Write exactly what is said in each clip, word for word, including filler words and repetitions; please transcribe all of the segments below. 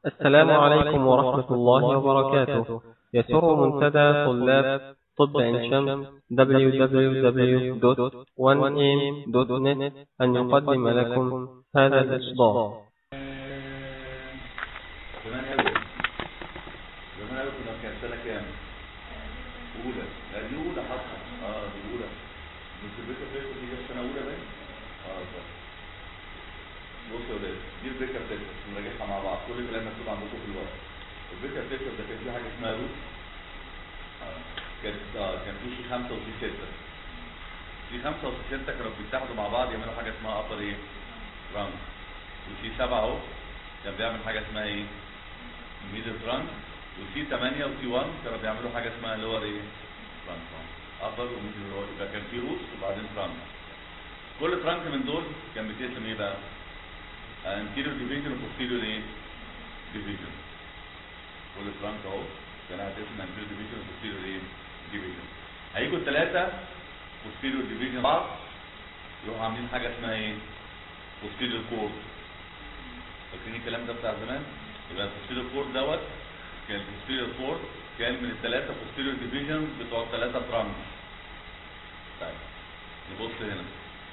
السلام عليكم ورحمة الله وبركاته. يسر منتدى طلاب طب عين شمس دبليو دبليو دبليو دوت وان إيه دوت نت أن يقدم لكم هذا الإصدار. زمان قوي زمان قوي كنا في سنة كام؟ أولى. لا دي أولى حصل. اه دي أولى. مش البيكا بليكر دي جت سنة أولى باين؟ اه صح. بصوا يا ولاد دي البيكا بليكر نراجعها مع بعض، كل كلام مكتوب عندكم في الورق. البيكا بليكر ده كان في حاجة اسمها روت. اه كان اه كان في شي خمسة وفي ستة. في خمسة وفي ستة كانوا بيتحدوا مع بعض يعملوا حاجة اسمها أبر إيه؟ ترانك. وفي سبعة أهو كان بيعمل حاجة اسمها إيه؟ ميدل ترانك. وفي ثمانية وفي واحد كانوا بيعملوا حاجة اسمها لور إيه؟ ترانك. أبر وميدل لور. يبقى كان في روت وبعدين ترانك. كل ترانك من دول كان بيتقسم إيه بقى؟ انتيريور ديفيجن وبوستيريور إيه؟ ديفيجن. كل ترانك أهو كان هتقسم انتيريور ديفيجن وبوستيريور إيه؟ ديفيجن. هيجوا الثلاثة posterior division بعض يروحوا عاملين حاجة اسمها ايه؟ posterior cord. فاكرين الكلام ده بتاع زمان؟ يبقى posterior cord دوت كان posterior cord كان من الثلاثة posterior division بتوع الثلاثة trunk. طيب نبص هنا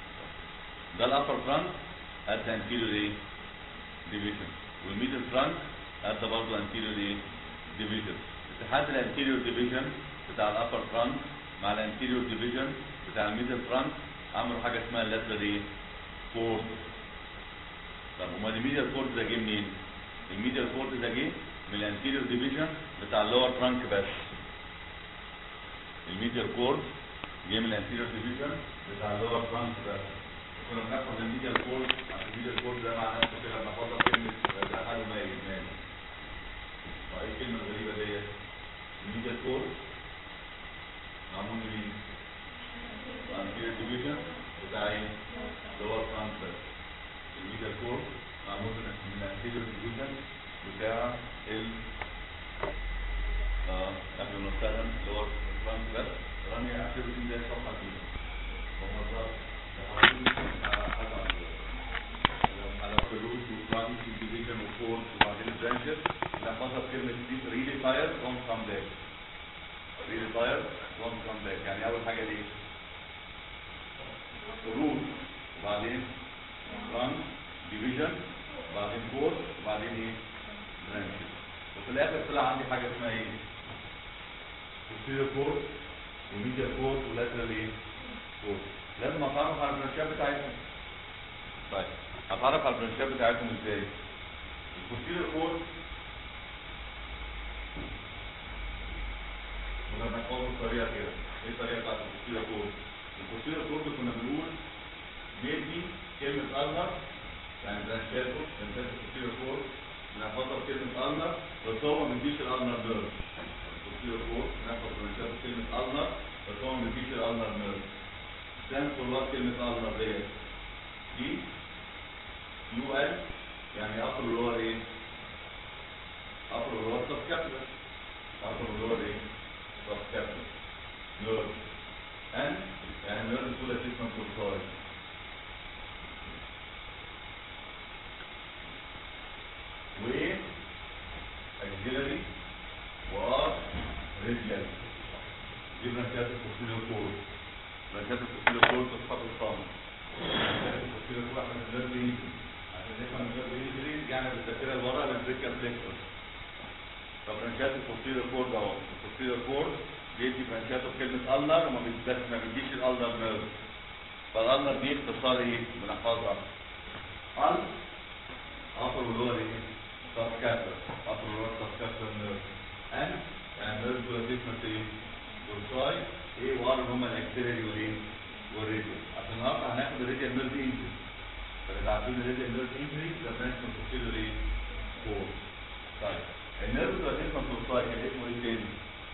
ده الأبر trunk أدى anterior ايه؟ division، والميدل trunk أدى برضه anterior ايه؟ division. اتحاد الانتيريور division بتاع الأبر trunk مع الانتيريور division بتاع الميدل ترانك عملوا حاجه اسمها اللاترال ايه؟ كورد. طب امال الميديال كورد ده جه منين؟ الميديال كورد ده جه من الانتيريور ديفيجن بتاع اللور ترانك بس. الميديال كورد جه من الانتيريور ديفيجن بتاع اللور ترانك بس. كنا بناخد الميديال كورد عشان الميديال كورد ده معناه كده بناخدها كلمه ده حاله مايل مايل. وايه الكلمه الغريبه ديت؟ الميديال كورد معمول منين؟ anterior division بتاع ايه؟ lower trunk bus. الميديال كورد معمول من anterior division بتاع ال اه اهلا وسهلا lower trunk bus. راني اعتبر ان ده صفحه جديده. ومرات حاجه على فلوس وترانك ديفيجن وكورد وبعدين برانشز نحفظها بكلمه دي ريلي فاير دونت كام باك. ريلي فاير دونت كام باك يعني اول حاجه دي روت وبعدين ران ديفيجن وبعدين كورد وبعدين ايه؟ برانشز. وفي الاخر طلع عندي حاجه اسمها ايه؟ posterior كورد وميديال كورد ولاترال ايه؟ كورد. لازم اتعرف على البرانشات بتاعتهم. طيب هتعرف على البرانشات بتاعتهم ازاي؟ البوستيريور كورد كنا بنحفظه بطريقه كده. ايه الطريقه بتاعت البوستيريور كورد؟ البوستيريور كورد كنا بنقول بيدي كلمة ألنر يعني برانشاته برانشات البوستيريور كورد بنحفظها بكلمة ألنر بس هو ما بيديش الألنر نيرف. البوستيريور كورد بنحفظ برانشاته بكلمة ألنر بس هو ما بيديش الألنر نيرف. ستاند فور وات كلمة ألنر ديت؟ دي يو ال يعني أبر ولور إيه؟ أبر ولور سب كابيتال. أبر ولور إيه؟ سب كابيتال نيرف. ان يعني نيرف سولا سيستم كورتاي. و اكسيلري وار ريديال. دي برانشات البوستيريور كورد. برانشات البوستيريور كورد تصفح الصامت. برانشات البوستيريور كورد عشان النيرف انجري. عشان نفهم النيرف انجري يعني بالذاكره لورا للبريكال فليكسور. فبرانشات البوستيريور كورد اهو. البوستيريور كورد بيدي برانشاته بكلمة ألنر وما ما بيديش الألنر نيرف. فالألنر دي اختصار ايه؟ بنحفظها. أل أبر ولور ايه؟ سب كابيتال. أبر ولور سب كابيتال نيرف. أن يعني نيرف دول تسمى ايه؟ دورساي. ايه وار هما الأكسيلري والايه؟ والريديال. عشان النهارده هناخد الريديال نيرف انجري. فإذا عارفين الريديال نيرف انجري ده برانش من البوستيريور ايه؟ كورد. طيب النيرف دول تسمى دورساي كان اسمه ايه تاني؟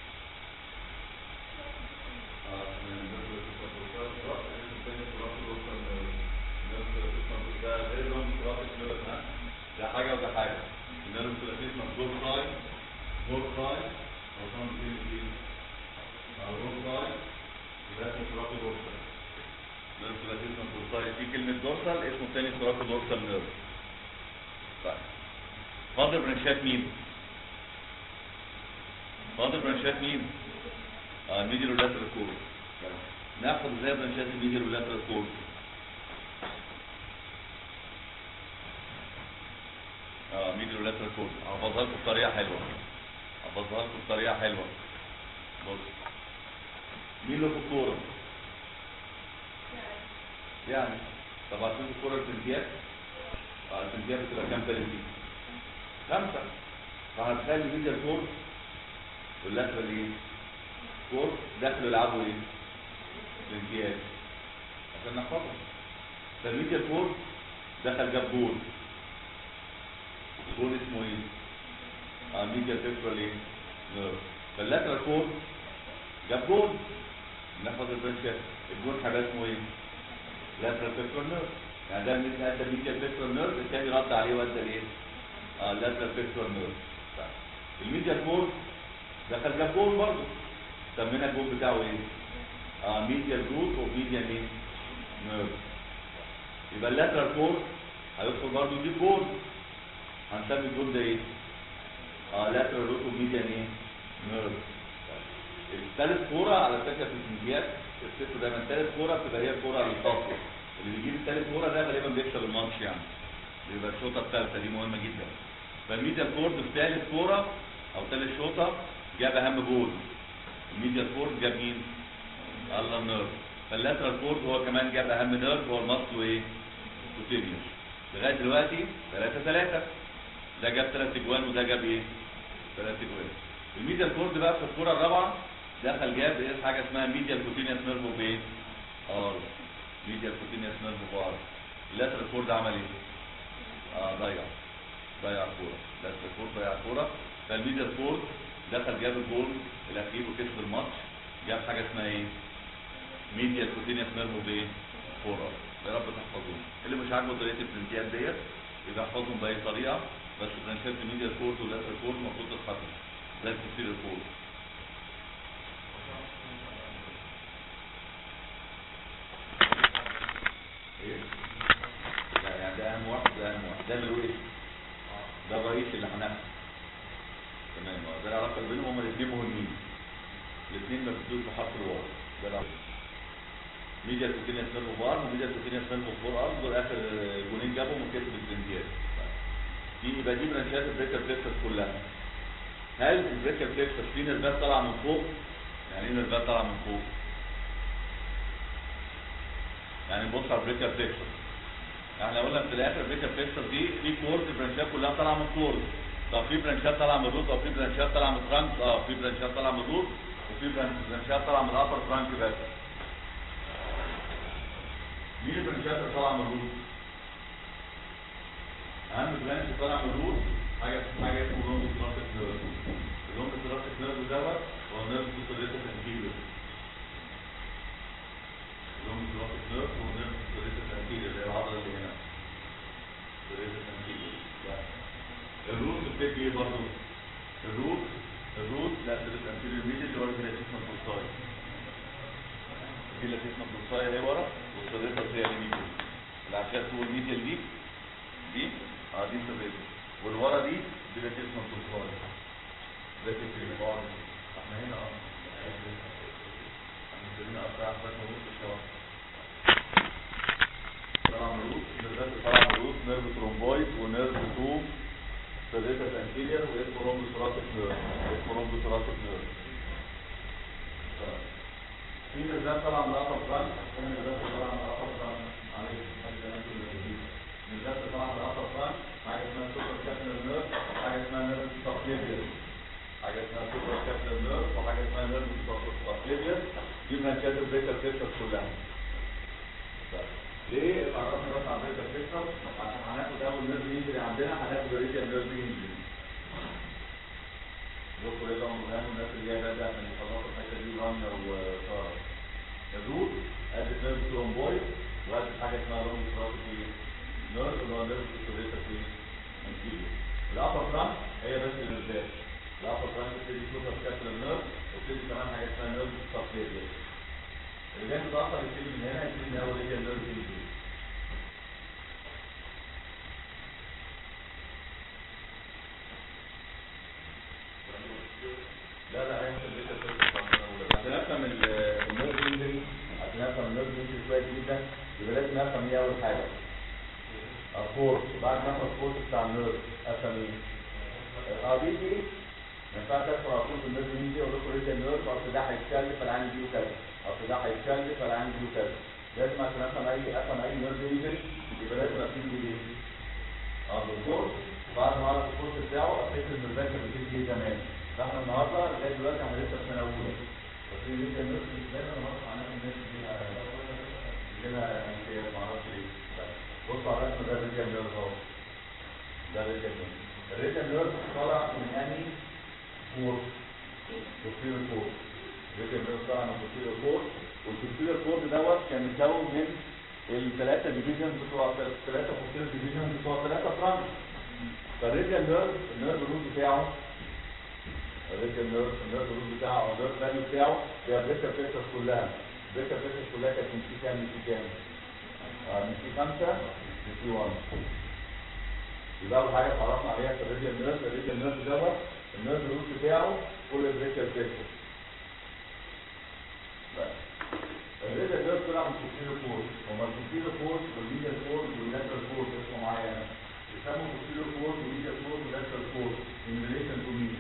ده حاجه وده حاجه. النيرف ثلاثيه مصدور خاي دور خاي او صام دي دي او دور خاي يبقى اسمه ثلاثي دورسال. النيرف ثلاثيه مصدور خاي في كلمه دورسال اسمه ثاني ثلاثي دورسال نيرف. طيب فاضل برانشات مين؟ فاضل برانشات مين؟ اه الميديال واللاترال كورد. ناخد ازاي برانشات الميديال واللاترال كورد؟ اه ميديال واللاترال كورد هحفظها لكم بطريقه حلوه. هحفظها لكم بطريقه حلوه. بص مين له في الكوره؟ يعني طب عارفين الكوره البنتيات؟ اه البنتيات بتبقى كام بلنتي؟ خمسه. فهتخلي الميديال كورد واللاترال ايه؟ كورد دخلوا يلعبوا ايه؟ بنتيات عشان نحفظها. فالميديال كورد دخل جاب جول. الجول اسمه ايه؟ اه ميديال بيكتورال ايه؟ نيرف. فاللاترال كورد جاب جول. نحفظ البرانشات. الجول هيبقى اسمه ايه؟ لاترال بيكتورال نيرف. يعني ده ادى الميديال بيكتورال نيرف، الثاني رد عليه وادى الايه؟ اه لاترال بيكتورال نيرف. الميديال كورد دخل جاب جول برضه. سمينا الجول بتاعه ايه؟ اه ميديال روت وميديال ايه؟ نيرف. يبقى اللاترال كورد هيدخل برضه يجيب جول. هنسمي الجول ده ايه؟ اه لاترال روت وميديال ايه؟ نيرف. الثالث كوره على فكره في السنجيات افتكروا دايما ثالث كوره بتبقى هي الكوره القاسيه. اللي بيجيب الثالث كوره ده غالبا بيكسب الماتش يعني. يبقى الشوطه الثالثه دي مهمه جدا. فالميديال كورد في ثالث كوره او ثالث شوطه جاب اهم جول. الميديال كورد جاب مين؟ الله النيرف. فاللاترال كورد هو كمان جاب اهم نيرف هو الماسل وايه؟ كوتينيوس. لغايه دلوقتي ثلاثة ثلاثة. ده جاب ثلاث اجوان وده جاب ايه؟ ثلاث اجوان. الميديال كورد بقى في الكوره الرابعه دخل جاب ايه حاجه اسمها ميديال كوتينيوس نيرف اوف ايه؟ ار. ميديال كوتينيوس نيرف اوف ار. اللاترال كورد عمل ايه؟ اه ضيع. ضيع الكوره. اللاترال كورد ضيع الكوره. فالميديال كورد دخل جاب الجول الاخير وكسب الماتش. جاب حاجه اسمها ايه؟ ميديال كوتينيوس نيرف اوف ايه؟ ار. يا رب تحفظوه. اللي مش عاجبه طريقه البرنتيات ديت يبقى احفظهم باي طريقه، بس برانشات الميديال كورد واللاترال كورد المفروض تتحفظ زي التفسير الكورد. ايه؟ لا يعني ده اهم واحد ده اهم واحد ده اللي هو ايه؟ ده الرئيس اللي هناخده. تمام ده العلاقه بينهم هما الاثنين مهمين. الاثنين مبدوء بحرف الواو. ده العلاقه. ميديال كوتينيوس نيرف اوف ار وميديال كوتينيوس نيرف اوف فور ار دول اخر جولين جابهم وكسب البرنتيات. دي يبقى دي برانشات البريكال فليكسس كلها. هل البريكال فليكسس في نيرفات طالعه من فوق؟ يعني ايه نيرفات طالعه من فوق؟ يعني نبص على البريكال فليكسس. احنا قلنا في الاخر البريكال فليكسس دي في كورد البرانشات كلها طالعه من كورد. طب في برانشات طالعه من روت او في برانشات طالعه من فرانك؟ اه في برانشات طالعه من روت وفي برانشات طالعه من الابر فرانك بس. مين البرانشات اللي طالعه من روت؟ اهم برانش طالع من الروت حاجه حاجه اسمه لونج ستراتيك نيرف. اللونج ستراتيك نيرف دوت هو نيرف سوبريتس انتيريور. اللونج ستراتيك نيرف هو نيرف سوبريتس انتيريور اللي هي العضله اللي هنا. سوبريتس انتيريور. الروت بتدي ايه برضه؟ الروت الروت لا سوبريتس انتيريور ميديال اللي ورا الجلاتيسما بروساي. الجلاتيسما بروساي اهي ورا والسوبريتس هي اللي ميديال. العشاء فوق الميديال دي دي اه دي سوبريتس. والورا دي دي جلاتيسما بروساي. ده في بعض احنا هنا اه احنا بنسميها اسرع حاجه موجوده في الشوارع. طلع من الروت نيرف طلع من الروت نيرف ترومبويد ونيرف تو سيرفيكال انتيريور واسمه رومبو ثوراسيك نيرف. اسمه رومبو ثوراسيك نيرف. في نيرفات طالعه من الابر فرانك وفي نيرفات طالعه من الابر فرانك. معلش نيرفات طالعه من الابر فرانك حاجه اسمها سوبر كابيلر نيرف وحاجه اسمها نيرف سبكليفيال. حاجه اسمها سوبر كابيلر نيرف وحاجه اسمها نيرف سبكليفيال. دي برانشات البريكال فليكسس كلها. ليه اتعرفنا بس على البريكال فليكسس؟ عشان هناخد اول نيرف انجري عندنا هناخد الريديال نيرف انجري. دكتور رضا مهان والناس اللي جايه بدأ عشان يخلصوا الحته دي رانيا وساره. الروت ادت نيرف ترومبويد وادت حاجه اسمها لونج ستراتيك نيرف اللي هو نيرف سوبريتس انتيريور. الابر فرانك هي بس النيرفات. الابر فرانك بتدي سوبر كابيلر نيرف وبتدي كمان حاجه اسمها نيرف سبكليفيال. اللي جاي متاخر يبتدي من هنا يبتدي من اول ريديال نيرف انجري. كويس جدا يبقى لازم افهم ايه اول حاجه؟ الكورس. بعد ما افهم الكورس بتاع النيرف افهم ايه؟ اه دي دي ما ينفعش ادخل على طول في النيرف مين دي اقول لكم ريت النيرف اصل ده هيتكلف فانا عندي له كذا، اصل ده هيتكلف فانا عندي له كذا. لازم عشان افهم اي افهم اي نيرف انجري يبقى لازم ابتدي بايه؟ اه بالكورس. بعد ما اعرف الكورس بتاعه افتكر ان الباك بتبتدي ايه زمان. فاحنا النهارده لغايه دلوقتي احنا لسه في سنه اولى. بس ريت النيرف ازاي انا ما اعرفش عنها الناس دي كده امتياز ما اعرفش ليه. بصوا على الرسم ده الريت النيرف اهو. ده الريت النيرف. الريت النيرف طالع من انهي كورس؟ بوستيريور كورس. الريت النيرف طالع من بوستيريور كورس، والبوستيريور كورس دوت كان متكون من الثلاثه ديفيجنز بتوع الثلاثه بوستيريور ديفيجنز بتوع الثلاثه فرانك. فالريت النيرف النيرف الروت بتاعه الريت النيرف النيرف الروت بتاعه او النيرف فاليو بتاعه هي الريتا فيكتور كلها. الريتا فيكتور كلها كانت من سي كام لسي كام؟ اه من سي خمسه لسي واحد. يبقى اول حاجه اتعرفنا عليها في الريت النيرف الريت النيرف دوت النيرف الروت بتاعه كل الريتا فيكتور. الريت النيرف طلع من البوستيريور كورس. هما البوستيريور كورس والميديال كورس واللاترال كورس اسمه معايا انا. يسموا posterior cord وميديال كورد ولاترال كورد in relation to me.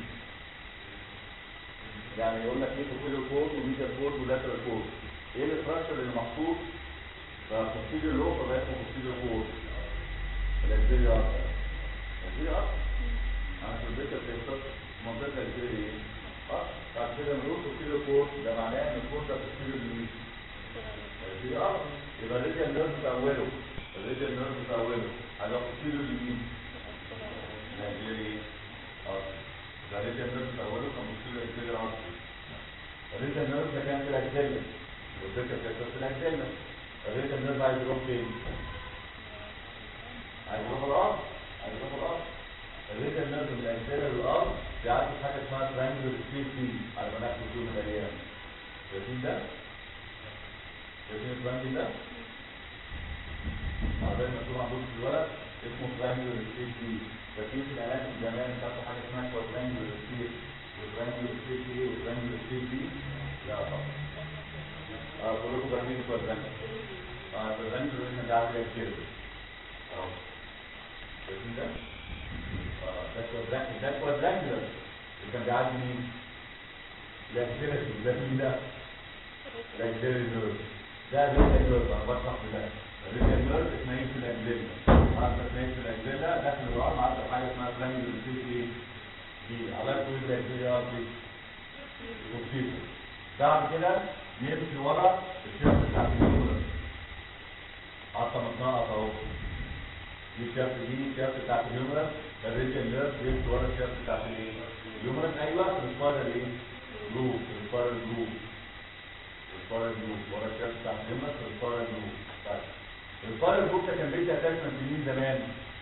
يعني يقول لك ايه posterior cord وميديال كورد ولاترال كورد. ايه الفراكشر اللي محطوط؟ فposterior لو فبقى اسمه posterior cord. الاكسيلري ارتر. الاكسيلري ارتر. انا في البيت بتوصل منطقه الاكسيلري ايه؟ اه بعد كده نقول posterior cord ده معناه ان الكورد ده posterior لمين؟ الاكسيلري ارتر. يبقى الريديال نيرف في اوله. الريديال نيرف في اوله. هذا posterior لمين؟ الاكسيلري ارتر. ده الريديال نيرف في اوله كان posterior الاكسيلري ارتر. الريديال نيرف ده كان في الاكسيلري. والفكره بتاعته في الاكسيلري. الريديال نيرف عايز يروح فين؟ عايز يروح الارض. عايز يروح الارض. الريديال نيرف من الاكسيلري للارض بيعدي حاجه اسمها ترانجلر سبيس دي على ما ناخد طول من الايام. شايفين ده؟ شايفين الترانجل ده؟ زي ما مكتوب عندكم في الورق اسمه ترانجلر سبيس دي. فاكرين في الاناتومي زمان خدتوا حاجه اسمها كوادرانجلر سبيس وترانجلر سبيس دي وترانجلر سبيس دي؟ لا طبعا. اه كلكم فاهمين الكوادرانجلر. اه الكوادرانجلر احنا بنعمل ايه كده؟ اهو. شايفين ده؟ اه ده كوادرانجلر ده كوادرانجلر اللي كان بيعدي مين؟ الاكسيلري ده مين ده؟ الاكسيلري نيرف. ده الريديال نيرف انا بشرح في ده. الريديال نيرف اتنين في الاكسيلا. عدى اتنين في الاكسيلا داخل الرقم عدى حاجه اسمها ترانجلر سبيس ايه؟ دي على طول الاكسيلري ارتري وبسيطه. بعد كده نمشي لورا الشفت بتاعت اليومرس. حتى متنقط اهو. دي الشفت دي الشفت بتاعت اليومرس. الريديال نيرف بيمشي ورا الشفت بتاعت الايه؟ اليومرس. ايوه السبايرال ايه؟ جروب السبايرال جروب. السبايرال جروب ورا الشفت بتاعت اليومرس السبايرال جروب. طيب السبايرال جروب ده كان بيدي اتاشمنت لمين زمان؟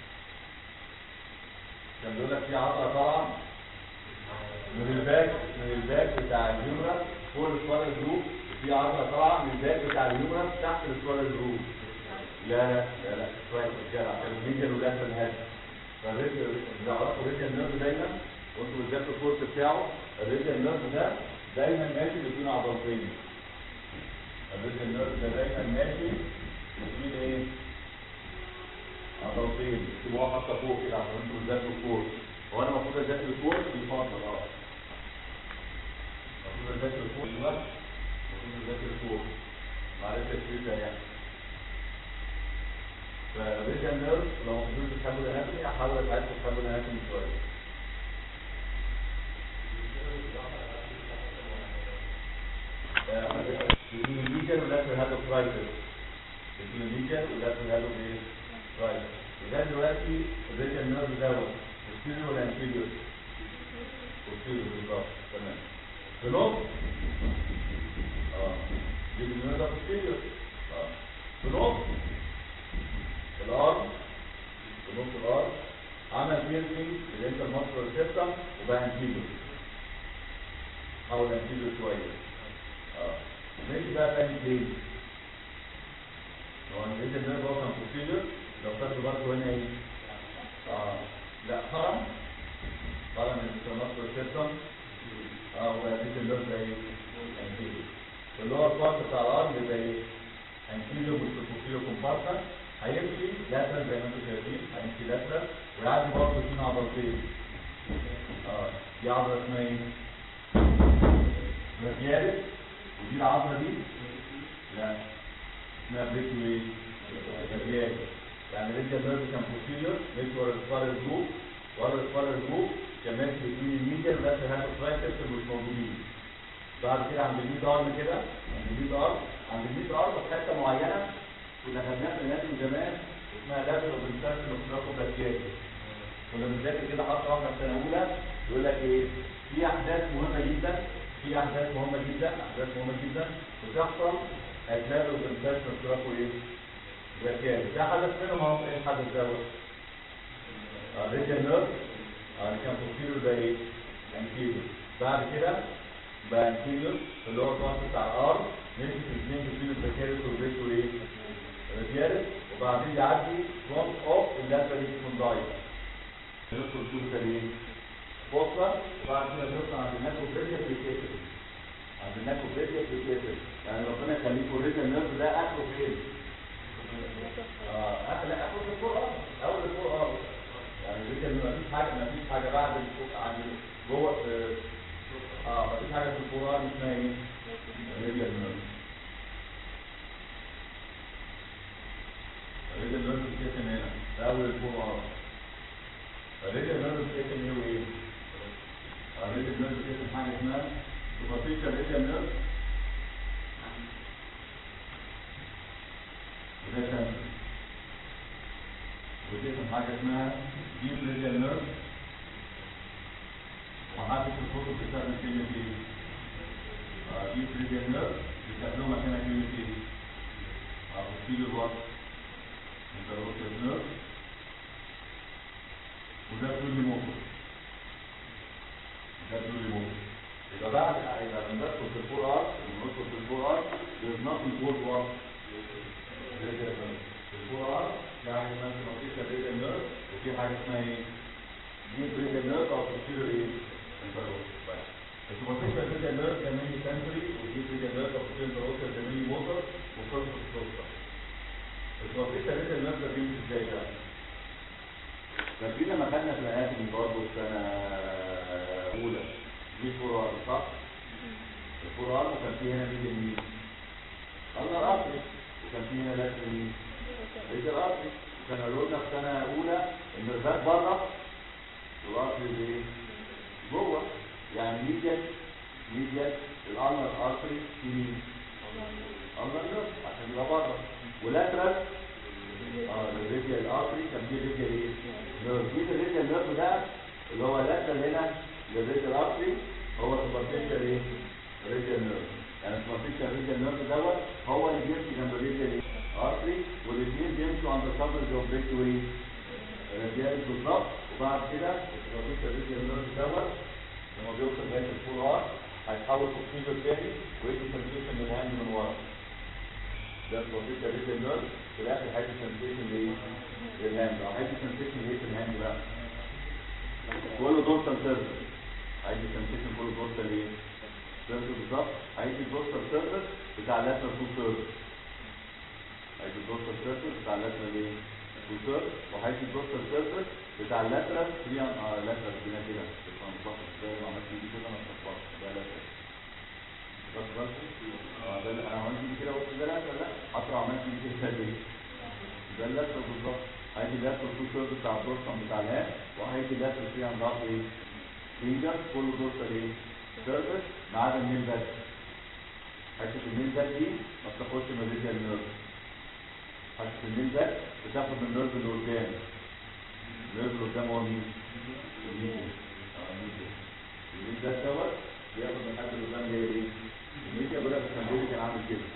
كان بيقول لك في عضله طالعه من الباك من الباك بتاع اليومرس فوق السبايرال جروب، في عضله طالعه من الباك بتاع اليومرس تحت السبايرال جروب. لا لا لا لا شويه رجاله عشان الميديال ولاترال هاد. فالريديال اللي عرفوا الريديال نيرف دايما وانتوا بتذاكروا الكورس بتاعه الريديال نيرف ده دايما ماشي بين عضلتين. الريديال نيرف ده دايما ماشي بين ايه؟ عضلتين. تبقوا حاطه فوق كده عشان انتوا بتذاكروا الكورس. هو انا المفروض اذاكر الكورس بيفضل اه. المفروض اذاكر الكورس دلوقتي. المفروض اذاكر الكورس. معلش التفريق ده يعني. فالريديال نيرف لو قدرت تفهموا الاناتومي احاول اساعدكم تفهموا الاناتومي شويه. الكلينيكال ولاترال هادو برايتس. الكلينيكال ولاترال هادو ايه؟ برايتس. يبقى دلوقتي الريديال نيرف دوت posterior ولا anterior؟ posterior بالظبط تمام. في النص اه الريديال نيرف ده posterior اه في النص الارم في نص الارم عمل بيرسينج للانترماسكولار سيستم وبقى anterior. حاول anterior شويه اه ماشي بقى تاني فين؟ هو الريديال نيرف هو كان posterior لو خدته برضه هنا ايه؟ اه لا خرم خرم الانترماسكولار سيستم اه وبقى الريديال نيرف ده ايه؟ anterior. اللي هو البارت بتاع الارم يبقى ايه؟ انتيريور والسوبوستيريور كومبارتمنت، هيمشي لاترال زي ما انتم شايفين، هيمشي لاترال ويعدي برضه فينا عضلتين. اه دي عضله اسمها ايه؟ برادياليس، ودي العضله دي لا اسمها بريكوي برادياليس. يعني ريديال نيرف كان بوستيريور ماشي ورا السبايرال جروب، ورا السبايرال جروب كان ماشي بين الميديال بس هذا الترايسبس مش موجودين. بعد كده عند الميد ارم كده، عند الميد ارم عند الميد ارم في حته معينه كنا خدناها في النادي من زمان اسمها لابل اوف انسرشن اوف تراكوبلاسياتي. كنا بنذاكر كده حتى واحنا في سنه اولى يقول لك ايه؟ في احداث مهمه جدا، في احداث مهمه جدا، احداث مهمه جدا بتحصل at level of insertion of تراكوبلاسياتي. ده حدث منهم اهو. ايه الحدث دوت؟ الريديال نيرف اللي كان بوستيريور ده ايه؟ انتيريور. بعد كده بقى انتيريور اللي هو الباص بتاع الار نمسك الاثنين بين البكالوريوس والبيتو ايه؟ رادياليس، وبعدين يعدي فرونت اوف اللاترال كوندايل. ندخل نشوف ده ايه؟ فوصله، وبعد كده ندخل عند الناكوبريديا بريكيتر. عند الناكوبريديا بريكيتر، يعني ربنا يخليكم الريديال نيرف ده اخره فين؟ اه اخر لا اخره في فوق ارض، اول فوق ارض. يعني الريديال ما فيش حاجه ما فيش حاجه بعد الفوق عند جوه اه مفيش حاجه في القرآن اسمها ايه؟ الريديال نيرف. الريديال نيرف بتتقسم هنا ده اول القرآن. الريديال نيرف بتتقسم ايه وايه؟ الريديال نيرف بتتقسم حاجه اسمها سوبرفيشال ريديال نيرف وده سنتر. بتتقسم حاجه اسمها ديب ريديال نيرف. وحاجه في الكتب بتستخدم كلمه ايه؟ ديب ريديال نيرف بيستخدموا مكانها كلمه ايه؟ بوستيريور وات انتروسيال نيرف. وده بلوري موتور. ده بلوري موتور. يبقى بعد يبقى بندخل في الفور ار، بندخل في الفور ار there's nothing called what؟ ريديال نيرف. في الفور ار يعني مثلا مفيش ريديال نيرف وفي حاجه اسمها ايه؟ ديب ريديال نيرف او بوستيريور ايه؟ السوبرفيشال ريديال نيرف كان ميني سنسوري، والديب ريديال نيرف او بوستيريور كان ميني موتور وفرصه الصوت. السوبرفيشال ريديال نيرف ده بيمشي ازاي بقى؟ فاكرين لما خدنا في الاناتومي برضه في سنه اولى دي فور ار صح؟ الفور ار وكان في هنا ريديال مين؟ الله الارتري، وكان في هنا لاترال مين؟ ريديال ارتري. وكان قالوا في سنه اولى ان الباك بره والارتري ايه؟ جوه. يعني ميديال ميديال الالنر ارتري في مين؟ الالنر نيرف عشان يبقى بره. ولاترال اه الريديال ارتري كان فيه ريديال ايه؟ نيرف. مين الريديال نيرف ده اللي هو لاترال هنا للريديال ارتري هو سوبرفيشال ايه؟ ريديال نيرف. يعني سوبرفيشال ريديال نيرف دوت هو اللي بيمشي جنب الريديال ارتري، والاثنين بيمشوا عند الكفرج اوف بريكتو ايه؟ رادياليس بالظبط. وبعد كده السوبرفيشال ريديال نيرف دوت لما بيوصل لغايه الفور ار هيتحول توكسيدور تاني ويدي سنسيشن للهاند من ورا. ده السوبرفيشال ريديال نيرف في الاخر هيدي سنسيشن لايه؟ للهاند. او هيدي سنسيشن لايه في الهاند بقى؟ كله دورسال سيرفس. هيدي سنسيشن كله دورسال ايه؟ سيرفس بالظبط. هيدي الدورسال سيرفس بتاع اللاترال تو سيرفس. هيدي الدورسال سيرفس بتاع اللاترال ايه؟ تو سيرفس. وهيدي الدورسال سيرفس بتاع اللاترال ثري اه لاترال هنا كده. ده ما عملتش دي كده ما اتفقش. ده لاترال. بس بس اه ده انا عملت دي كده قلت ده لاترال. لا حتى عملت دي كده ليه؟ ده اللاترال بالظبط. هيدي اللاترال تو سيرفس بتاع الدورسال بتاع الهاند، وهيدي اللاترال ثري انضاف ايه؟ فينجر كله دورسال ايه؟ سيرفس ما عدا الميل باك. حته الميل باك دي ما بتاخدش من الريديال نيرف. حته الميل باك بتاخد من النيرف اللي قدام. النيرف اللي قدام هو مين؟ الميديا. اه الميديا. الميديا دوت بياخد من حد اللي قدام اللي هي ايه؟ الميديا. بيقول لك الكندوري كان عامل كده.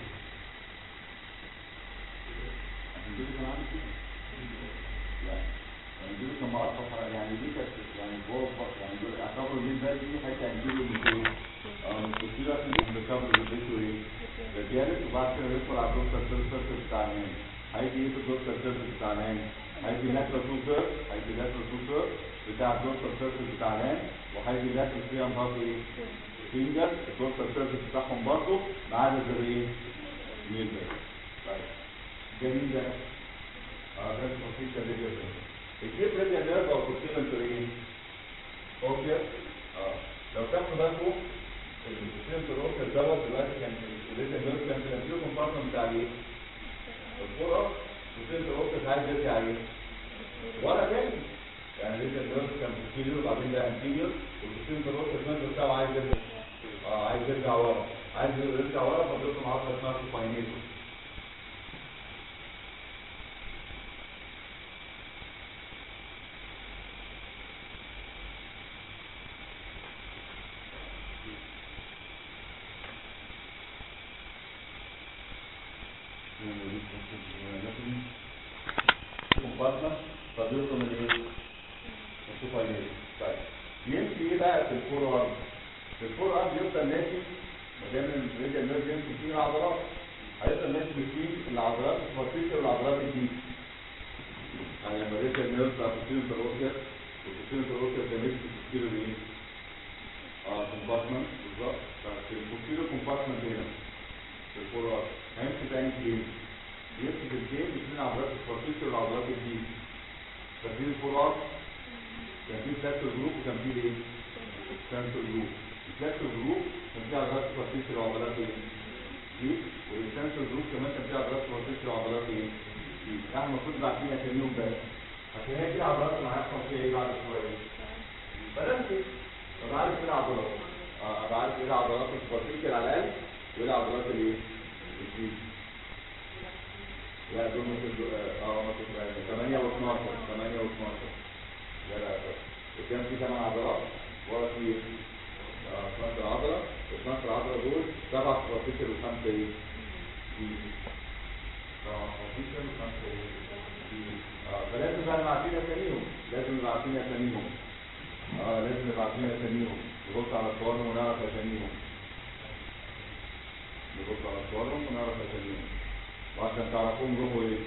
الكندوري كان عامل كده. لا الكندوري كان مقطع يعني دي كانت يعني جوه يعني اعتبروا الميل باك دي حته انجيلو من ايه؟ اه من الكوتيرا في الكفر اللي بيته ايه؟ رادياليس. وبعد كده يدخل على الدورسال سيرفس بتاع الهاند. هيجي ايه في الدورسال سيرفس بتاع الهاند؟ هيجي لاترال تو سيرف. هيجي لاترال تو سيرف بتاع الدورسال سيرفس بتاع الهاند، وهيجي لاترال ثري انضاف ايه؟ فينجر. الدورسال سيرفس بتاعهم برضه ما عدا زي ايه؟ ميل باك. طيب جميل ده. اه ده البروسيجر راديال نيرف. الديب راديال نيرف او كورتيكال ايه؟ اوكي. اه لو تاخدوا بالكم السنتر اوكي دوت دلوقتي كان الراديال نيرف كان في الانتيريور كومبارتمنت بتاع ايه؟ الفور اب. والسنتر اوكي عايز يرجع ايه؟ ورا تاني. يعني الراديال نيرف كان بوستيريور وبعدين ده انتيريور والسنتر اوكي السنتر بتاعه عايز يرجع اه عايز يرجع ورا. عايز يرجع ورا فبيطلع معادله اسمها سوباينيتور. كومبارتمنت فبيوصل من ايه؟ السوباينيتور. طيب يمشي ايه بقى في الفور ارم؟ في الفور ارم يفضل ماشي ما دام الراديال نيرف يمشي فيه العضلات هيفضل ماشي فيه العضلات السوبرفيشال والعضلات الديب. يعني لما الراديال نيرف بتاع السيرفر اوكير والسيرفر اوكير ده ماشي في السيرفر ايه؟ اه كومبارتمنت بالظبط. في السيرفر كومبارتمنت هنا في الفور ارم هيمشي تاني فين؟ يمشي في الجيم بين العضلات السوبرفيشال والعضلات الديب. ففي الفور ارم كان في فلاكتور جروب وكان في ايه؟ سنسور جروب. الفلاكتور جروب كان فيه عضلات سوبرفيشال وعضلات ايه؟ دي. والسنسور جروب كمان كان فيه عضلات سوبرفيشال وعضلات ايه؟ دي. احنا المفروض عارفين اساميهم بس. عشان هي دي العضلات اللي هيحصل فيها ايه بعد شويه؟ بلانتي. طب عارف ايه العضلات؟ اه ابقى عارف ايه العضلات السوبرفيشال على الاقل وايه العضلات الايه؟ الدي. لا دول ممكن اه ممكن ثمانية واثناشر ثمانية واثناشر. لا لا قدام في ثمان عضلات ورا في اثناشر عضله. اثناشر عضله دول سبع سوبرفيشال وخمسه ايه؟ دي. اه سوبرفيشال وخمسه ايه؟ دي. اه فلازم بقى نبقى عارفين اساميهم. لازم نبقى عارفين اساميهم. اه لازم نبقى عارفين اساميهم. نبص على صورهم ونعرف اساميهم. نبص على صورهم ونعرف اساميهم. وعشان تعرفوهم روحوا ايه؟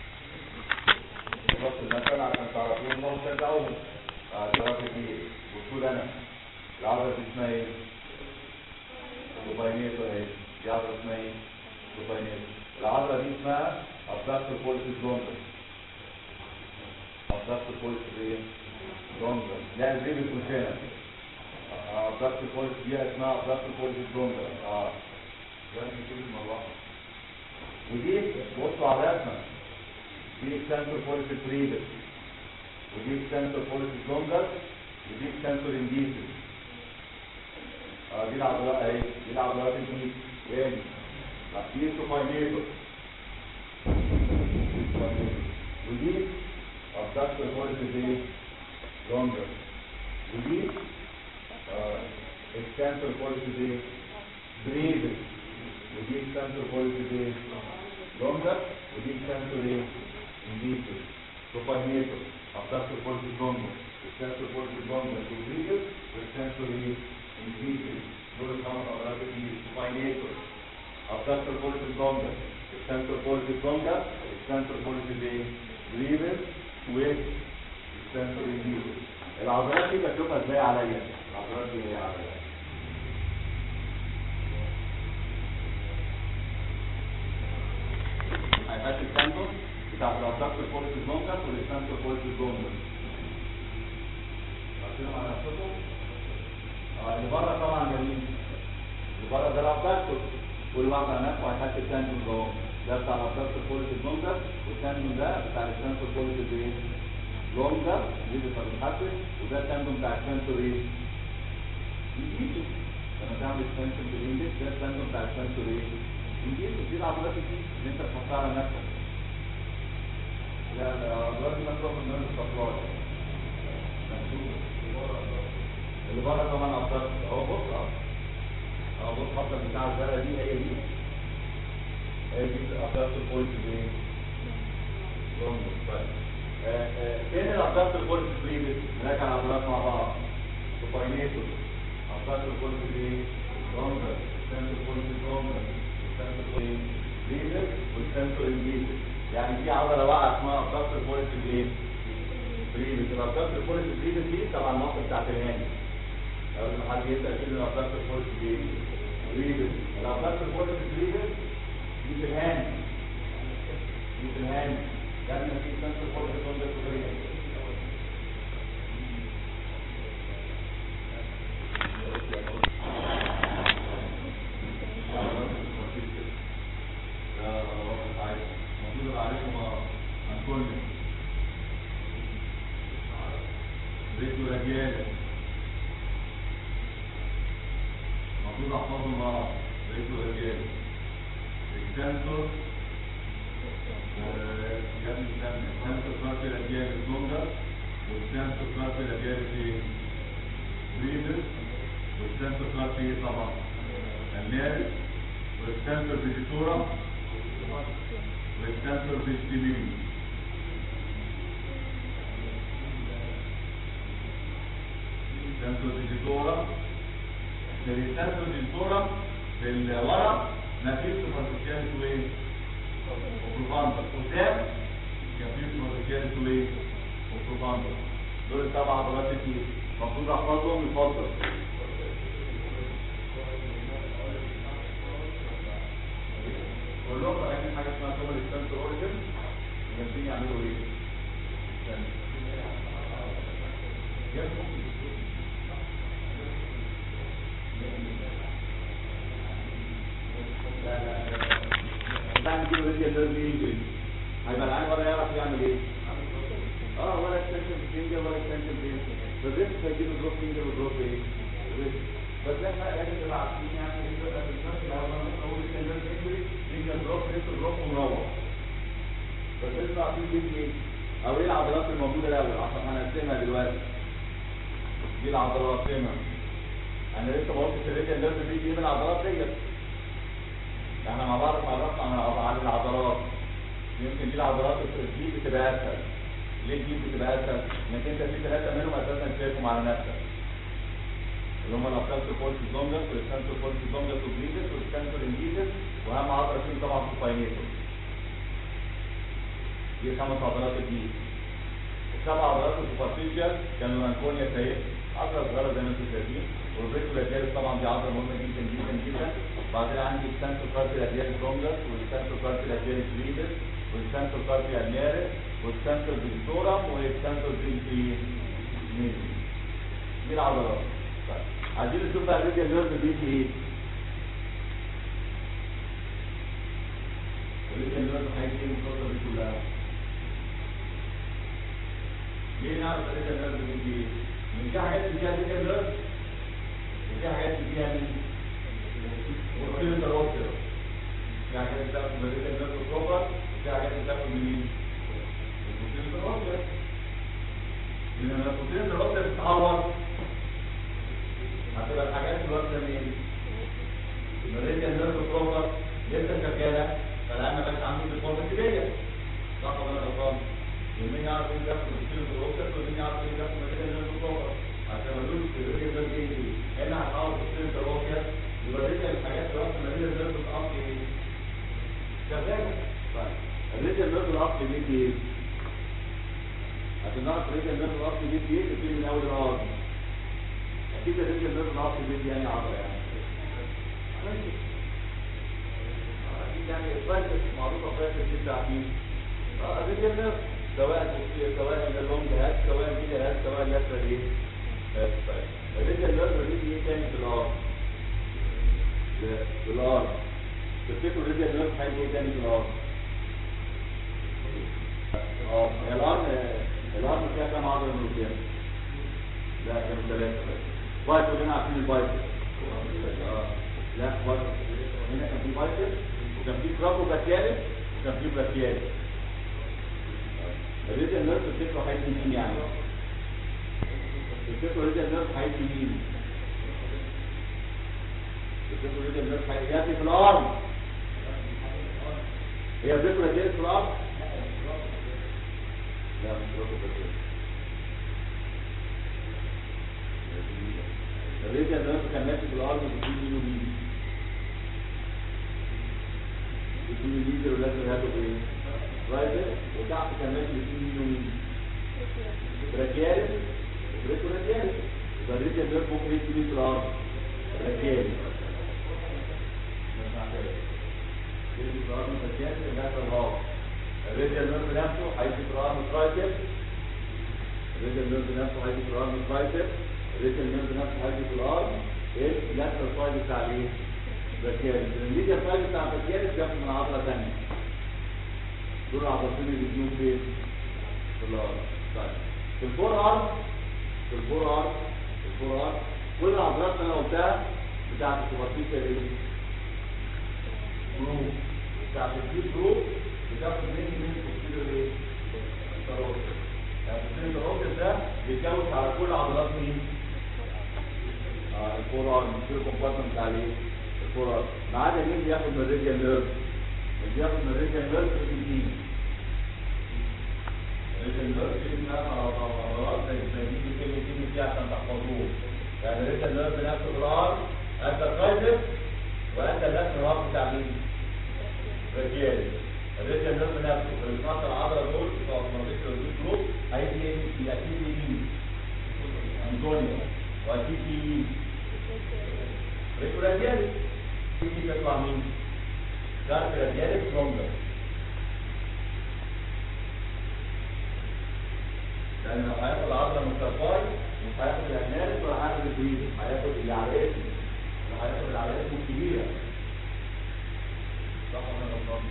نبص المثل عشان تعرفوهم روحوا تشجعوهم. عضلات كتير. بصوا لنا العضله دي اسمها ايه؟ سوباينيتور اهي. دي عضله اسمها ايه؟ سوباينيتور. العضله دي اسمها ابداكتور بوليسيس لونجر. ابداكتور بوليسيس ايه؟ لونجر. لا البيبي كونشينا. ابداكتور بوليسيس دي اسمها ابداكتور بوليسيس لونجر. اه لازم نشوف الموضوع. ودي بصوا على الرسمه. دي سنتر بوليسيس بريدر. ودي سنتر بوليسيس لونجر. ودي سنتر انديسيس. اه دي العضلات اهي. دي العضلات الدي. وين؟ دي سوباينيتور. ودي ابداكتور بوليسيس ايه؟ لونجر. ودي اكستنسور بوليسيس ايه؟ بريدر. ودي اكستنسور بوليسيس ايه؟ لونجر. ودي اكستنسور ايه؟ انديسيس. سوباينيتور. abductor pollicis longus, extensor pollicis longus, obliquus, extensor invisus. دول الخمس عضلات دي supinator. abductor pollicis longus, extensor pollicis longus, extensor pollicis brevis, with extensor invisus. العضلات دي بشوفها ازاي عليا؟ العضلات دي هي عليا. هيبقى السنتور بتاع الابداكتور بوليسيس لونجس والسنتور بوليسيس لونجس. عارفينهم على نفسكم؟ اه اللي بره طبعا جميل. اللي بره ده الابداكتور. كل واحد على نفسه هيحط السنتور جوه. ده بتاع الابداكتور بوليسيس لونجس والسنتور ده بتاع السنتور بوليسيس ايه؟ لونجس دي بتتحسن. وده السنتور بتاع السنتور ايه؟ انجيتو. لما تعمل اكستنشن بالاندكس ده السنتور بتاع السنتور ايه؟ انجيتو. دي العضلات دي اللي انت تحطها على نفسك. لا العضلات دي مكتوبه في النيرف سبلاي. اللي بره طبعا عضلات اهو. بص اهو اهو بص الخطه بتاع الزرقاء دي هي دي. هي دي عضلات البوليسيس ايه؟ لونجس. طيب فين العضلات البوليسيس بريفيس؟ نراجع العضلات مع بعض. سوباينيتور. عضلات البوليسيس ايه؟ لونجس. السنتور بوليسيس لونجس. السنتور بريفيس والسنتور انفيسيس. يعني في عضله واقعه اسمها ابداكتور بوليسيس ايه؟ بريفيس. الابداكتور بوليسيس بريفيس دي طبعا المنطقه بتاعت الهاني. لو حد يسال فين الابداكتور بوليسيس ايه؟ بريفيس. الابداكتور بوليسيس بريفيس دي في الهاني. وفي الهاند قبل ما في سنسور فورس زونجر كوتريا. ريتو رجال المفروض احفظهم مع بعض. ريتو رجال السنسور يا ابني استنى السنسور كارت رجال الزونجر والسنسور كارت رجال في بريدر والسنسور كارت في طبعا الناري والسنسور فيجيتورا والسنسور فيجيتيمين. سنسور ديجيتورا السنسور ديجيتورا في الورق نفيس سوبرفيشال سويه وبروفاندر قدام نفيس سوبرفيشال سويه وبروفاندر. دول السبع عضلات كتير المفروض احفظهم. يفضل كلهم رايحين حاجه اسمها سوبر سنسور اوريجن جايين يعملوا ايه؟ لا لا بعد كده بدي النيرف ينجري هيبقى العين ولا يعرف يعمل ايه؟ اه ولا اكستنشن فينجر ولا اكستنشن فينجر فالريسك هيجيب دروب فينجر ودروب ايه؟ بس احنا لازم نبقى عارفين يعني ايه بقى بالظبط. لو انا اقول النيرف ينجري فينجر دروب ريسك دروب ومروح بس لازم عارفين دي ايه؟ او ايه العضلات الموجوده الاول عشان هنقسمها دلوقتي. دي العضلات هنا انا لسه بقول في الريتيال نيرف دي دي من العضلات ديت. احنا مع بعض اتعرفنا عن العضلات. يمكن دي العضلات دي بتبقى اسهل. ليه دي بتبقى اسهل؟ انك انت في ثلاثه منهم اساسا شايفهم على نفسك اللي هم السنسور فورس زونجر والسنسور فورس زونجر وبريدس والسنسور انجيزس واهم عضله فيهم طبعا السباينيتور. دي خمس عضلات دي. السبع عضلات السوبرفيشال كانوا الانكونيا سايب عضله صغيره زي ما انتم شايفين والريتو لاتياليس طبعا دي عضله مهمه جدا جدا جدا. بعدين عندي السنسور كارتي لاتياليس زونجر والسنسور كارتي لاتياليس بريدس والسنسور كارتي النيارس والسنسور فيجيتورم والسنسور فيجي ميزي. دي العضلات. طيب عايزين نشوف بقى الريتيال نيرف بيجي ايه؟ الريتيال نيرف هيجي ايه الفتره دي كلها؟ ليه نعرف الريتيال نيرف بيجي ايه؟ من في حاجات اللي فيها الريتيال نيرف وفي حاجات اللي فيها مين؟ وكيل التروتر. في حاجات بتاخد من الريتيال نيرف بروبر وفي حاجات بتاخد من مين؟ وكيل التروتر. لما الوكيل التروتر بتتعور هتبقى الحاجات اللي واخده مين؟ الريتيال نيرف بروبر لسه شغاله فالعيان بقت عنده ديفورميتي. صح ولا انا غلطان؟ ومين يعرف ايه ده في الكيلو بروكتر ومين يعرف ايه ده في مكان الناس بتوصل عشان ما دول الريتيال ده بيجي هنا هنحاول في الكيلو بروكتر يبقى الريتيال الحاجات اللي واخده مكان الناس بتقضي ايه؟ شغاله. طيب الريتيال نيرف الاصلي بيجي ايه؟ عشان نعرف الريتيال نيرف الاصلي بيجي ايه نبتدي من اول الارض. اكيد الريتيال نيرف الاصلي بيجي يعني عضله يعني اكيد يعني الفايتس معروفه فايتس جدا عارفين. اه الريتيال نيرف سواء سواء اللونج هات سواء الميديا هات سواء اللاترال ايه؟ طيب الريتيال نيرف بيجي ايه تاني في الارض؟ في الارض. تفتكروا الريتيال نيرف هيجي ايه تاني في الارض؟ اه هي الارض الارض فيها كام عضله من قدام؟ لا كانوا ثلاثه بس. بايت كلنا عارفين البايت. اه لا بايت هنا كان في بايت وكان في كرابو باكيالي وكان في باكيالي. الريتيال نيرف تفتكروا هيجي مين يعني؟ تفتكروا الريتيال نيرف هيجي مين؟ تفتكروا الريتيال نيرف هيجي ياتي في الارض. هي الريتيال نيرف في الارض؟ لا مش كرابو باكيالي. الريتيال نيرف كان ماشي في الارض بيجي مين ومين؟ بيجي مين ولازم يهاتوا بايه؟ رايدر وتحت كان ماشي بين مين ومين؟ راكيالي وريتو راكيالي. يبقى الريتيال نيرف ممكن يمشي مين في الارض؟ راكيالي. يمشي في الارض راكيالي في الناحيه الراس. الراديال نيرف نفسه هيجي في الارم ترايسب. الراديال نيرف نفسه هيجي في الارم ترايسب. الراديال نيرف نفسه هيجي في الارم ايه اللاترال سايد بتاع الايه؟ الباكيالس. الميديال سايد بتاع الباكيالس بياخد من عضله ثانيه. دول العضلتين اللي بيجوا فين؟ في الارم. طيب في الفور ارم في الفور ارم في الفور ارم كل العضلات اللي انا قلتها بتاعت السوبرفيشال ايه؟ جروب. بتاعت الديب جروب بتاخد مني من البوستيريور ايه؟ التروكس. يعني البوستيريور التروكس ده بيتجوز على كل عضلات مين؟ اه الفور ارم البوستيريور كومبارتمنت بتاع الايه؟ الفور ارم. ما عدا مين بياخد من الراديال نيرف؟ اللي بياخد من الراديال نيرف الجديد. الراديال نيرف بيجي على عضلات زي الجديد كده بتيجي فيها عشان تحفظوه. يعني الراديال نيرف نفسه في الارم انت الرايتس وانت اللاتر الارم بتاع مين؟ رجالي. الراديال نيرف نفسه في الخط العضله دول بتوع المنطقه الديب جروب هيجي ايه؟ اكيد يمين انطونيو واكيد يمين ريكو راديالي. تيجي تطلع مين؟ كارت راديالي سترونجر. لان لو هياخد العضله من الكارباي مش هياخد الاناليس ولا هياخد البريد، هياخد اللي على اسمه اللي هياخد اللي على اسمه الكبيره. صح ولا انا غلطان؟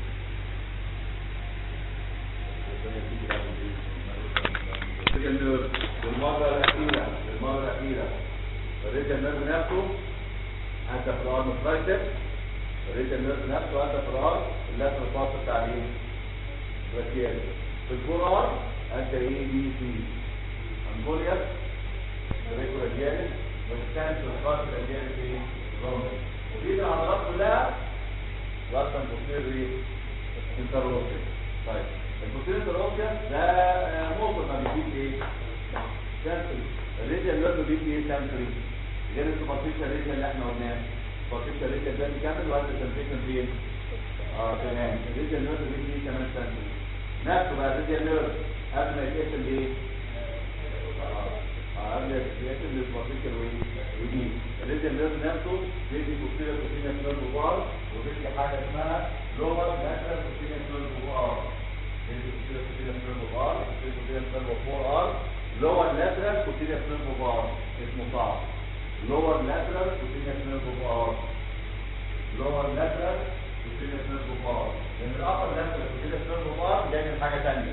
المره الاخيره المره الاخيره الراديال نيرف نفسه انت في الارم ترايسب. الراديال نيرف نفسه انت في الارم اللاترال بارت بتاع مين؟ الباكيالس. في الفور ارم انت ايه بي سي انكولياس ريكو راديالس والثاني في الخارج راديالس ايه؟ رومر. ودي العضلات كلها راسا بوستيريور انتروكس. طيب البوستيريور انتروكس ده موضوع ما بيجيب ايه؟ سنتري. الراديال نيرف بيجي ايه سنتري؟ غير السوبرفيشال راديال اللي احنا قلناه. السوبرفيشال راديال ده بيكمل وقت السنتريشن فين؟ اه تمام. الراديال نيرف بيجي ايه كمان سنتري. نفسه بقى الراديال نيرف قبل ما يتقسم لايه؟ اه قبل ما يتقسم للسوبرفيشال وايه؟ ودي الراديال نيرف نفسه بيجي بوستيريور كوتينيوس نيرف بار وبيجي حاجه اسمها لور لاترال كوتينيوس نيرف بار. بيجي بوستيريور كوتينيوس نيرف بار بوستيريور كوتينيوس نيرف فور ار لور لاترال كوتينيوس نيرف بار. اسمه صعب. لور لاترال كوتينيوس نيرف بار. لور لاترال كوتينيوس نيرف بار. لان الابر لاترال كوتينيوس نيرف بار بيعمل حاجه ثانيه.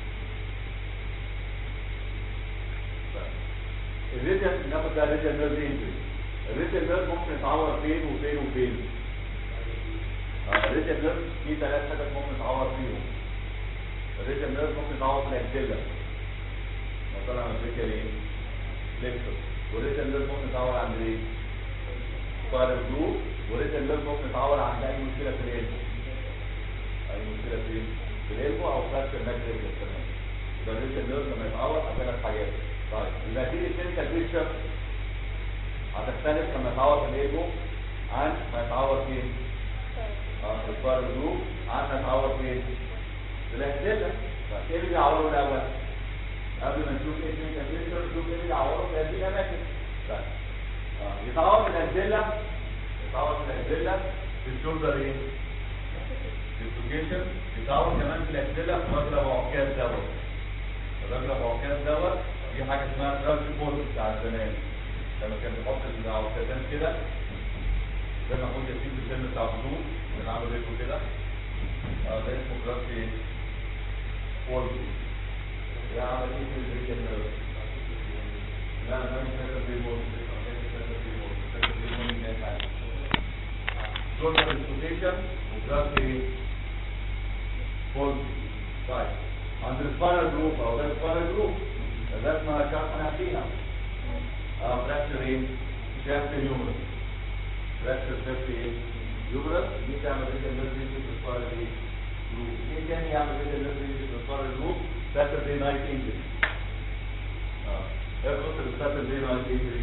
الراديال ناخد بقى الراديال نيرف انجري. الراديال نيرف ممكن يتعور فين وفين وفين؟ الراديال نيرف في ثلاث حاجات ممكن يتعور فيهم. الراديال نيرف ممكن يتعور في الاكسيلا. مثلا على فكره ايه؟ ليكتور. والراديال نيرف ممكن يتعور عند ايه؟ سبايرال جروب. والراديال نيرف ممكن يتعور عند اي مشكله في القلب. اي مشكله فين؟ في القلب او فراكشر ماكريكس كمان. يبقى الراديال نيرف لما يتعور ثلاث حاجات. طيب يبقى دي الكلينيكال بيكتشر هتختلف لما يتعور في الايجو عن ما يتعور فين؟ اه في الفار جروب عن ما يتعور فين؟ في الاكسيلا. طيب ايه اللي بيعوره الاول؟ قبل ما نشوف ايه الكلينيكال بيكتشر نشوف ايه اللي بيعوره في هذه الاماكن. طيب اه يتعور في الاكسيلا يتعور في الاكسيلا في الشولدر ايه؟ في السوكيشن. يتعور كمان في الاكسيلا في الراجل ابو عكاز دوت. الراجل ابو عكاز دوت في حاجه اسمها كراش بوست بتاع زمان لما كان بيحط العكازان كده زي ما قلت ياسين في الفيلم بتاع البطول كان عامل رجله كده. اه ده اسمه كراش ايه؟ بوست. ده عمل ايه في الرجل نيرف؟ لا ده مش فاكر في بوست مش فاكر في بوست فاكر في بوست من حاجه. شولدر ديسلوكيشن وكراش ايه؟ بوست. طيب عند السبايرال جروب او ده السبايرال جروب ده اسمها شاف انا فيها اه فراكشر ايه؟ شافت اليومرس. فراكشر شافت ايه؟ يومرس. دي تعمل ريجل نيرف انجري في السبايرال ايه؟ جروب. ايه تاني يعمل ريجل نيرف انجري في السبايرال جروب؟ ساتردي نايت انجري. اه ايه قصه الساتردي نايت انجري؟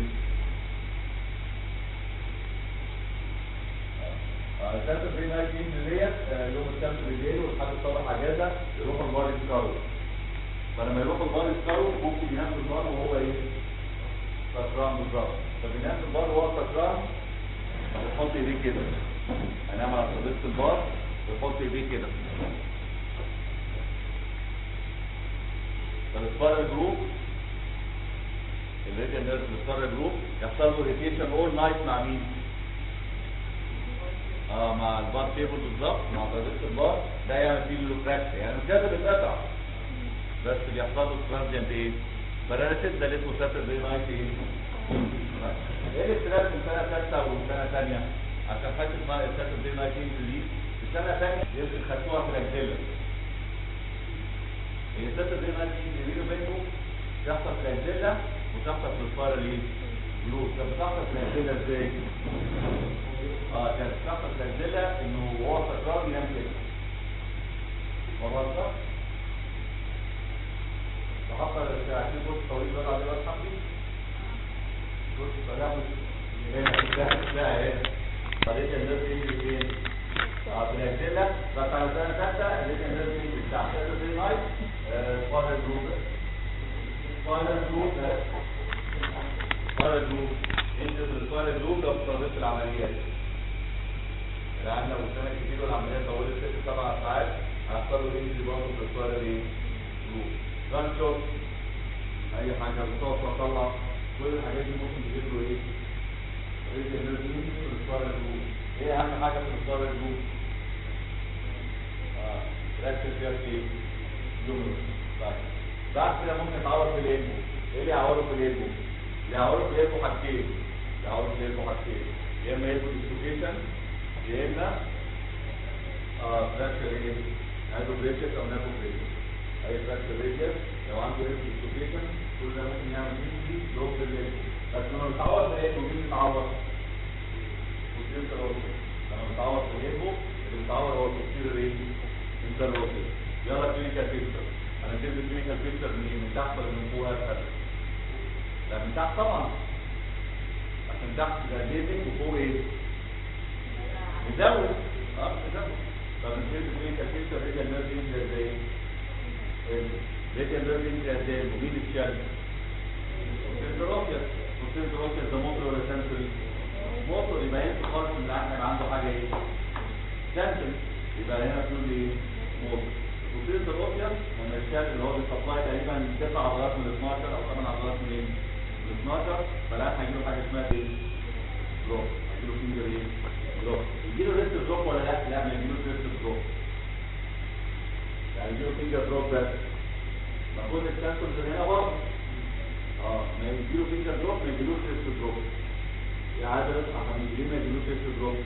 اه الساتردي نايت انجري ديت يوم السبت بالليل والحد الصبح اجازه يروح البار يسكروا. فلما يروح البار يسكروا ممكن ينام في البار وهو ايه؟ سكران بالظبط. فبينام في البار وهو سكران بيحط ايديه كده. هينام على صديقة البار ويحط ايديه كده. فالسبايرال جروب الريديال نيرف السبايرال جروب يحصل له روتيشن اول نايت مع مين؟ اه مع البار تيبل بالظبط، مع ترابيزه البار، ده يعمل فيه لوكراكس، يعني مش لازم يتقطع بس بيحصل له ترانزيانت ايه؟ باراليسيس، ده اللي اسمه ساتردي نايت ايه؟ ايه الاختلاف بين سنه ثالثه وسنه ثانيه؟ عشان حته اسمها ساتردي نايت دي في سنه ثانيه يمكن خدتوها في الاجزله. هي ساتردي نايت اللي بينه وبينه تحصل في الاجزله وتحصل في السبايرال ايه؟ جروب. طب بتحصل في الاجزله ازاي؟ اه كانت بتحصل في الاجزله انه هو سكران ينام كده. مرات صح؟ فحصل عشان بص طويل بقى عليه بقى صاحبي. بص بقى هنا كده كده اهي. طريقه الناس دي فين؟ اه في الاجزله بس على سنه ثالثه اللي الناس دي بتاع ساتردي نايت سبايرال جروب. سبايرال جروب ده سبايرال جروب انت السبايرال جروب ده في العمليات. يعني لو سنه كتير والعمليه طولت ست سبع ساعات هيحصل له انجري برضه في السبايرال ايه؟ جروب. جان شوت اي حاجه بتقف تطلع كل الحاجات دي ممكن تجيب له ايه؟ ريت النيرفين في السبايرال جروب. ايه اهم حاجه في السبايرال جروب؟ اه ركز فيها في ايه؟ جمله. طيب بعد كده ممكن تعور في الالبو. ايه اللي يعوره في الالبو؟ اللي يعوره في الالبو حاجتين. اللي يعوره في الالبو حاجتين، يا اما البو ديسلوكيشن يا اما اه فراكشر ايه؟ هايدرو بريشر او نابو بريشر. اي فراكشر بريشر لو عنده البو ديسلوكيشن كل ده ممكن يعمل انجري لو في الالبو. بس لما بتعور في الالبو مين بيتعور؟ الانتروسير. لما بتعور في الالبو اللي بيتعور هو البوستيريور ايه؟ انتروسير. يلا كلينيكال بيكتشر. انا جبت كلينيكال بيكتشر منين؟ من تحت ولا من فوق اسفل؟ لا من تحت طبعا. عشان تحت ده ليزنج وفوق ايه؟ مزود. اه مزود. طب نجيب كلينيكال بيكتشر ريديال نيرف انجري ازاي؟ ريديال نيرف انجري ازاي؟ مين اتشال؟ الانتروسير. الانتروسير ده موتور ولا سنسوري؟ موتور. يبقى انت خالص من العقل يبقى عنده حاجه ايه؟ سنسوري. يبقى هنا تقول لي موتور. وفي الروسيا لما الشاب اللي هو بيسبلاي تقريبا تسع عضلات من اثناشر او ثمان عضلات من ايه؟ من اثناشر، فالان هيجيله حاجه اسمها ايه؟ دروب. هيجيله فينجر ايه؟ دروب. يجيله ريست دروب ولا لا؟ لا ما يجيلوش ريست دروب. يعني يجيله فينجر دروب بس. ما كل السنسورز هنا برضه. اه ما يجيله فينجر دروب ما يجيلوش ريست دروب. يا عادل اصحى حبيبي ليه ما يجيلوش ريست دروب؟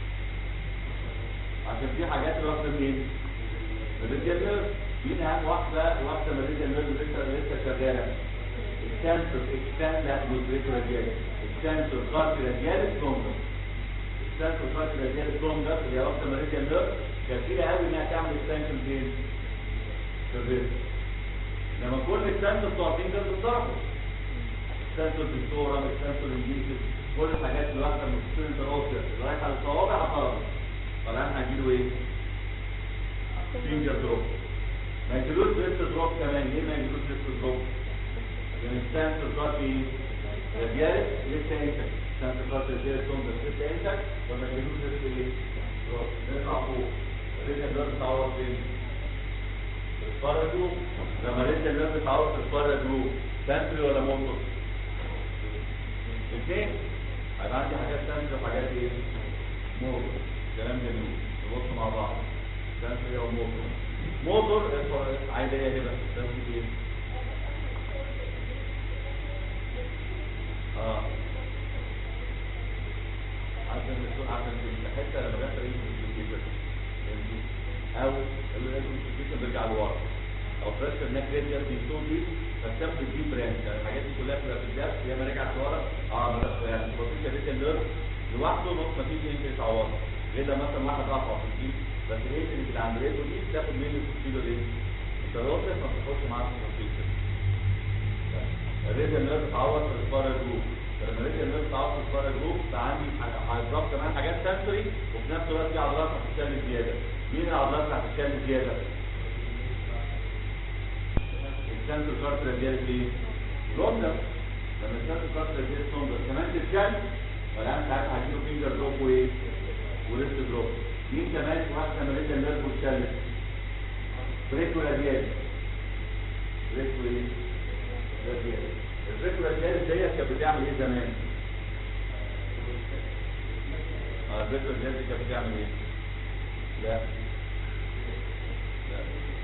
عشان في حاجات واخده منين؟ الريديال نيرف. مين اهم واحده؟ واحده من الريديال نيرف لسه لسه شغاله. السنسور اكستان لا مش راديال. السنسور كارت راديال سترومبر. السنسور كارت راديال سترومبر اللي هي واحده من الريديال نيرف كفيله قوي انها تعمل اكستنشن فين؟ في الريست. لما كل السنسور بتوع فينجرز اتضربوا. السنسور ديستورم، السنسور انجيسيس، كل الحاجات اللي واحده من السنسور اوسير اللي رايحه للصوابع اتضربت. فالان هيجيله ايه؟ فينجر دروب. ما يجيلوش ريست دروب كمان. ليه ما يجيلوش ريست دروب؟ لان السنسور كارت ايه؟ راديالس لسه انتك. السنسور كارت راديالس كومبس لسه انتك فما يجيلوش ريست ايه؟ دروب. نطلع فوق. الريست النيرف بتعوض فين؟ في السبايرال جروب. لما الريست النيرف بتعوض في السبايرال جروب سنسوري ولا موتور؟ الاثنين. هيبقى عندي حاجات سنسوري وحاجات ايه؟ موتور. كلام جميل. نبص مع بعض. سنسوري او موتور. موتور عايزه ايه هنا؟ سنسوري ايه؟ اه عشان عشان الحته لما بيحصل ايه في او الانسوليشن بيرجع لورا او بريشر ناك ريديال بيستون دي فالسبب دي برانش. يعني الحاجات دي كلها بتبقى في الجبس يا اما رجعت لورا اه يعني بروتيشن ريديال نيرف لوحده نص ما فيش ينفع تعوضه. كده مثلا واحد اقع في الجيب بس الايه اللي في العمليه دي تاخد منه كيلو ايه؟ التراث ما تاخدش معاه في البروتيشن. الريديال نيرف اتعوض في السبايرال جروب. فلما الريديال نيرف اتعوض في السبايرال جروب فعندي هيضاف كمان حاجات سنسوري وفي نفس الوقت في عضلات هتتشال زياده. مين العضلات اللي هتتشال زياده؟ السنسور كارت راديال ايه؟ لوندر. لما السنسور كارت راديال لوندر كمان تتشال فالان ساعتها هتجيله فينجر دروب وايه؟ وريست دروب. مين كمان؟ واحده من الريديال نيرف واتشالت؟ بريكو راديال. ريترو ايه؟ راديال. الريترو راديال ديت كانت بتعمل ايه زمان؟ اه الريترو راديال دي كانت بتعمل ايه؟ لا لا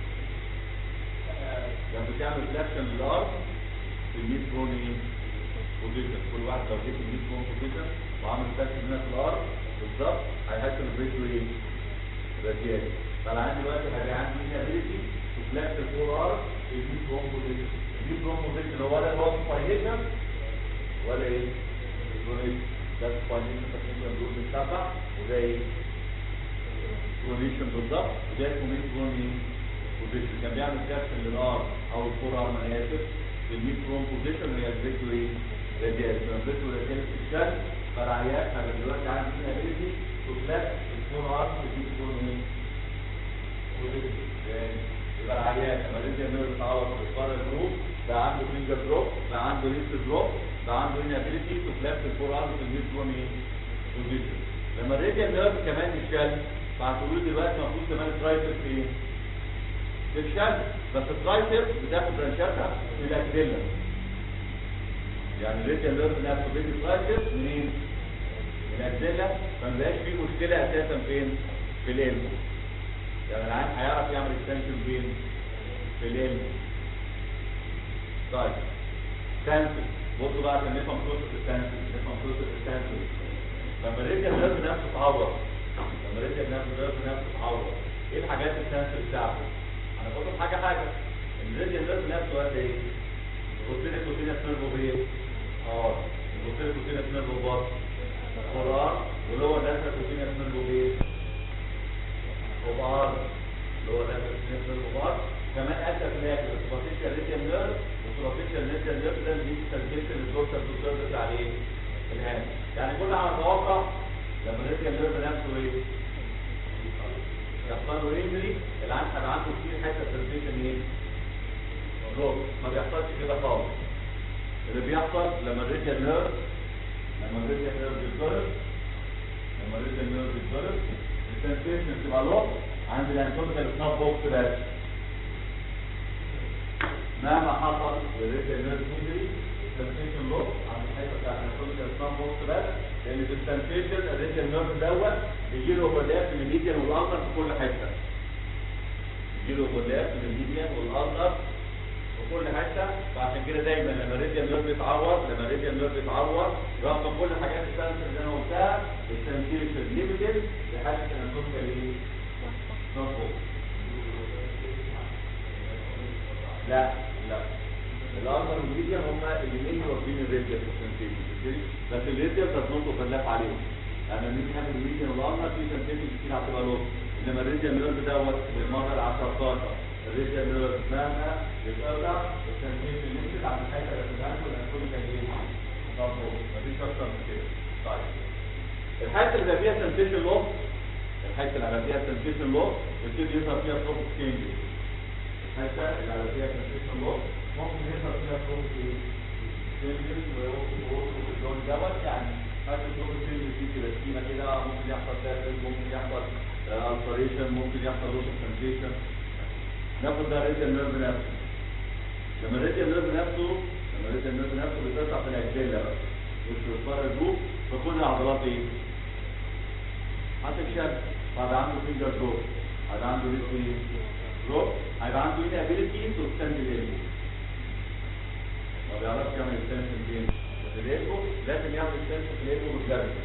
كانت بتعمل فلاكشن للارض في الميد برون ايه؟ بوزيشن. كل واحد لو جبت الميد برون بوزيشن وعمل فلاكشن هنا في الارض بالظبط هيحصل الريترو ايه؟ راديال. فانا عندي دلوقتي هيبقى عندي انابيلتي تو فلاكس الفور ار في الميد برون بوزيشن. الميد برون بوزيشن هو ده هو سباينيشن ولا ايه؟ ده سباينيشن تقريبا بيقول بنتبع وده ايه؟ برونيشن بالظبط. وده اسمه ميد برون ايه؟ بوزيشن. كان بيعمل كابشن للار او الفور ار انا اسف في الميد برون بوزيشن اللي هي الفيكتو ايه؟ راديال. الفيكتو راديال في الشكل فرعيات انا دلوقتي عندي انابيلتي تو فلاكس الفور ار في الميد برون ايه؟ يبقى العيان لما رجع النيرف اتعور في الفار الجروب بقى عنده فينجر دروب بقى عنده ريست دروب بقى عنده انابيلتي تو فلاكس الفور ارم في الميد برون ايه؟ بوزيشن. لما رجع النيرف كمان اتشال فهتقولوا دلوقتي المفروض كمان الترايسب في ايه؟ تتشال. بس الترايسب بتاخد برانشاتها في الاكزيلا. يعني رجع النيرف نفسه بيجي الترايسب منين؟ من الاكزيلا. فما بقاش فيه مشكله اساسا فين؟ في القلب. يعني العين هيعرف يعمل اكستنشن فين؟ في القلب. طيب سانسل بصوا بقى عشان نفهم قصه السانسل نفهم قصه السانسل. لما رجع النيرف نفسه اتعور لما رجع النيرف نفسه اتعور ايه الحاجات السانسل بتاعته؟ انا بقول حاجه حاجه ان رجع النيرف نفسه قد ايه؟ بوتينيك بوتينيك نيرفو بيه اه بوتينيك بوتينيك نيرفو باص قرار واللي هو ده بوتينيك نيرفو بيه وبار اللي هو ده بوتينيك نيرفو باص. كمان ادى في الاخر السوبرفيشال ريتيال نيرف والسوبرفيشال ريتيال نيرف ده اللي بيستلزم الدورسال سيرفيس عليه الهام. يعني كل على توقع لما الريتيال نيرف نفسه ايه؟ يحصل له انجري العين هيبقى عنده كتير حته سيرفيشن ايه؟ دروب. ما بيحصلش كده خالص. اللي بيحصل لما الريتيال نيرف لما الريتيال نيرف بيتضرب لما الريتيال نيرف بيتضرب السنسيشن بتبقى لوك عند الاناتوميكال سناب بوكس بس. مهما حصل للريتيال نيرف انجري السنسيشن لوك عند الحته بتاعت الاناتوميكال سناب بوكس بس. لان في السنسيشن الريتيال نيرف دوت بيجي له اوفرلاب من الميديان والالتر في كل حته. بيجي له اوفرلاب من الميديان والالتر في كل حته. فعشان كده دايما لما الريتيال نيرف يتعور لما الريتيال نيرف يتعور رغم كل حاجات السنسيشن اللي انا قلتها السنسيشن ليميتد لحد الاناتوميكال ايه؟ سناب بوكس. لا لا الالتر والميديان هم اللي واخدين الريتيال سنسيشن بس الريتيال تظنوا اوفرلاب عليهم. لما نيجي ناخد الميديان والالتر في سنسيشن كتير هتبقى لوك. انما الريتيال نيرف دوت بالمره ال عشرتاشر الريتيال نيرف مهما يتقطع السنسيشن ليميتد عند الحته اللي في الانف والاناتوميكال ايه؟ سناب بوكس. مفيش اكتر من كده. طيب الحته اللي فيها سنسيشن لوك الحته اللي فيها سنسيشن لوك يبتدي يظهر فيها بروب تشينج. الحته اللي فيها سنسيشن لوك ممكن يظهر فيها بروب تشينج ويوصل اللون دوت. يعني حتى البروب تشينج دي كده سكينه كده ممكن يحصل تاكل ممكن يحصل التريشن ممكن يحصل لوس سنسيشن. ناخد ده الريتيال نيرف نفسه. لما الريتيال نيرف نفسه لما الريتيال نيرف نفسه بيتقطع في الاكزيلا بقى مش في الفار الجروب فكل العضلات ايه؟ هتتشد. هيبقى عنده فينجر دروب هيبقى عنده ريست ايه؟ دروب. هيبقى عنده انابيلتي تو ستاند الالبو. ما بيعرفش يعمل اكستنشن فين؟ في الالبو. لازم يعمل اكستنشن في الالبو بالجرافيتي.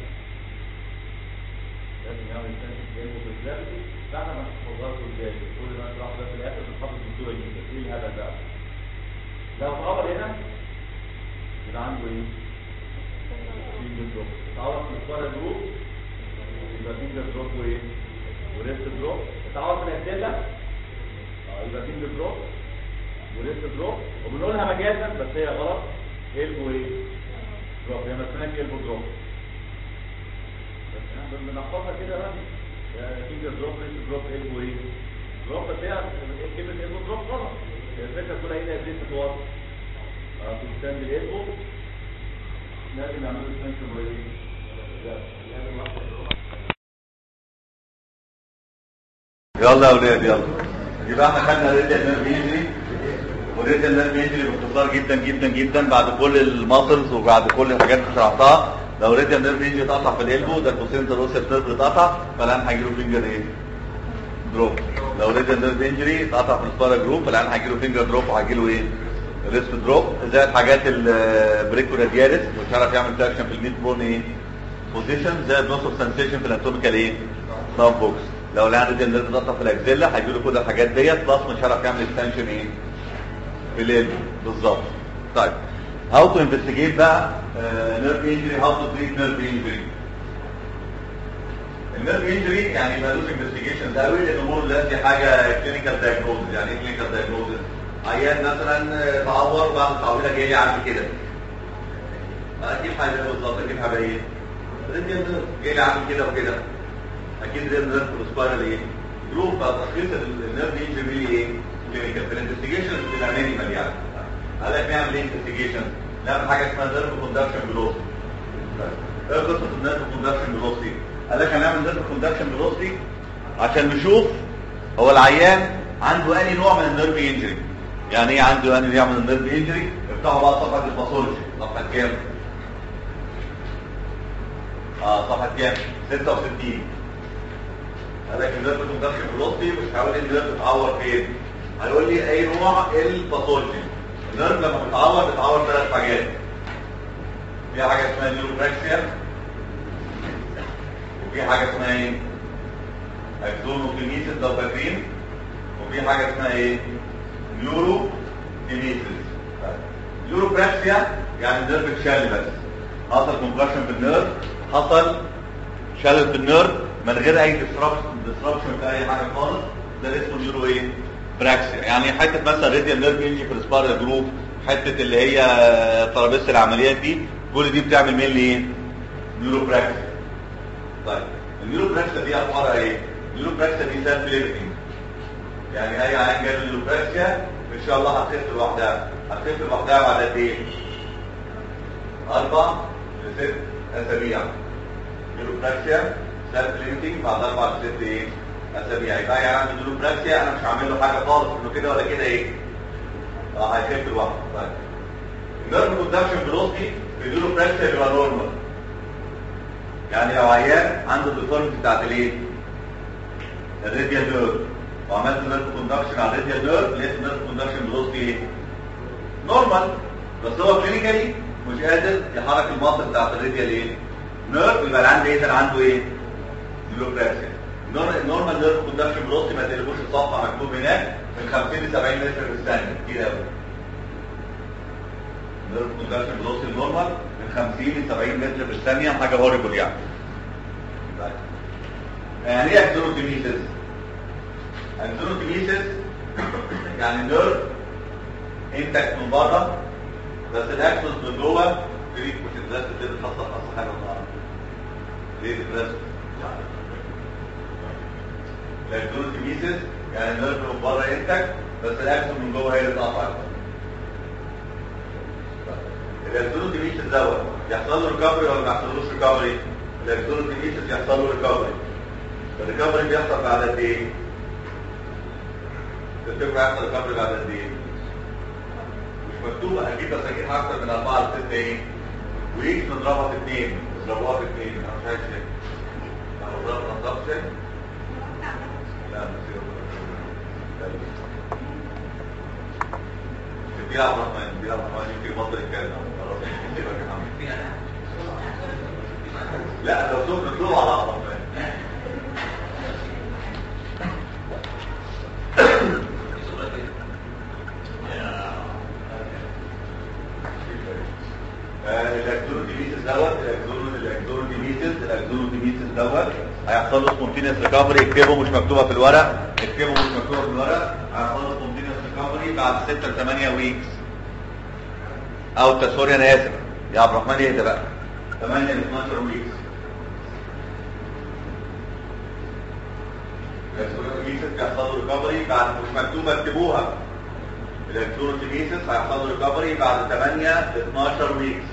لازم يعمل اكستنشن في الالبو بالجرافيتي. فاحنا ما نحفظهاش ازاي؟ كل ما نروح ده في الاخر بنحفظ الصوره دي. ايه الهبل ده؟ لو اتعور هنا يبقى عنده ايه؟ فينجر دروب. اتعور في الفار الجروب يبقى فينجر دروب وايه؟ وريست دروب. اتعور في الاكزيلا يبقى فينجر دروب وريست دروب. وبنقولها مجازا بس هي غلط. البو ايه؟ دروب. هي ما اسمهاش البو دروب بس احنا بنحفظها كده بقى. فينجر دروب ريست دروب البو ايه؟ دروب. بس هي كلمه البو دروب غلط. الفكره كلها هنا ازاي تتواصل في ستاند الالبو. لازم نعمل اكستنشن وايه؟ يلا يا اولاد يلا. يبقى احنا خدنا الريتيال نيرف انجري والريديال نيرف انجري باختصار جدا جدا جدا بعد كل الماسلز وبعد كل الحاجات اللي شرحتها، لو ريديال نيرف انجري اتقطع في القلبه ده البوسنتر اوسيت نيرف اتقطع فالان هيجيله فينجر ايه؟ دروب. لو ريديال نيرف انجري اتقطع في السبارا جروب فالان هيجيله فينجر دروب وهيجيله ايه؟ ريست دروب. زي الحاجات البريكو رادياليس مش هيعرف يعمل تراكشن في الميد بون ايه؟ بوزيشن. زي النوس اوف سنسيشن في الاناتوميكال ايه؟ ساوند بوكس. لو الان ريديال نيرف اتقطع في الاكزيلا هيجيله كل الحاجات ديت بلس مش هيعرف يعمل اكستنشن ايه؟ في القلب بالظبط. طيب هاو تو انفستيجيت بقى نيرف انجري، هاو تو تريت نيرف انجري. النيرف انجري يعني مالوش انفستيجيشن قوي لان مور دي حاجه كلينيكال دايجنوزز. يعني ايه كلينيكال دايجنوزز؟ عيان مثلا تعور بعد التعويره جاي لي عامل كده. اكيد حاجه بالظبط، اكيد حاجه ايه؟ ريديال نيرف جاي لي عامل كده وكده. اكيد ريديال نيرف سبايرال ايه؟ جروب. فتشخيص النيرف انجري ايه؟ كلينيكال. في الانفستيجيشن بتبقى مينيمال يعني. قال لك نعمل ايه انفستيجيشن؟ نعمل حاجه اسمها نيرف كوندكشن فيلوسيتي. ايه قصه النيرف كوندكشن فيلوسيتي؟ قال لك هنعمل نيرف كوندكشن فيلوسيتي عشان نشوف هو العيان عنده انهي نوع من النيرف انجري. يعني ايه عنده انهي نوع من النيرف انجري؟ افتحوا بقى صفحه الباثولوجي. صفحه كام؟ اه صفحه كام؟ ستة وستين. قال لك النيرف كوندكشن فيلوسيتي مش هيقول لي النيرف اتعور فين، هيقول لي اي نوع الباثولوجي. النيرف لما بيتعور بيتعور ثلاث حاجات. في حاجه اسمها نيوروبراكسيا، وفي حاجه اسمها ايه؟ اكزونوكلينيسيس لو فاكرين، وفي حاجه اسمها ايه؟ نيوروكلينيسيس. نيوروبراكسيا يعني النيرف اتشل بس، حصل كومبريشن في النيرف، حصل شلل في النيرف من غير اي ديسربشن في اي حاجه خالص، ده اسمه نيورو ايه؟ براكسيا. يعني حته مثلا ريديال نيرف انجري في السبارا جروب، حته اللي هي ترابيزه العمليات دي، كل دي بتعمل مين ايه؟ نيورو براكسيا. طيب النيورو براكسيا دي اخبارها ايه؟ النيورو براكسيا دي سيلف ليميتنج. يعني اي عيان جاي نيورو براكسيا ان شاء الله هتخف لوحدها. هتخف لوحدها بعد قد ايه؟ اربع لست اسابيع. نيورو براكسيا سيلف ليميتنج بعد اربع لست ايه؟ اسابيع. يبقى يعني عنده نيورو براكسيا انا مش هعمل له حاجه خالص انه كده ولا كده ايه؟ اه هيخف لوحده. طيب النيرف كوندكشن فيلوسيتي في النيورو براكسيا بيبقى نورمال. يعني لو عيان عنده الديفورميتي بتاعت الايه؟ الراديال نيرف، وعملت نيرف كوندكشن على الراديال نيرف لقيت النيرف كوندكشن فيلوسيتي ايه؟ نورمال. بس هو كلينيكالي مش قادر يحرك المنطقه بتاعت الراديال ايه؟ نيرف. يبقى اللي عنده ايه؟ عنده ايه؟ نيورو براكسيا. النورمال نيرف كوندكشن فيلوسيتي ما تقلبوش الصفحه مكتوب هناك من خمسين ل سبعين متر في الثانيه، كتير قوي. نيرف كوندكشن فيلوسيتي النورمال من خمسين ل سبعين متر في الثانيه، حاجه هوريبل يعني. طيب يعني ايه اكزونوتيميسيس؟ اكزونوتيميسيس يعني نيرف انتك من بره بس الاكسس من جوه فريك. مش الناس اللي بتحصل خاصه حاجه النهارده ليه الناس الاكزونوتيميسيس يعني النيرف من بره انتك بس الاكسس من جوه هي اللي اتقطعت. الاكزونوتيميسيس دوت يحصل له ريكفري ولا ما يحصلوش ريكفري؟ الاكزونوتيميسيس يحصل له ريكفري. الريكفري بيحصل بعد قد ايه؟ تفتكروا هيحصل ريكفري بعد قد ايه؟ مش مكتوبه، اكيد بس اكيد اكتر من اربعه لست ايه؟ ويكس نضربها في اثنين، نضربوها في اثنين، انا مش عايز شيء. لو ضربنا نضرب شيء؟ لا مش كده. عبد الرحمن دي عبد الرحمن يمكن يفضل يتكلم. لا لو شوف نطلبه على عبد الرحمن. الاكزونوتيميسيس دوت الاكزونوتيميسيس الاكزونوتيميسيس دوت هيحصل له سبونتينيوس ريكفري. اكتبه مش مكتوبه في الورق، اكتبه مش مكتوبه في الورق. هيحصل له سبونتينيوس ريكفري بعد ستة ل ثمانية ويكس او سوري انا اسف يا عبد الرحمن اهدى بقى. ثمانية ل اثناشر ويكس. الاكزونوتيميسيس بيحصل له ريكفري بعد مش مكتوبه اكتبوها. الاكزونوتيميسيس هيحصل له ريكفري بعد ثمانية ل اثناشر ويكس.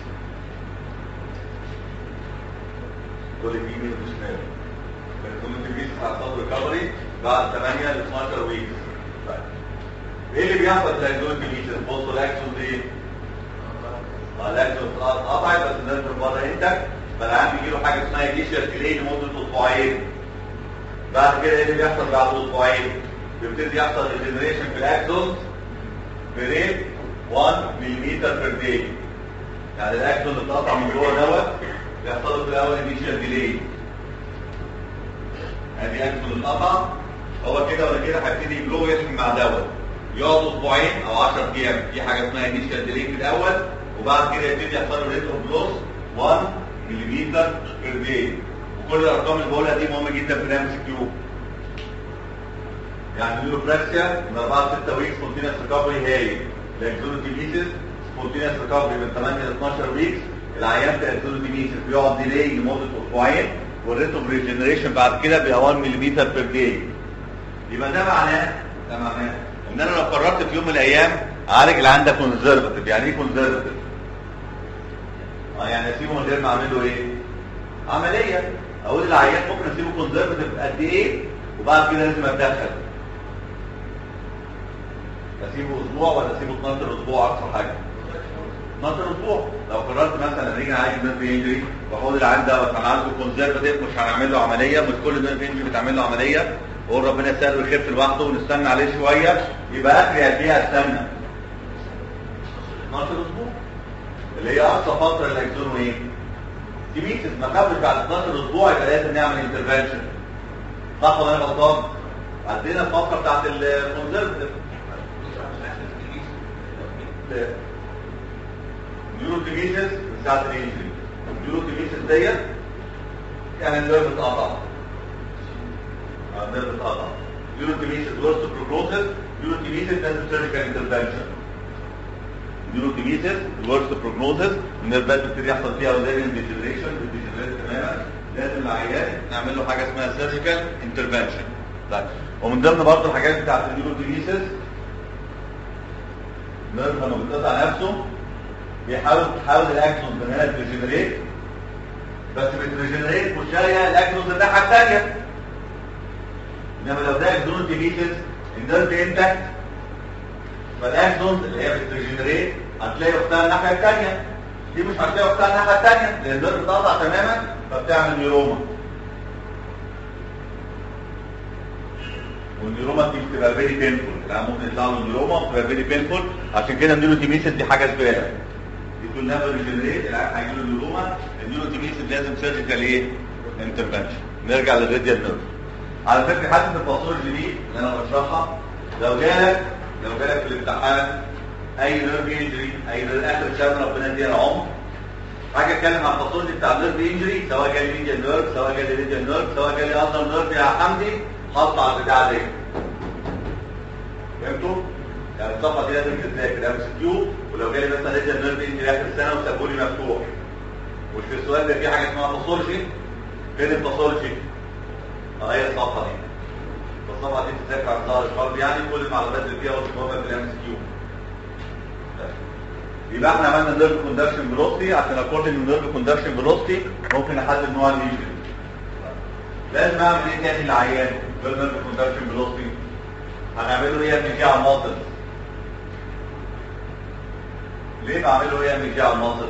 دول اليمين والشمال. الاكزونوتيميسيس هيحصل له ريكفري بعد ثمانية ل اثناشر ويكس. طيب ايه اللي بيحصل في الاكزون ديليشن؟ بصوا الاكزون دي الاكزون اتقطعت بس النيرف من بره انتك، فالعيان بيجي له حاجه اسمها انيشال ديلي لمده اسبوعين. بعد كده ايه اللي بيحصل بعد اسبوعين؟ بيبتدي يحصل ريجنريشن في الاكزون بريت واحد ملم بير داي. يعني الاكزون اللي اتقطع من جوه دوت بيحصل له في الاول انيشال ديلي. ادي اكزون اللي اتقطع هو كده ولا كده هيبتدي يجلو يحمي مع دوت، يقعد اسبوعين او عشرة ايام في حاجه اسمها انيشال ديلي في الاول، وبعد كده يبتدي يحصل له ريت اوف جلوس واحد ملم بير داي. وكل الارقام اللي بقولها دي مهمه جدا في الام سي كيو. يعني النيوروبراكسيا من أربعة ل ستة ويكس سبونتينيوس ريكفري هايل، الاكزونوديميسيس سبونتينيوس ريكفري من ثمانية ل اثناشر ويكس، العيان في الاكزونوديميسيس بيقعد ديلي لمده اسبوعين، والريت اوف ريجنريشن بعد كده بيبقى واحد ملم بير داي. يبقى ده معناه ده معناه ان انا لو قررت في يوم من الايام اعالج العيان ده كونزرفتيف. يعني ايه كونزرفتيف؟ اه يعني اسيبه من غير ما اعمل له ايه؟ عمليه. اقول للعيان ممكن اسيبه كونزرفتيف قد ايه وبعد كده لازم اتدخل. اسيبه اسبوع ولا اسيبه اتناشر اسبوع اقصى حاجه؟ اتناشر اسبوع. لو قررت مثلا نيجي نعالج نيرف انجري واقول للعيان ده انا عالجه كونزرفتيف مش هنعمل له عمليه، مش كل نيرف انجري بتعمل له عمليه، وقول ربنا يسهل ويخف لوحده ونستنى عليه شويه، يبقى اخري قد ايه استنى؟ اتناشر اسبوع اللي هي اقصى فتره للاكزون وايه؟ ديميسيس. ما خافش بعد اتناشر اسبوع يبقى لازم نعمل انترفنشن. صح ولا انا غلطان؟ عدينا الفتره بتاعت الكونزرفتيف. نيوروتيميسيس بتاعت الانجري. النيوروتيميسيس ديت يعني النيرف اتقطع. النيرف اتقطع. نيوروتيميسيس ورست بروجنوسيس، نيوروتيميسيس لازم سيرجيكال انترفنشن. نيوروتيميسيس ورست بروجنوسيس، النيرفات بتبتدي يحصل فيها اوريجن ديجنريشن بتديجنريت تماما، لازم العيان نعمل له حاجه اسمها سيرجيكال انترفنشن. طيب ومن ضمن برضه الحاجات بتاعت النيوروتيميسيس النيرف لما بيتقطع نفسه بيحاول تحاول الاكسون انها تريجنريت، بس بتريجنريت مش جايه الاكسون الناحيه الثانيه. انما لو ده اكسون ديليتد النيرف انتكت، فالاكسون اللي هي بتريجنريت هتلاقي اختها الناحيه الثانيه، دي مش هتلاقي اختها الناحيه الثانيه لان النيرف اتقطع تماما فبتعمل نيوروما. والنيوروما دي بتبقى فيري بينفول، يعني ممكن يطلع له نيوروما بتبقى فيري بينفول، عشان كده النيوروتيميسيس دي حاجه زباله. يقول نيفر ريجنريت، العيان هيجي له نيوروما، النيوروتيميسيس لازم سيرجيكال ايه؟ انترفنشن. نرجع للراديال نيرف. على فكره حاسس الباثولوجي دي اللي انا بشرحها لو جالك لو جالك في الامتحان اي نيرف انجري، اي اخر سنه ربنا يدينا عمر، حاجه اتكلم عن الباثولوجي بتاع النيرف انجري، سواء جالي ميديال نيرف، سواء جالي راديال نيرف، سواء جالي اذر نيرف يا حمدي، حط على البتاع دي. فهمتوا؟ يعني الصفحه دي لازم تتذاكر ام سي كيو، ولو جالي مثلا راديال نيرف انجري اخر السنه وسابوا لي مفتوح مش في السؤال ده في حاجه اسمها باثولوجي. فين الباثولوجي؟ اه هي الصفحه دي. الصفحه دي تتذاكر عن ظهر القلب، يعني كل المعلومات اللي فيها وتفهمها في الام سي كيو. يبقى احنا عملنا النيرف كوندكشن فيلوسيتي عشان اكوردنج النيرف كوندكشن فيلوسيتي ممكن احدد نوع الانجري. لازم اعمل ايه تاني للعيان في النيرف كوندكشن فيلوسيتي؟ هنعمل له ايه امنيجيا على الماسل؟ ليه بعمل له ايه امنيجيا على الماسل؟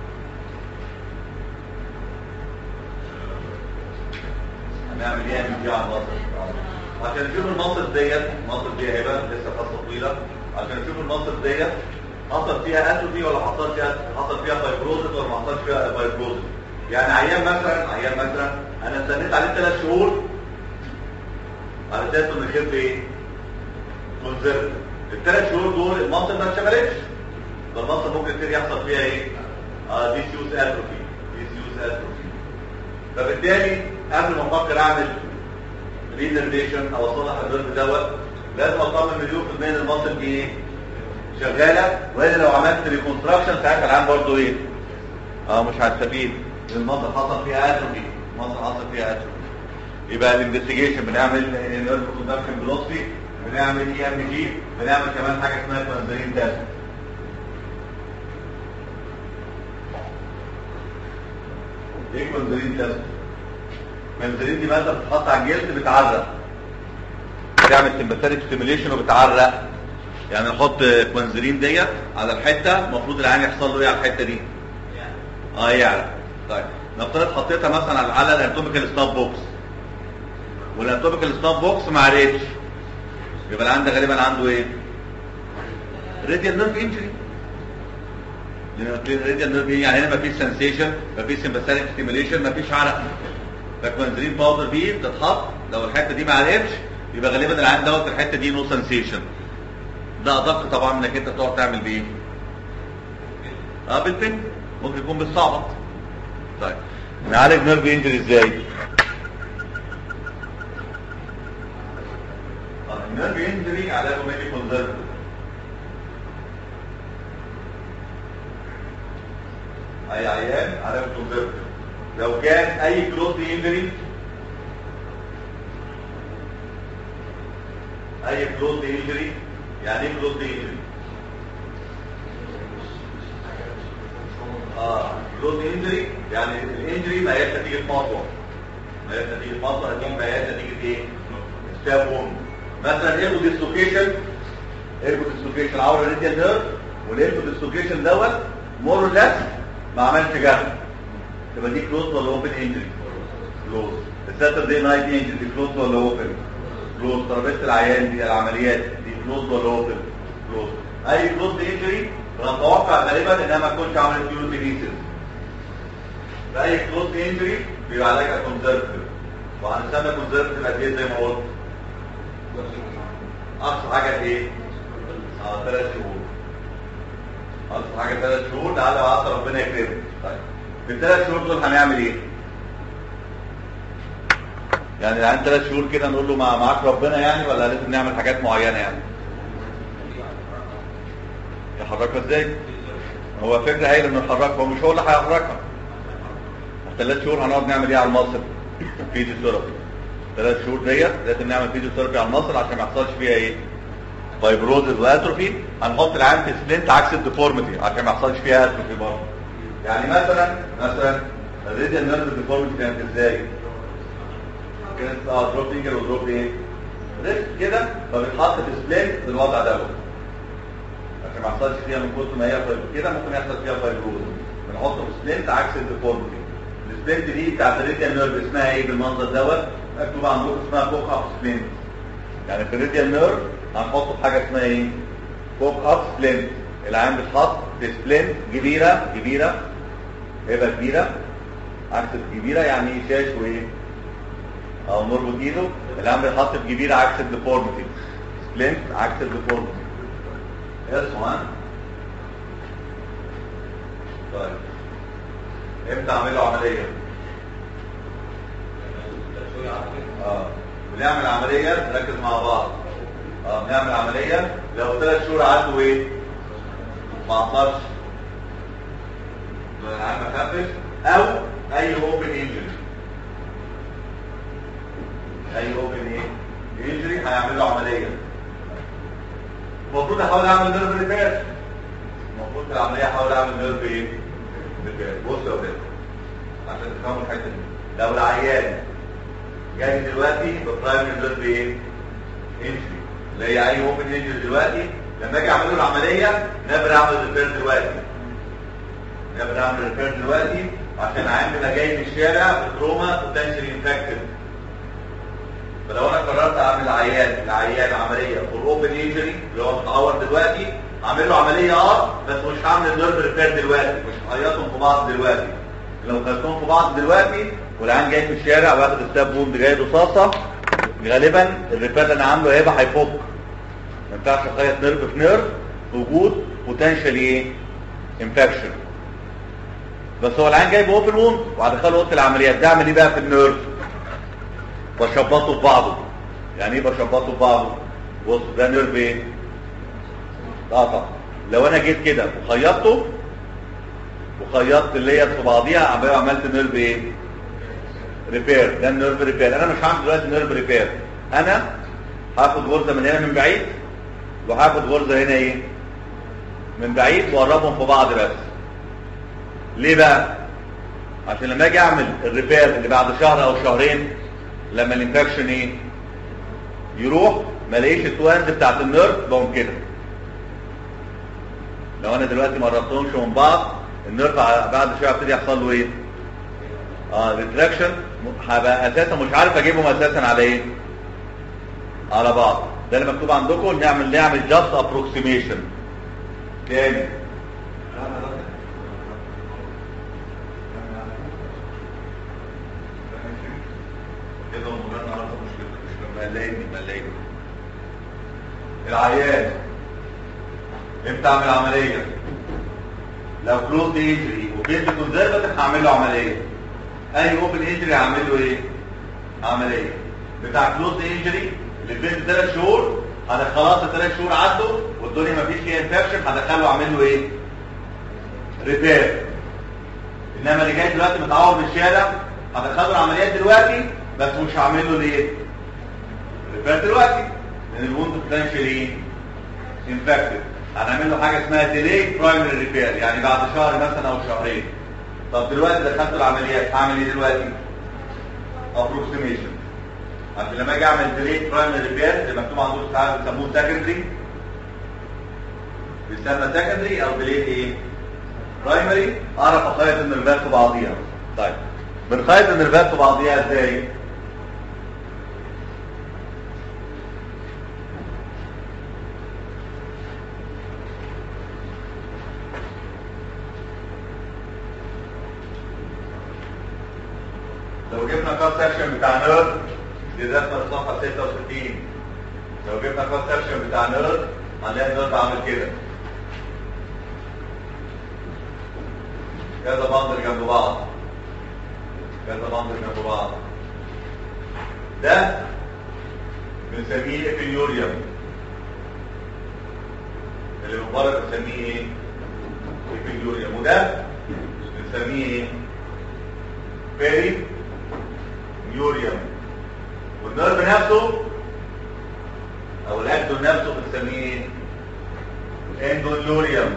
هنعمل ايه امنيجيا على الماسل؟ عشان نشوف الماسل ديت، الماسل دي هيبقى لسه قصه طويله، عشان نشوف الماسل ديت حصل فيها اتروفي ولا حصل فيها حصل فيها فايبروزس ولا ما حصلش فيها فايبروزس. يعني عيان مثلا عيان مثلا انا استنيت عليه ثلاث شهور على اساس انه يخف ايه؟ كونزرت. الثلاث شهور دول المنطقه ما اشتغلتش، فالمنطقه ممكن يبتدي يحصل فيها ايه؟ اه ديسيوس اتروفي، ديسيوس اتروفي. فبالتالي قبل ما افكر اعمل رينرفيشن او اصلح النيرف دوت لازم اطمن مليون في المية ان المنطقه دي ايه؟ شغاله، والا لو عملت ريكونستراكشن ساعتها العام برضه ايه؟ اه مش هتستفيد. المنطقه حصل فيها اتروفي، المنطقه حصل فيها اتروفي. يبقى الانفستيجيشن بنعمل نيرف كوندكشن فيلوسيتي، بنعمل اي ام جي، بنعمل كمان حاجه اسمها كونزرين تيست. ايه كونزرين تيست؟ كونزرين دي ماده بتتحط على الجلد بتعرق، بتعمل سمباثيك ستيميوليشن وبتعرق. يعني نحط كوانزلين ديت على الحته، المفروض العين يحصل له ايه على الحته دي؟ اه يعرق. طيب نفترض حطيتها مثلا على على الاناتوميكال ستاف بوكس، والاناتوميكال ستاف بوكس ما عرقتش، يبقى العين ده غالبا عنده ايه؟ راديال نيرف انجري. لان راديال نيرف يعني هنا مفيش سنسيشن، مفيش سمباثيك ستيميوليشن، مفيش عرق. فالكوانزلين باودر دي بتتحط، لو الحته دي ما عرقتش يبقى غالبا العين دوت الحته دي نو سنسيشن. ده ادق طبعا انك انت تقعد تعمل بايه؟ اه بالبن، ممكن يكون بالصعبط. طيب نعالج نيرف انجري ازاي؟ اه النيرف انجري علاجه ميدي كونزرفتيف. اي عيان علاجه كونزرفتيف. لو كان اي كلوز انجري، اي كلوز انجري، يعني ايه كلوز انجري؟ اه كلوز انجري يعني الانجري ما هياش نتيجه مطوه، ما هياش نتيجه مطوه، ما هياش نتيجه ايه؟ ستاب ووند. مثلا ايرجو ديسلوكيشن، ايرجو ديسلوكيشن عور الراديال نيرف، والايرجو ديسلوكيشن دوت مور ليس ما عملش جرح، تبقى دي كلوز ولا اوبن انجري؟ كلوز. الساتردي نايت انجري دي كلوز ولا اوبن؟ كلوز. ترابيزه العيان دي العمليات دي كلوز ولا اوبن؟ كلوز. اي كلوز انجري بنتوقع غالبا انها ما تكونش عملت كيوتيليسيس. فاي كلوز انجري بيبقى علاجها كونزرفتيف، وهنستنى كونزرفتيف قد ايه زي ما قلت؟ اقصى حاجه ايه؟ اه ثلاث شهور. اقصى حاجه ثلاث شهور لعل وعسى ربنا يكرمك. طيب في الثلاث شهور دول هنعمل ايه؟ يعني العين ثلاث شهور كده نقول له مع معاك ربنا يعني، ولا لازم نعمل حاجات معينه يعني؟ يحركها ازاي؟ هو فكره هايله انه يحركها، هو مش هو اللي هيحركها. ثلاث شهور هنقعد نعمل ايه على المصل؟ فيديو ثيرابي. ثلاث شهور ديت لازم نعمل فيديو ثيرابي على المصل عشان ما يحصلش فيها ايه؟ فايبروزز واتروفي. هنحط العين في سبلنت عكس الديفورميتي عشان ما يحصلش فيها اتروفي برضه. يعني مثلا مثلا الراديال نيرف ديفورميتي كانت ازاي؟ كانت اه دروب فينجر ودروب ايه؟ ريست كده، فبيتحط في سبلنت بالوضع دوت عشان ما يحصلش فيها من كتر ما هي كده ممكن يحصل فيها فايبروز. بنحطه في سبلنت عكس الديفورميتي. السبلنت دي بتاعت الراديال نيرف اسمها ايه بالمنظر دوت؟ مكتوب عندكم اسمها كوك اب سبلنت. يعني في الراديال نيرف هنحطه في حاجه اسمها ايه؟ كوك اب سبلنت. العين بتحط في سبلنت كبيره كبيره، هيبقى كبيره عكس الكبيره يعني شاش وايه؟ او نربط ايده. العين بيتحط في كبيره عكس الديفورميتي. سبلنت عكس الديفورميتي. اسمع. طيب امتى اعمل له عمليه؟ اه بنعمل عمليه نركز مع بعض. اه بنعمل عمليه لو ثلاث شهور عدوا ايه؟ ما حصلش، العين ما خفش، او اي اوبن انجري. اي اوبن ايه؟ انجري هيعمل له عمليه. المفروض احاول اعمل نيرف ريبير. المفروض في العمليه احاول اعمل نيرف ايه؟ ريبير. بص يا ولاد عشان تفهموا الحته دي. لو العيان جاي دلوقتي ببرايمري نيرف ايه؟ انجري، اللي هي اي اوبن انجري دلوقتي، لما اجي اعمل له العمليه نقدر اعمل ريبير دلوقتي. نقدر اعمل ريبير دلوقتي عشان العيان بيبقى جاي من الشارع بتروما بوتنشالي انفكتد. فلو انا قررت اعمل عيان العيان عمليه فور اوبن انجري اللي هو متعور دلوقتي، اعمل له عمليه اه بس مش هعمل النيرف ريبير دلوقتي، مش هخيطهم في بعض دلوقتي. لو خيطتهم في بعض دلوقتي والعيان جاي في الشارع واخد ستاب ووند جاي رصاصه، غالبا الريبير اللي انا عامله هيبقى هيفك. ما ينفعش اخيط نيرف في نيرف وجود بوتنشالي ايه؟ انفكشن. بس هو العيان جاي باوبن ووند وهدخله اوضه العمليات، ده اعمل ايه بقى في النيرف؟ بشبطه في بعضه. يعني ايه بشبطه في بعضه؟ بص ده نيرف ايه؟ قطع. لو انا جيت كده وخيطته وخيطت اللي هي في بعضيها عملت نيرف ايه؟ ريبير. ده النيرف ريبير. انا مش هعمل دلوقتي نيرف ريبير، انا هاخد غرزه من هنا من بعيد وهاخد غرزه هنا ايه؟ من بعيد واقربهم في بعض بس. ليه بقى؟ عشان لما اجي اعمل الريبير اللي بعد شهر او شهرين لما الانفكشن ايه؟ يروح ما الاقيش التو اند بتاعت النيرف بقوم كده. لو انا دلوقتي ما قربتهمش من بعض النيرف بعد شويه هيبتدي يحصل له ايه؟ اه ريتراكشن، هبقى اساسا مش عارف اجيبهم اساسا على ايه؟ على بعض. ده اللي مكتوب عندكم، نعمل نعمل جاست ابروكسيميشن تاني. كده المجرد النهارده مش مش مقلقني مقلقني. العيان امتى اعمل عمليه؟ لو كلوز انجري وبيت كونزرفتيف هعمل له عمليه. اي اوبن انجري هعمل له ايه؟ عمليه. بتاع كلوز انجري اللي بين ثلاث شهور انا خلاص الثلاث شهور عدوا والدنيا ما فيش فيها انفكشن، هدخله اعمل له ايه؟ ريبير. انما اللي جاي دلوقتي متعور من الشارع هدخله العمليات دلوقتي بس مش هعمل له ليه؟ ريبير دلوقتي لان الوند بوتنشالي انفكتد. هنعمل له حاجه اسمها ديلي برايمري ريبير، يعني بعد شهر مثلا او شهرين. طب دلوقتي دخلت العمليات هعمل ايه دلوقتي؟ ابروكسيميشن. عشان لما اجي اعمل ديلي برايمري ريبير اللي مكتوب عندكم ساعات بيسموه سكندري، بيسمى سكندري او ديلي ايه؟ برايمري. اعرف اخيط النرفات في بعضيها. طيب بنخيط النرفات في بعضيها ازاي؟ لو جبنا كات سكشن بتاع نيرف دي داخله في صفحه ستة وستين. لو جبنا كات سكشن بتاع نيرف هنلاقي النيرف عامل كده كذا بندر جنب بعض كذا بندر جنب بعض. ده بنسميه ابينيوريوم، اللي من بره بنسميه ايه؟ ابينيوريوم. وده بنسميه ايه؟ بيري يوريوم. والنيرف نفسه او الاكدون نفسه بنسميه اندونيوريوم.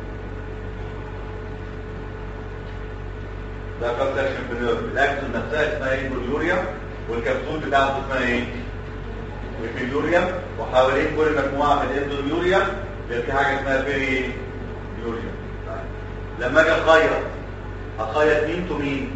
ده كابسوليشن في النيرف. الاكدون نفسها اسمها اندونيوريوم والكبسول بتاعته اسمها ايه؟ ابينيوريوم. وحوالين كل مجموعه من الاندونيوريوم بيبقى في حاجه اسمها بيري يوريوم. لما اجي اخيط اخيط مين تو مين؟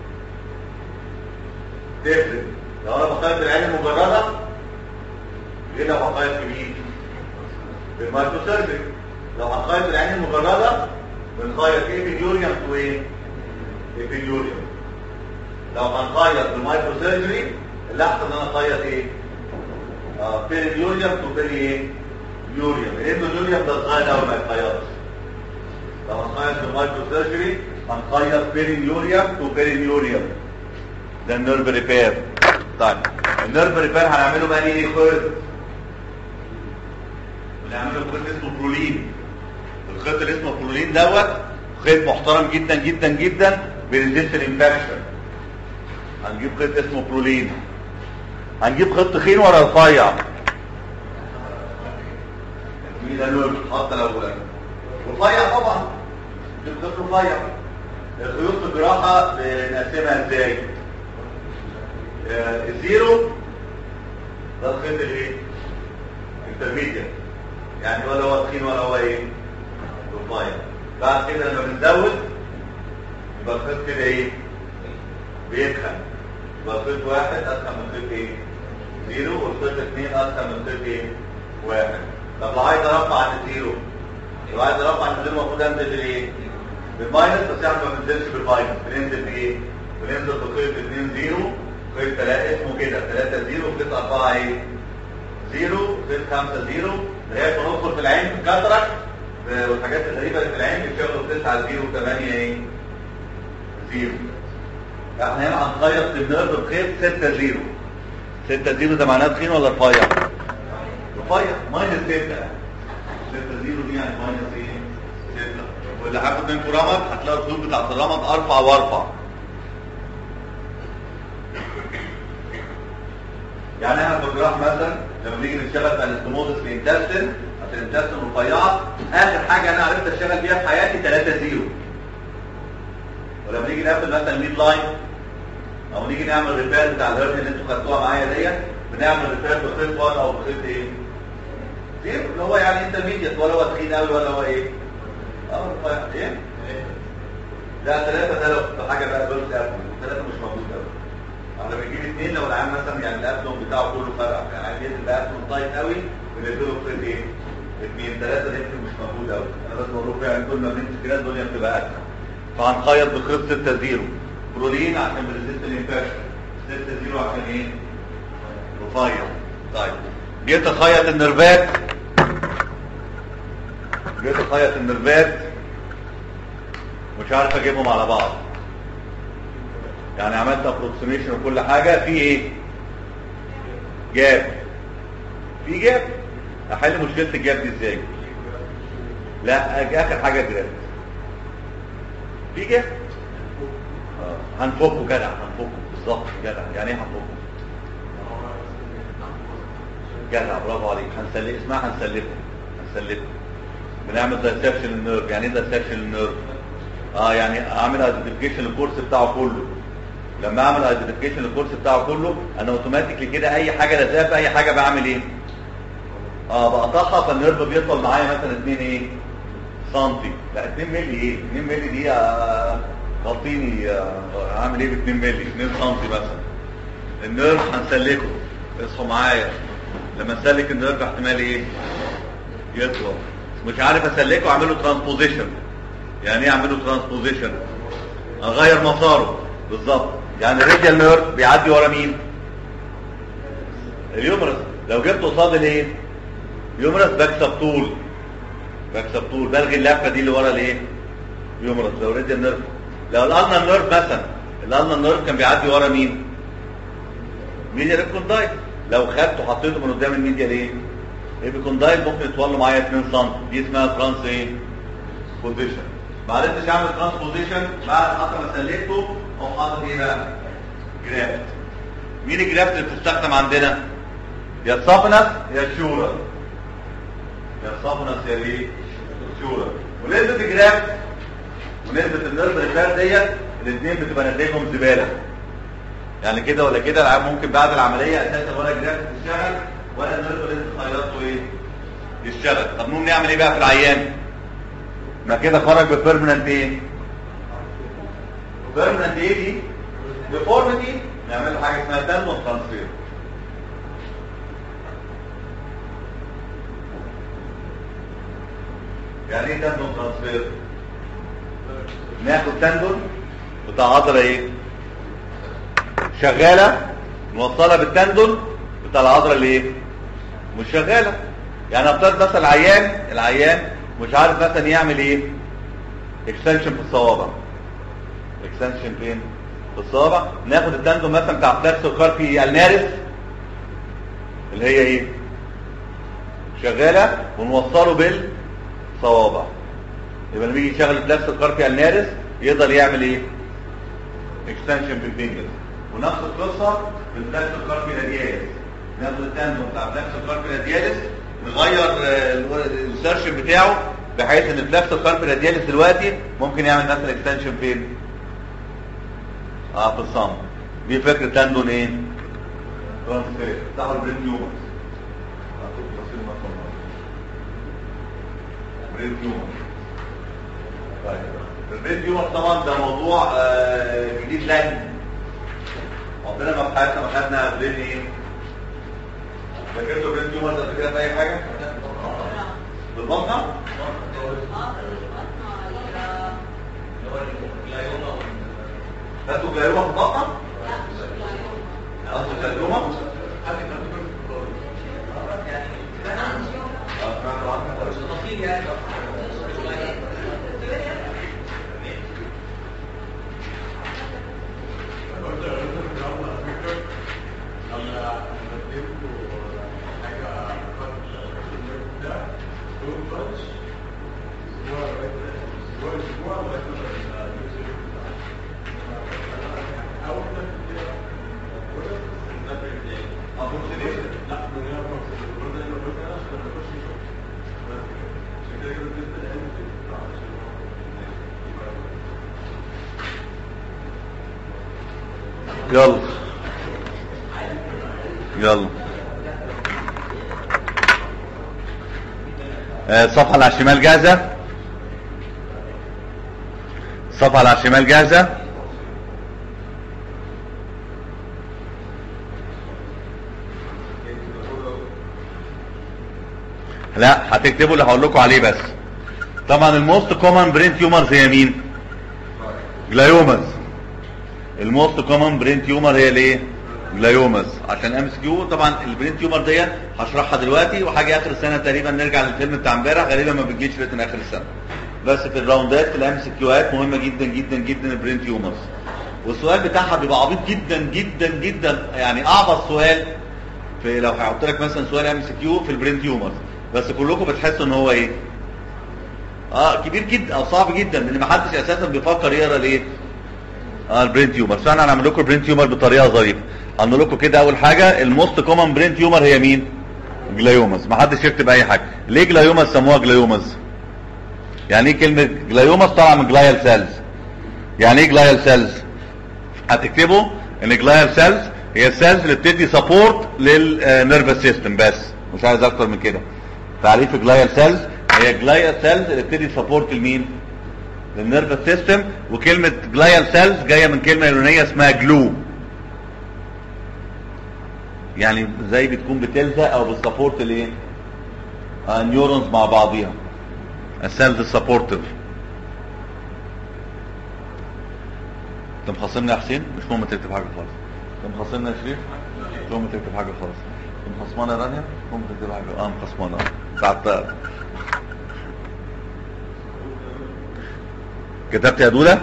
تفرق. لو انا بخيط العين المجرده غير لو هخيط في مين؟ في المايكروسيرجري. لو هخيط العين المجرده بنخيط ابينيوريوم تو ايه؟ ابينيوريوم. لو هنخيط في المايكروسيرجري اللي احسن ان انا اخيط ايه؟ اه بيريوريوم تو بيري ايه؟ يوريوم. الاندونيوريوم ده صغير قوي ما يتخيطش. لو هنخيط في المايكروسيرجري هنخيط بيريوريوم تو بيريوريوم. ده النيرف ريبير. طيب النيرف ريبير هنعمله بقى ايه؟ خيط. بنعمله خيط اسمه برولين. الخيط اللي اسمه برولين دوت خيط محترم جدا جدا جدا بيريزيست الانفكشن. هنجيب خيط اسمه برولين. هنجيب خيط تخين ولا رفيع؟ مين ده نيرف حتى لو رفيع طبعا. نجيب خيط رفيع. الخيوط في الجراحه بنقسمها ازاي؟ آه الزيرو ده الخيط الايه؟ انترميديت، يعني ولا هو تخين ولا هو ايه؟ رفيع. بعد كده لما بنزود يبقى الخيط كده ايه؟ بيتخن. يبقى الخيط واحد اسخن من خيط ايه؟ زيرو، والخيط اثنين اسخن من خيط ايه؟ واحد. طب لو عايز ارفع عن الزيرو، لو عايز ارفع عن الزيرو المفروض انزل ايه؟ بالماينس، بس احنا ما بننزلش بالماينس، بننزل بايه؟ بننزل بخيط اثنين زيرو، خيط ثلاثة اسمه كده ثلاثة زيرو، خيط أربعة ايه؟ زيرو، خيط خمسة زيرو، لغاية ما ندخل في العين في الكاتراكت والحاجات الغريبة اللي في العين بيشتغلوا تسعة زيرو ثمانية ايه؟ زيرو. احنا هنا هنخيط في النيرف بخيط ستة زيرو. ستة زيرو ده معناه تخين ولا رفيع؟ رفيع. ماينس ستة. ستة زيرو دي يعني ماينس ايه؟ ستة. واللي هاخد منكم رمد هتلاقوا الخيوط بتاعت الرمد ارفع وارفع. يعني احنا في الجراح مثلا لما نيجي نشتغل في الانستموزس في الانتستين، عشان الانتستين رفيعه، اخر حاجه انا عرفت اشتغل بيها في حياتي ثلاثة زيرو. ولما نيجي نقفل مثلا ميد لاين او نيجي نعمل ريبير بتاع الهرن اللي انتوا خدتوها معايا ديت، بنعمل ريبير بخيط واحد او بخيط ايه؟ زيرو، اللي هو يعني انترميديت، ولا هو تخين قوي ولا هو ايه؟ اه رفيع ايه؟ لا ثلاثة ده لو حاجة بقى دول ثلاثة ثلاثة مش موجود قوي. احنا بنجيب اثنين لو العام مثلا يعني الابدوم بتاعه كله فرق، يعني عايز ينزل الابدوم تايت قوي بنديله فريد ايه؟ اثنين ثلاثة ده يمكن مش موجود قوي. انا بس بقول لكم يعني كل ما بنمسك كده الدنيا بتبقى اسهل. فهنخيط بخيط ستة زيرو برولين عشان بريزيست الانفكشن، ستة زيرو عشان ايه؟ رفيع. طيب جيت اخيط النرفات جيت اخيط النرفات مش عارف اجيبهم على بعض، يعني عملت ابروكسيميشن وكل حاجه في ايه؟ جاب في جاب. احل مشكله الجاب دي ازاي؟ لا اخر حاجه جرافت في جاب اه هنفكه جدع هنفكه بالظبط جدع. يعني ايه هنفكه؟ جدع برافو عليك. هنسلك اسمها هنسلكه هنسلكه بنعمل دايسكشن للنيرف. يعني ايه دايسكشن للنيرف؟ اه يعني اعمل ايدنتيفيكيشن للكورس بتاعه كله. لما اعمل ايدنتيفيكيشن للكورس بتاعه كله انا اوتوماتيكلي كده اي حاجه لازقه في اي حاجه بعمل ايه؟ اه بقطعها. فالنيرف بيطول معايا مثلا اتنين ايه؟ سنتي. لا اتنين مللي ايه؟ اتنين مللي دي غطيني. اعمل ايه ب اتنين مللي؟ اتنين سنتي مثلا. النيرف هنسلكه. اصحوا معايا لما نسلك النيرف احتمال ايه؟ يطول. مش عارف اسلكه اعمله ترانسبوزيشن. يعني ايه اعمله ترانسبوزيشن؟ اغير مساره بالظبط. يعني الراديال نيرف بيعدي ورا مين؟ اليومرس. لو جبت قصاد الايه؟ يومرس بكسب طول بكسب طول بلغي اللفه دي اللي ورا الايه؟ يومرس. لو راديال نيرف. لو الالنا نيرف مثلا الالنا نيرف كان بيعدي ورا مين؟ ميديال ايبيكوندايل. لو خدته وحطيته من قدام الميديال ايه؟ ايبيكوندايل ممكن يطول له معايا اتنين سم. دي اسمها ترانس ايه؟ بوزيشن. ما عرفتش اعمل ترانس بوزيشن بعد حتى ما سلكته او حاطط ايه بقى؟ جرافت. مين الجرافت اللي بتستخدم عندنا؟ يا الصافنس يا الشورى. يا الصافنس يا الايه؟ الشورى. ونسبه الجرافت ونسبه النيرف ريفير ديت الاثنين بتبقى نتائجهم زباله. يعني كده ولا كده العيان ممكن بعد العمليه اساسا ولا جرافت تشتغل ولا النيرف اللي انت خيطته ايه؟ يشتغل. طب نقوم نعمل ايه بقى في العيان؟ ما كده خرج ببيرمننت ايه؟ بيرمننت ايه دي؟ ديفورميتي. نعمل حاجه اسمها تندون ترانسفير. يعني ايه تندون ترانسفير؟ ناخد تندون بتاع عضله ايه؟ شغاله نوصلها بالتندون بتاع العضله اللي ايه؟ مش شغاله. يعني افترض مثلا العيان العيان مش عارف مثلا يعمل ايه؟ اكستنشن في الصوابع. اكستنشن فين؟ في الصوابع. ناخد التندون مثلا بتاع فلكسور كاربي النارس اللي هي ايه؟ شغاله ونوصله بالصوابع. يبقى لما يجي يشغل الفلكسور كاربي النارس يقدر يعمل ايه؟ اكستنشن بالفينجر. ونفس القصه بالفلكسور كاربي رادياليس. ناخد التندون بتاع فلكسور كاربي رادياليس نغير السيرشن بتاعه بحيث ان الفلكسور كاربي رادياليس دلوقتي ممكن يعمل مثلا اكستنشن فين؟ اه في الصمت. دي فكره تندون ايه؟ ترانسفير. بتاعه البرين تيومرز. برين تيومرز. طيب البرين تيومرز طبعا ده موضوع آه جديد لنا. عمرنا ما في حياتنا ما خدنا برين ايه؟ فاكرتوا برين تيومرز قبل كده في اي حاجه؟ بالبطنه؟ خدتوا جلايوما في البطنه؟ خدتوا جلايوما؟ يلا يلا الصفحة اللي على الشمال جاهزة. الصفحه اللي على الشمال جاهزه؟ لا هتكتبوا اللي هقول لكم عليه بس. طبعا الموست كومن برين تيومرز هي مين؟ جلايومز. الموست كومن برين تيومر هي الايه؟ جلايومز. عشان ام اس كيو طبعا البرين تيومر ديت هشرحها دلوقتي، وحاجه اخر السنه تقريبا نرجع للفيلم بتاع امبارح، غالبا ما بتجيش ريتن اخر السنه. بس في الراوندات في الام اس كيوات مهمه جدا جدا جدا البرين تيومرز. والسؤال بتاعها بيبقى عبيط جدا جدا جدا، يعني اعبط سؤال في لو هحط لك مثلا سؤال ام اس كيو في البرين تيومرز، بس كلكم بتحسوا ان هو ايه؟ اه كبير جدا او صعب جدا، لان ما حدش اساسا بيفكر يقرا ليه؟ اه البرين تيومر. فاحنا هنعمل لكم البرين تيومر بطريقه ظريفه. هنقول لكم كده اول حاجه الموست كومن برين تيومر هي مين؟ جلايومز. ما حدش يكتب اي حاجه. ليه جلايومز سموها جلايومز؟ يعني ايه كلمه جلايومز؟ طالعه من جلايال سيلز. يعني ايه جلايال سيلز؟ هتكتبوا ان جلايال سيلز هي السيلز اللي بتدي سبورت للنيرفس سيستم، بس مش عايز اكتر من كده. تعريف جلايال سيلز هي جلايال سيلز اللي بتدي سبورت لمين؟ للنيرفس سيستم. وكلمه جلايال سيلز جايه من كلمه يونانيه اسمها جلو، يعني زي بتكون بتلزق او بتسبورت الايه؟ النيورونز مع بعضيها، السيلز السبورتيف. انت مخاصمني يا حسين؟ مش مهم تكتب حاجه خالص. انت مخاصمني يا شريف؟ مش مهم تكتب حاجه خالص. انت مخاصمانه يا رانيا؟ مش مهم تكتب حاجه. اه مخاصمانه ساعات. كتبت يا دوله؟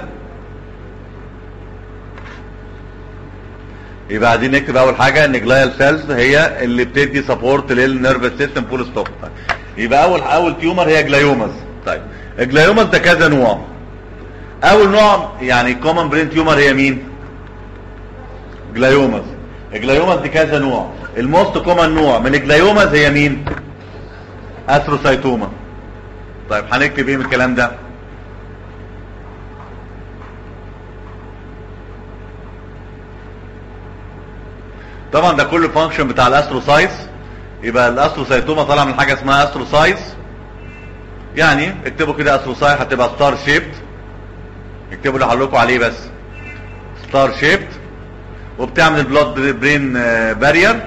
يبقى عايزين نكتب اول حاجه ان جلايال سيلز هي اللي بتدي سبورت للنيرفس سيستم فول ستوب. يبقى اول اول تيومر هي جلايومز. طيب الجلايومز ده كذا نوع. اول نوع يعني كومن برين تيومر هي مين؟ جلايومز. الجلايومز دي كذا نوع. الموست كومن نوع من الجلايومز هي مين؟ اثروسايتوما. طيب هنكتب ايه من الكلام ده؟ طبعا ده كل فانكشن بتاع الاستروسايتس. يبقى الاستروسايتوما طالعه من حاجه اسمها استروسايتس. يعني اكتبوا كده استروسايت هتبقى ستار شيبت. اكتبوا اللي هقول لكم عليه بس. ستار شيبت وبتعمل البلاد برين بارير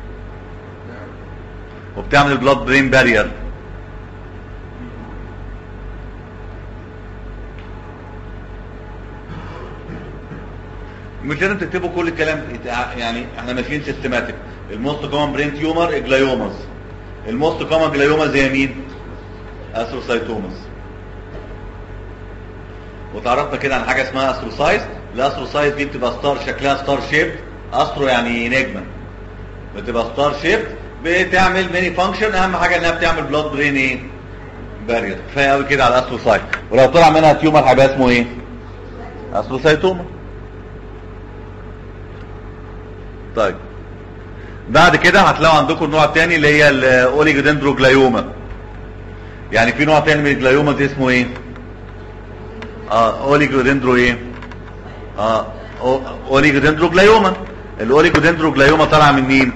وبتعمل البلاد برين بارير. مش لازم تكتبوا كل الكلام، يعني احنا ماشيين سيستماتيك. الموست كومن برين تيومر جلايومز. الموست كومن جلايومز هي مين؟ اثروسايتومز. وتعرفنا كده عن حاجه اسمها استروسايت. الاستروسايت دي بتبقى ستار، شكلها ستار شيب. استرو يعني نجمه، بتبقى ستار شيب، بتعمل ميني فانكشن. اهم حاجه انها بتعمل بلاد برين ايه؟ بارير. كفايه قوي كده على الاستروسايت. ولو طلع منها تيومر هيبقى اسمه ايه؟ اثروسايتوما. طيب بعد كده هتلاقوا عندكم النوع الثاني اللي هي الاوليجودندروجلايوما. يعني في نوع ثاني من الجلايوما دي اسمه ايه؟ اه اوليجودندرو ايه؟ اه اوليجودندروجلايوما. الاوليجودندروجلايوما طالعه من مين؟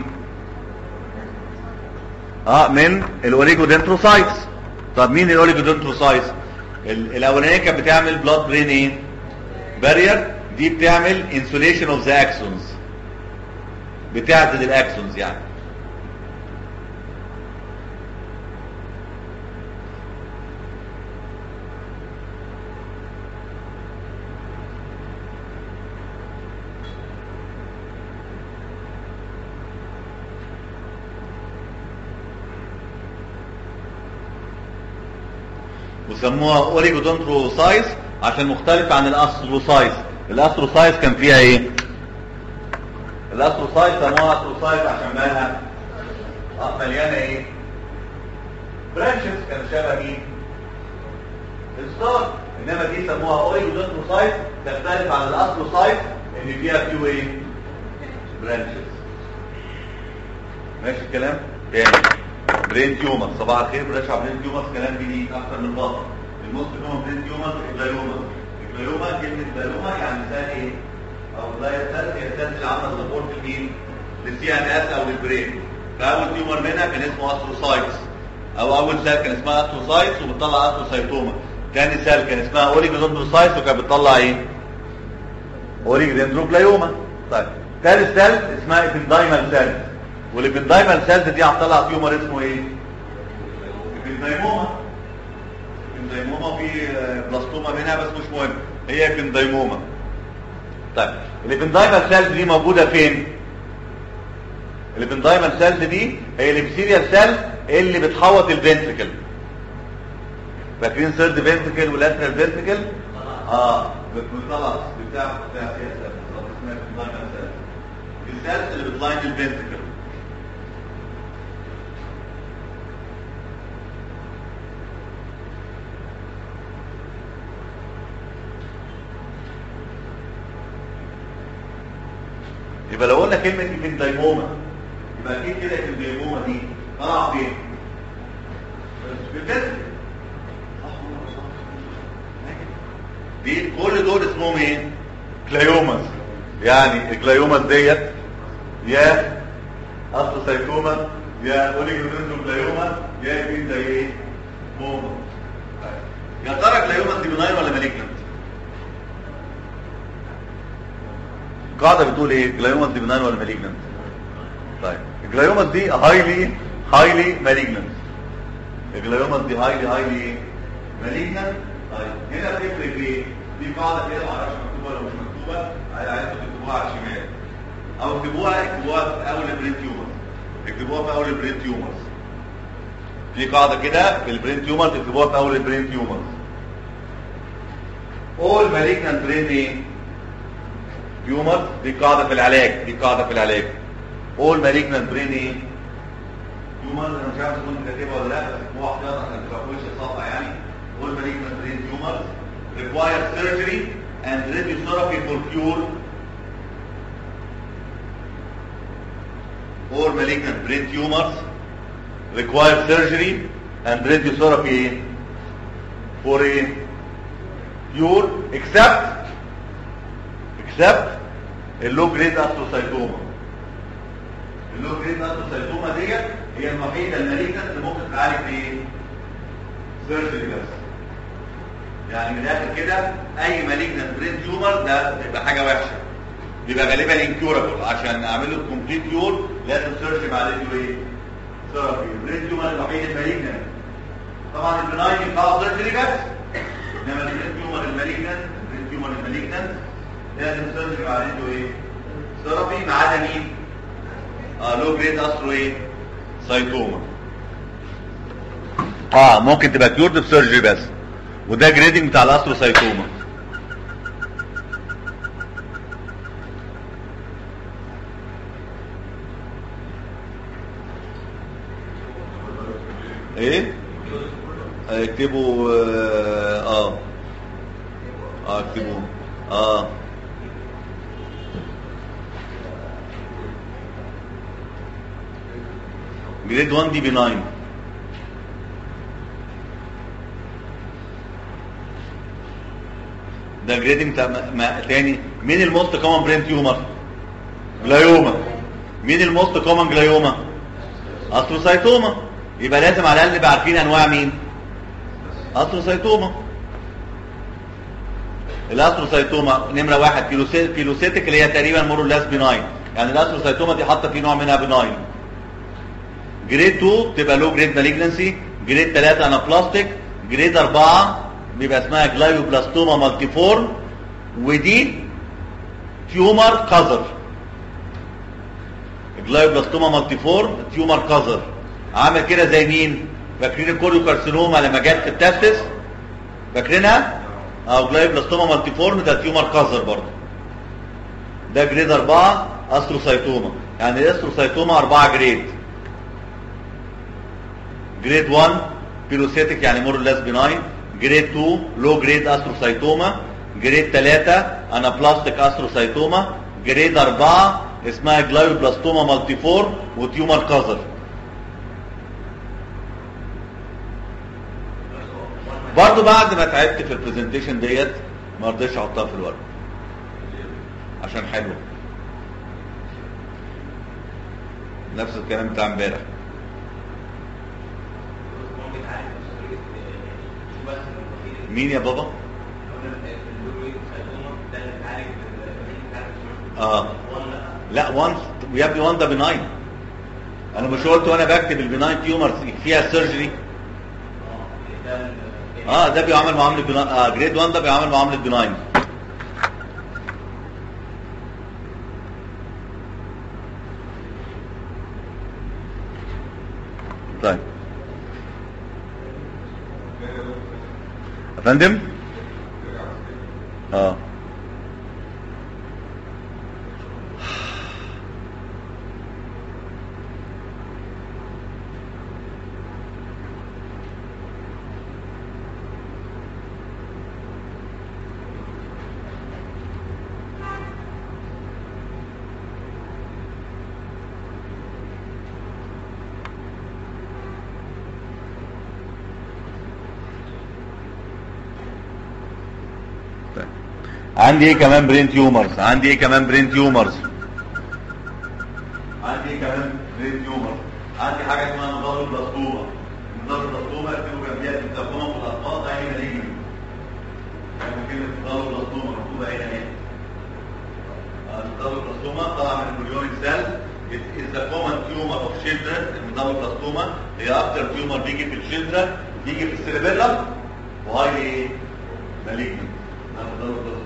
اه من الاوليجودندروسايتس. طب مين الاوليجودندروسايتس؟ الاولانيه كانت بتعمل بلاد برين ايه؟ بارير. دي بتعمل انسوليشن اوف ذا اكسونز، بتعزل الاكسونز يعني. وسموها اوليجودندروسايتس عشان مختلفه عن الاستروسايتس. الاستروسايتس كان فيها ايه؟ الاستروسايت سموها استروسايت عشان مالها اه مليانه ايه؟ برانشز. كان شبه مين؟ الستار. انما دي سموها اوليجودندروسايت، تختلف عن الاستروسايت ان فيها فيو ايه؟ برانشز. ماشي الكلام؟ تاني برين تيومر. صباح الخير. بلاش على برين تيومر كلام جديد اكتر من بعض. الموست كومن برين تيومر جلايوما. الجلايوما كلمه جلايوما يعني زي ايه؟ او جلايال سيلز هي السيلز اللي عامله سبورت لمين؟ للسي ان اس او للبرين. فاول تيومر منها كان اسمه استروسايتس، او اول سيل كان اسمها استروسايتس وبتطلع استروسايتوما. تاني سيل كان اسمها اوليجودندروسايتس وكانت بتطلع ايه؟ اوليجودندروجلايوما. طيب تالت سيل اسمها ابندايمال سيل، والابندايمال سيلز دي هتطلع تيومر اسمه ايه؟ ابندايموما. ابندايموما في بلاستوما منها بس مش مهم، هي ابندايموما. طيب الابندايمال سيلز دي موجوده فين؟ الابندايمال سيلز دي هي الابيثيليال سيل اللي بتحوط الفنتريكل. فاكرين سيرد فنتريكل ولاترال فنتريكل؟ اه بتطلع بتاع بتاع اسمها الابندايمال سيلز. السيلز اللي بتلاين الفنتريكل. يبقى لو قلنا كلمه ابندايموما يبقى اكيد كده الابندايموما دي طالعه فين؟ في الفنتريكل. دي كل دول اسمهم ايه؟ كلايوماز. يعني الكلايوماز ديت يا استروسايتوما يا اوليجودندروجلايوما يا ابندايموما. يا ترى كلايوماز دي بناين ولا مالجنت؟ القاعده بتقول ايه؟ كلايوماز دي بناين ولا مالجنت؟ طيب الكلايوماز دي هايلي هايلي مالجنت. الكلايوماز دي هايلي هايلي مالجنت. طيب هنا بتفرق ايه؟ دي قاعده كده ما اعرفش مكتوبه ولا مش مكتوبه، عايزكم تكتبوها على الشمال او اكتبوها اكتبوها في اول البرين تيومرز. اكتبوها في اول البرين تيومرز. في قاعده كده في البرين تيومرز اكتبوها في اول البرين تيومرز. all malignant brain ايه؟ تيومرز. دي قاعده في العلاج، دي قاعده في العلاج. all malignant brain ايه؟ تيومرز. انا مش عارف كنت كاتبها ولا لا بس اكتبوها احتياطا عشان تبقى في وش الصفحه يعني. all malignant brain tumors require surgery and radiotherapy for cure. all malignant brain tumors require surgery and radiotherapy for a cure except except اللو جريد استروسايتوما. اللو جريد استروسايتوما ديت هي الوحيده المالجنت اللي ممكن تعالج بايه؟ سيرجري بس. يعني من الاخر كده اي مالجنت برين تيومر ده بيبقى حاجه وحشه، بيبقى غالبا انكيورابل. عشان اعمل له كومبليت كيور لازم سيرجري بعد ايه؟ ثيرابي. البرين تيومر الوحيد المالجنت. طبعا البناين ينفع سيرجري بس، انما البرين تيومر المالجنت البرين تيومر المالجنت لازم سيرجري بعد ايه؟ ثيرابي. ما عدا مين؟ اه لو جريد استرو ايه؟ سايتوما. اه ممكن تبقى كيورد بسيرجري بس، وده جريدنج بتاع الاستروسايتوما. ايه اكتبوا اه اه اكتبوا اه جريد واحد دي بي تسعة. ده جريدنج تاني. مين الموست كومن برين تيومر؟ جلايوما. مين الموست كومن جلايوما؟ استروسايتوما. يبقى لازم على الاقل نبقى عارفين انواع مين؟ استروسايتوما. الاستروسايتوما نمره واحد فيلوسيتك اللي هي تقريبا مور لاس بناين، يعني الاستروسايتوما دي حاطه في نوع منها بناين. جريد اتنين تبقى لو جريد مالجنسي. جريد تلاتة انابلاستيك. جريد اربعة بيبقى اسمها جلايوبلاستوما مالتيفورم، ودي تيومر قذر. جلايوبلاستوما مالتيفورم تيومر قذر، عامل كده زي مين؟ فاكرين الكوريوكارسينوما لما جت في التستس؟ فاكرينها؟ اه جلايوبلاستوما مالتيفورم ده تيومر قذر برضه. ده جريد اربعة استروسايتوما. يعني الاستروسايتوما اربعة جريد. جريد واحد بيلوسيتك يعني مور لاس بناين. جريد اتنين لو جريد استروسايتوما. جريد تلاتة انابلاستيك استروسايتوما. جريد اربعة اسمها جلايوبلاستوما مالتيفورم وتيومر قذر. برضو بعد ما تعبت في البرزنتيشن ديت ما رضيتش احطها في الورق عشان حلوه. نفس الكلام بتاع امبارح. مين يا بابا؟ اه لا وان يا ابني وان ده بناين. انا مش قلت وانا بكتب البناين تيومرز فيها سيرجري؟ اه ده بيعمل معامله بناين. اه جريد واحد ده بيعمل معامله بناين. طيب يا فندم. اه عندي ايه كمان برين تيومرز؟ عندي ايه كمان برين تيومرز؟ عندي ايه كمان برين تيومرز؟ عندي حاجه اسمها نظام البلاستوما. نظام البلاستوما اكتبوا جنبيها بتسموها في الاطفال ده هنا نيجي. يعني كلمه نظام البلاستوما مكتوبه هنا اهي. نظام البلاستوما طالعه من البريونيك سيل. It is the common tumor of children. نظام البلاستوما هي اكتر تيومر بيجي في الشيلدرن، بيجي في السيربيلم وهاي ايه؟ مالجنت. نظام البلاستوما.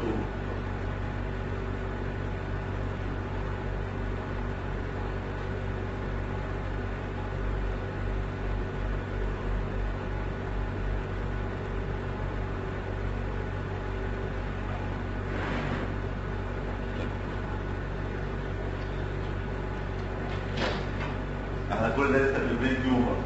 احنا كل ده لسه في البرين تيومر.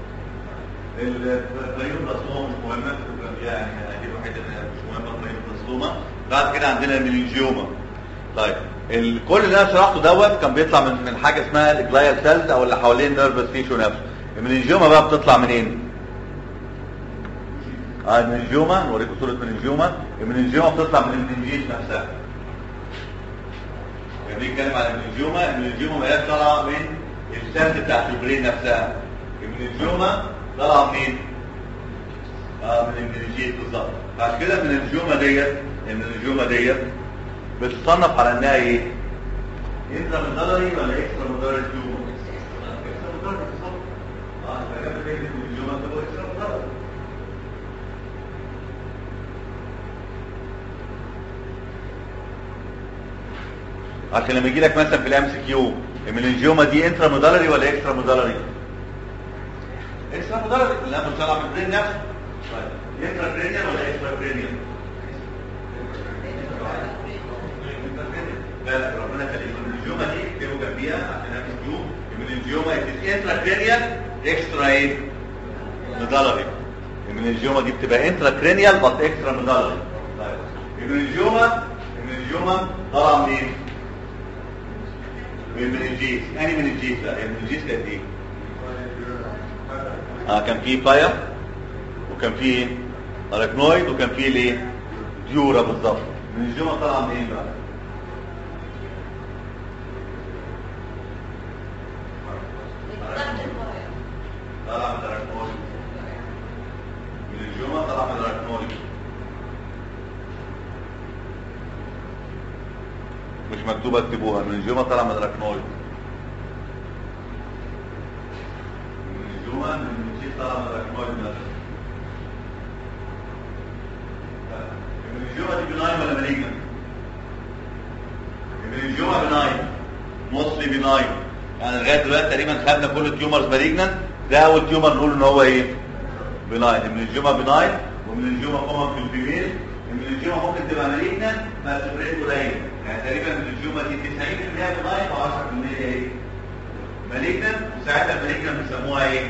البرين بلاستوما مش مهمه يعني، دي الوحيده اللي مش مهمه البرين بلاستوما. بعد كده عندنا المينينجيوما. طيب كل اللي انا شرحته دوت كان بيطلع من من حاجه اسمها الجلايال سيلز او اللي حوالين النيرفس تيشو نفسه. المينينجيوما بقى بتطلع منين؟ اه المينينجيوما نوريكم صوره المينينجيوما. المينينجيوما بتطلع من المننجيز نفسها. يعني بيتكلم عن المينينجيوما. المينينجيوما ما هياش طالعه من السيلز بتاعت البرين نفسها. المينينجيوما طالعه منين؟ اه من المننجيز بالظبط. عشان كده المينينجيوما ديت المينينجيوما ديت بتصنف على انها ايه؟ انترا ميدالري ولا اكسترا ميدالري تيومر؟ اكسترا ميدالري بالظبط. اه يبقى جنب كلمه المينينجيوما تبقى اكسترا ميدالري. عشان لما يجي لك مثلا في الام سي كيو المينينجيوما دي انترا ميدالري ولا اكسترا ميدالري؟ اكسترا ميدالري لا مش طالعه من البرين نفسه. طيب انترا برينيال ولا اكسترا برينيال؟ لا ربنا يخليك. المينينجيوما دي اكتبوا جنبيها عشان ام سي كيو. المينينجيوما انترا كرينيال اكسترا ايه؟ ميدالري. المينينجيوما دي بتبقى انترا كرينيال بس اكسترا ميدالري. طيب المينينجيوما المينينجيوما طالعه منين؟ من المننجيز. يعني مننجيز لا المننجيز كانت ايه؟ اه كان في باير وكان في اراكنويد وكان في الايه؟ ديورا بالظبط. المننجيوما طالعه منين بقى؟ طالعه من الاراكنويد. المننجيوما طالعه من الاراكنويد. مش مكتوبه اكتبوها. المننجيوما طالعه من الاراكنويد. المننجيوما من المننجيز طالعه من الاراكنويد نفسه. المننجيوما دي بناين ولا مالجنت؟ المننجيوما بناين موصلي بناين. يعني لغايه دلوقتي تقريبا خدنا كل التيومرز مالجنت. ده اول تيومر نقول ان هو ايه؟ بناين. المننجيوما بناين والمننجيوما كومن في الفيميل. المننجيوما ممكن تبقى مالجنت بس بريد قليل. يعني تقريبا المننجيوما دي تسعين بالمية بناين وعشرة بالمية ايه؟ مالجنت. وساعتها المالجنت بيسموها ايه؟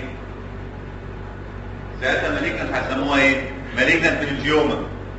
ساعتها المالجنت هيسموها ايه؟ مالجنت مننجيوما.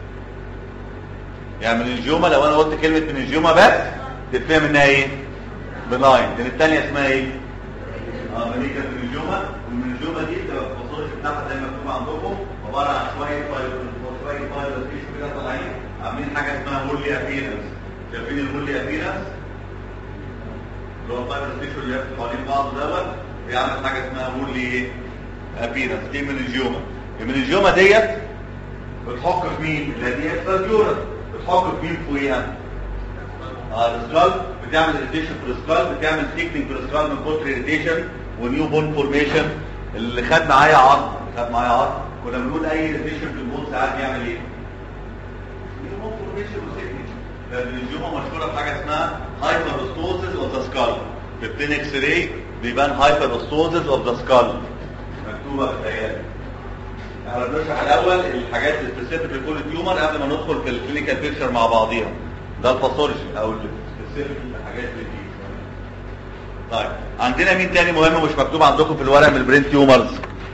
يعني مننجيوما لو انا قلت كلمه مننجيوما بس تفهم انها ايه؟ بناين. لان الثانيه اسمها ايه؟ اه مالجنت مننجيوما. والمننجيوما دي بتبقى الفصول بتاعها زي ما مكتوب عندكم عباره عن شويه فايبر شويه فايبر تيشو كده طالعين عاملين حاجه اسمها هولي ابيرنس. شايفين الهولي ابيرنس؟ اللي هو الفايبر تيشو اللي يفتح حوالين بعض دوت بيعمل حاجه اسمها هولي ابيرنس. دي مننجيوما. المننجيوما ديت بتحك في مين؟ اللي دي اكسترا بتحك في مين فوقيها؟ اه السكال، بتعمل اريتيشن في السكال، بتعمل ثيكنينج في السكال من كتر اريتيشن ونيو بون فورميشن. اللي خد معايا عظم خد معايا عظم كنا بنقول اي اريتيشن في البون ساعات بيعمل ايه؟ نيو بون فورميشن وثيكنينج. الانجيوما مشهوره بحاجه اسمها هايبروستوزيس اوف ذا سكال. في البين اكس راي بيبان هايبروستوزيس اوف ذا سكال مكتوبه بالخيال. احنا بنشرح الاول الحاجات السبيسيفيك لكل تيومر قبل ما ندخل في الكلينيكال بيكتشر مع بعضيها. ده الباثولوجي او السبيسيفيك الحاجات اللي فيه. طيب عندنا مين تاني مهم مش مكتوب عندكم في الورق من البرين تيومرز؟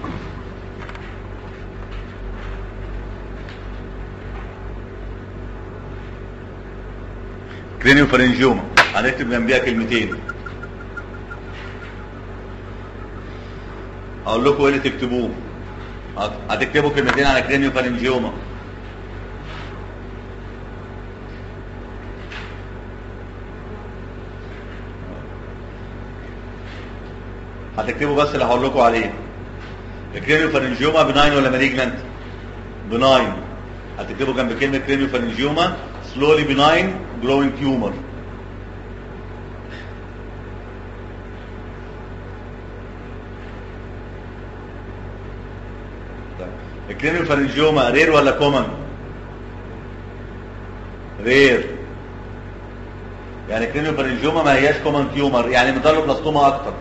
كرينيوفارنجيوما، هنكتب جنبيها كلمتين. اقول لكم ايه اللي تكتبوه. هتكتبوا كلمتين على كرينيوفارنجيوما. هتكتبوا بس اللي هقول لكم عليه. الكرينيوفارنجيوما بناين ولا مالجنانت؟ بناين. هتكتبوا جنب كلمه كرينيوفارنجيوما slowly benign growing tumor. الكرينيوفارنجيوما رير ولا كومن؟ رير. يعني الكرينيوفارنجيوما ما هياش كومن تيومر، يعني ميتالوبلاستوما اكتر.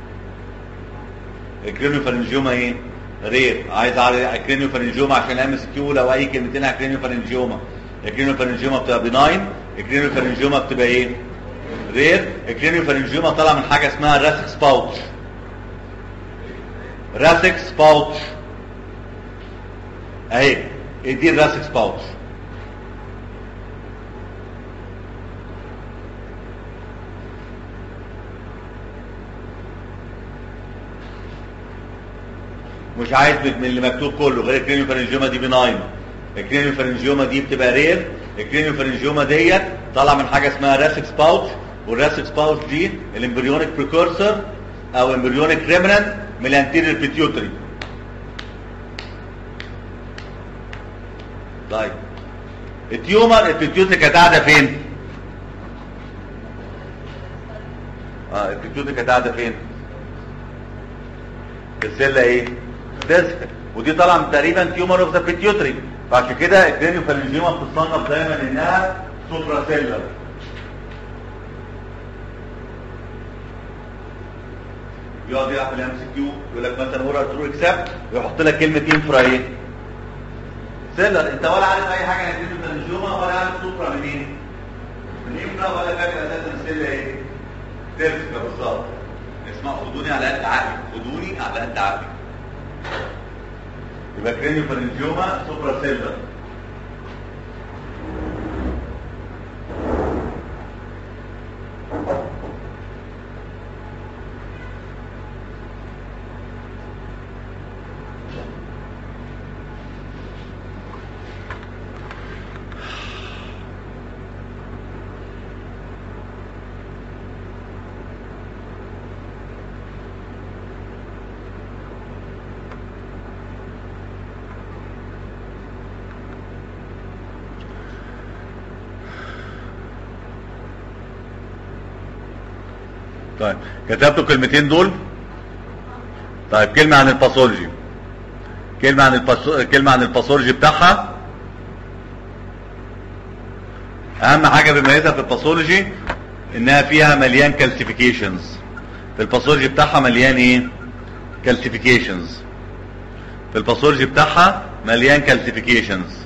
الكرينيوفارنجيوما ايه؟ رير. عايز اعرف الكرينيوفارنجيوما عشان ام اس كيو لو اي كلمتين على الكرينيوفارنجيوما. الكرينيوفارنجيوما بتبقى بناين، الكرينيوفارنجيوما بتبقى ايه؟ رير. الكرينيوفارنجيوما طالعه من حاجه اسمها راسكس باوتش. راسكس باوتش اهي، دي الراسكس باوتش. مش عايز من اللي مكتوب كله غير الكرينيوفارنجيوما دي بناين. الكرينيوفارنجيوما دي بتبقى رير. الكرينيوفارنجيوما ديت طالعه من حاجه اسمها راسكس باوتش، والراسكس باوتش دي الامبريونيك بريكورسور او امبريونيك ريمننت من الانتيريور بيتيوتري. طيب التيومر البيتيوتري كانت قاعده فين؟ اه البيتيوتري كانت قاعده فين؟ في السله ايه؟ ديسك. ودي طالعه من تقريبا تيومر اوف ذا بيتيوتري، فعشان كده الكرينيوفارنجيوما بتصنف دايما انها سوبرا سيلر. يقعد يلعب في الام سي كيو يقول لك مثلا اورال ترو اكسبت ويحط لك كلمه انفرا ايه؟ سيلر. انت ولا عارف اي حاجه عن الكرينيوفارنجيوما ولا عارف سوبرا منين؟ من انفرا ولا فاكر اساسا السيله ايه؟ تيرسكا بالظبط. اسمع خدوني على قد عقلي، خدوني على قد عقلي. يبقى كرينيوفارنجيوما سوبرا سيلر. طيب كتبتوا الكلمتين دول؟ طيب كلمة عن الباثولوجي. كلمة عن الباثو... كلمة عن الباثولوجي بتاعها. أهم حاجة بيميزها في الباثولوجي إنها فيها مليان كالسيفيكيشنز. في الباثولوجي بتاعها مليان إيه؟ كالسيفيكيشنز. في الباثولوجي بتاعها مليان كالسيفيكيشنز.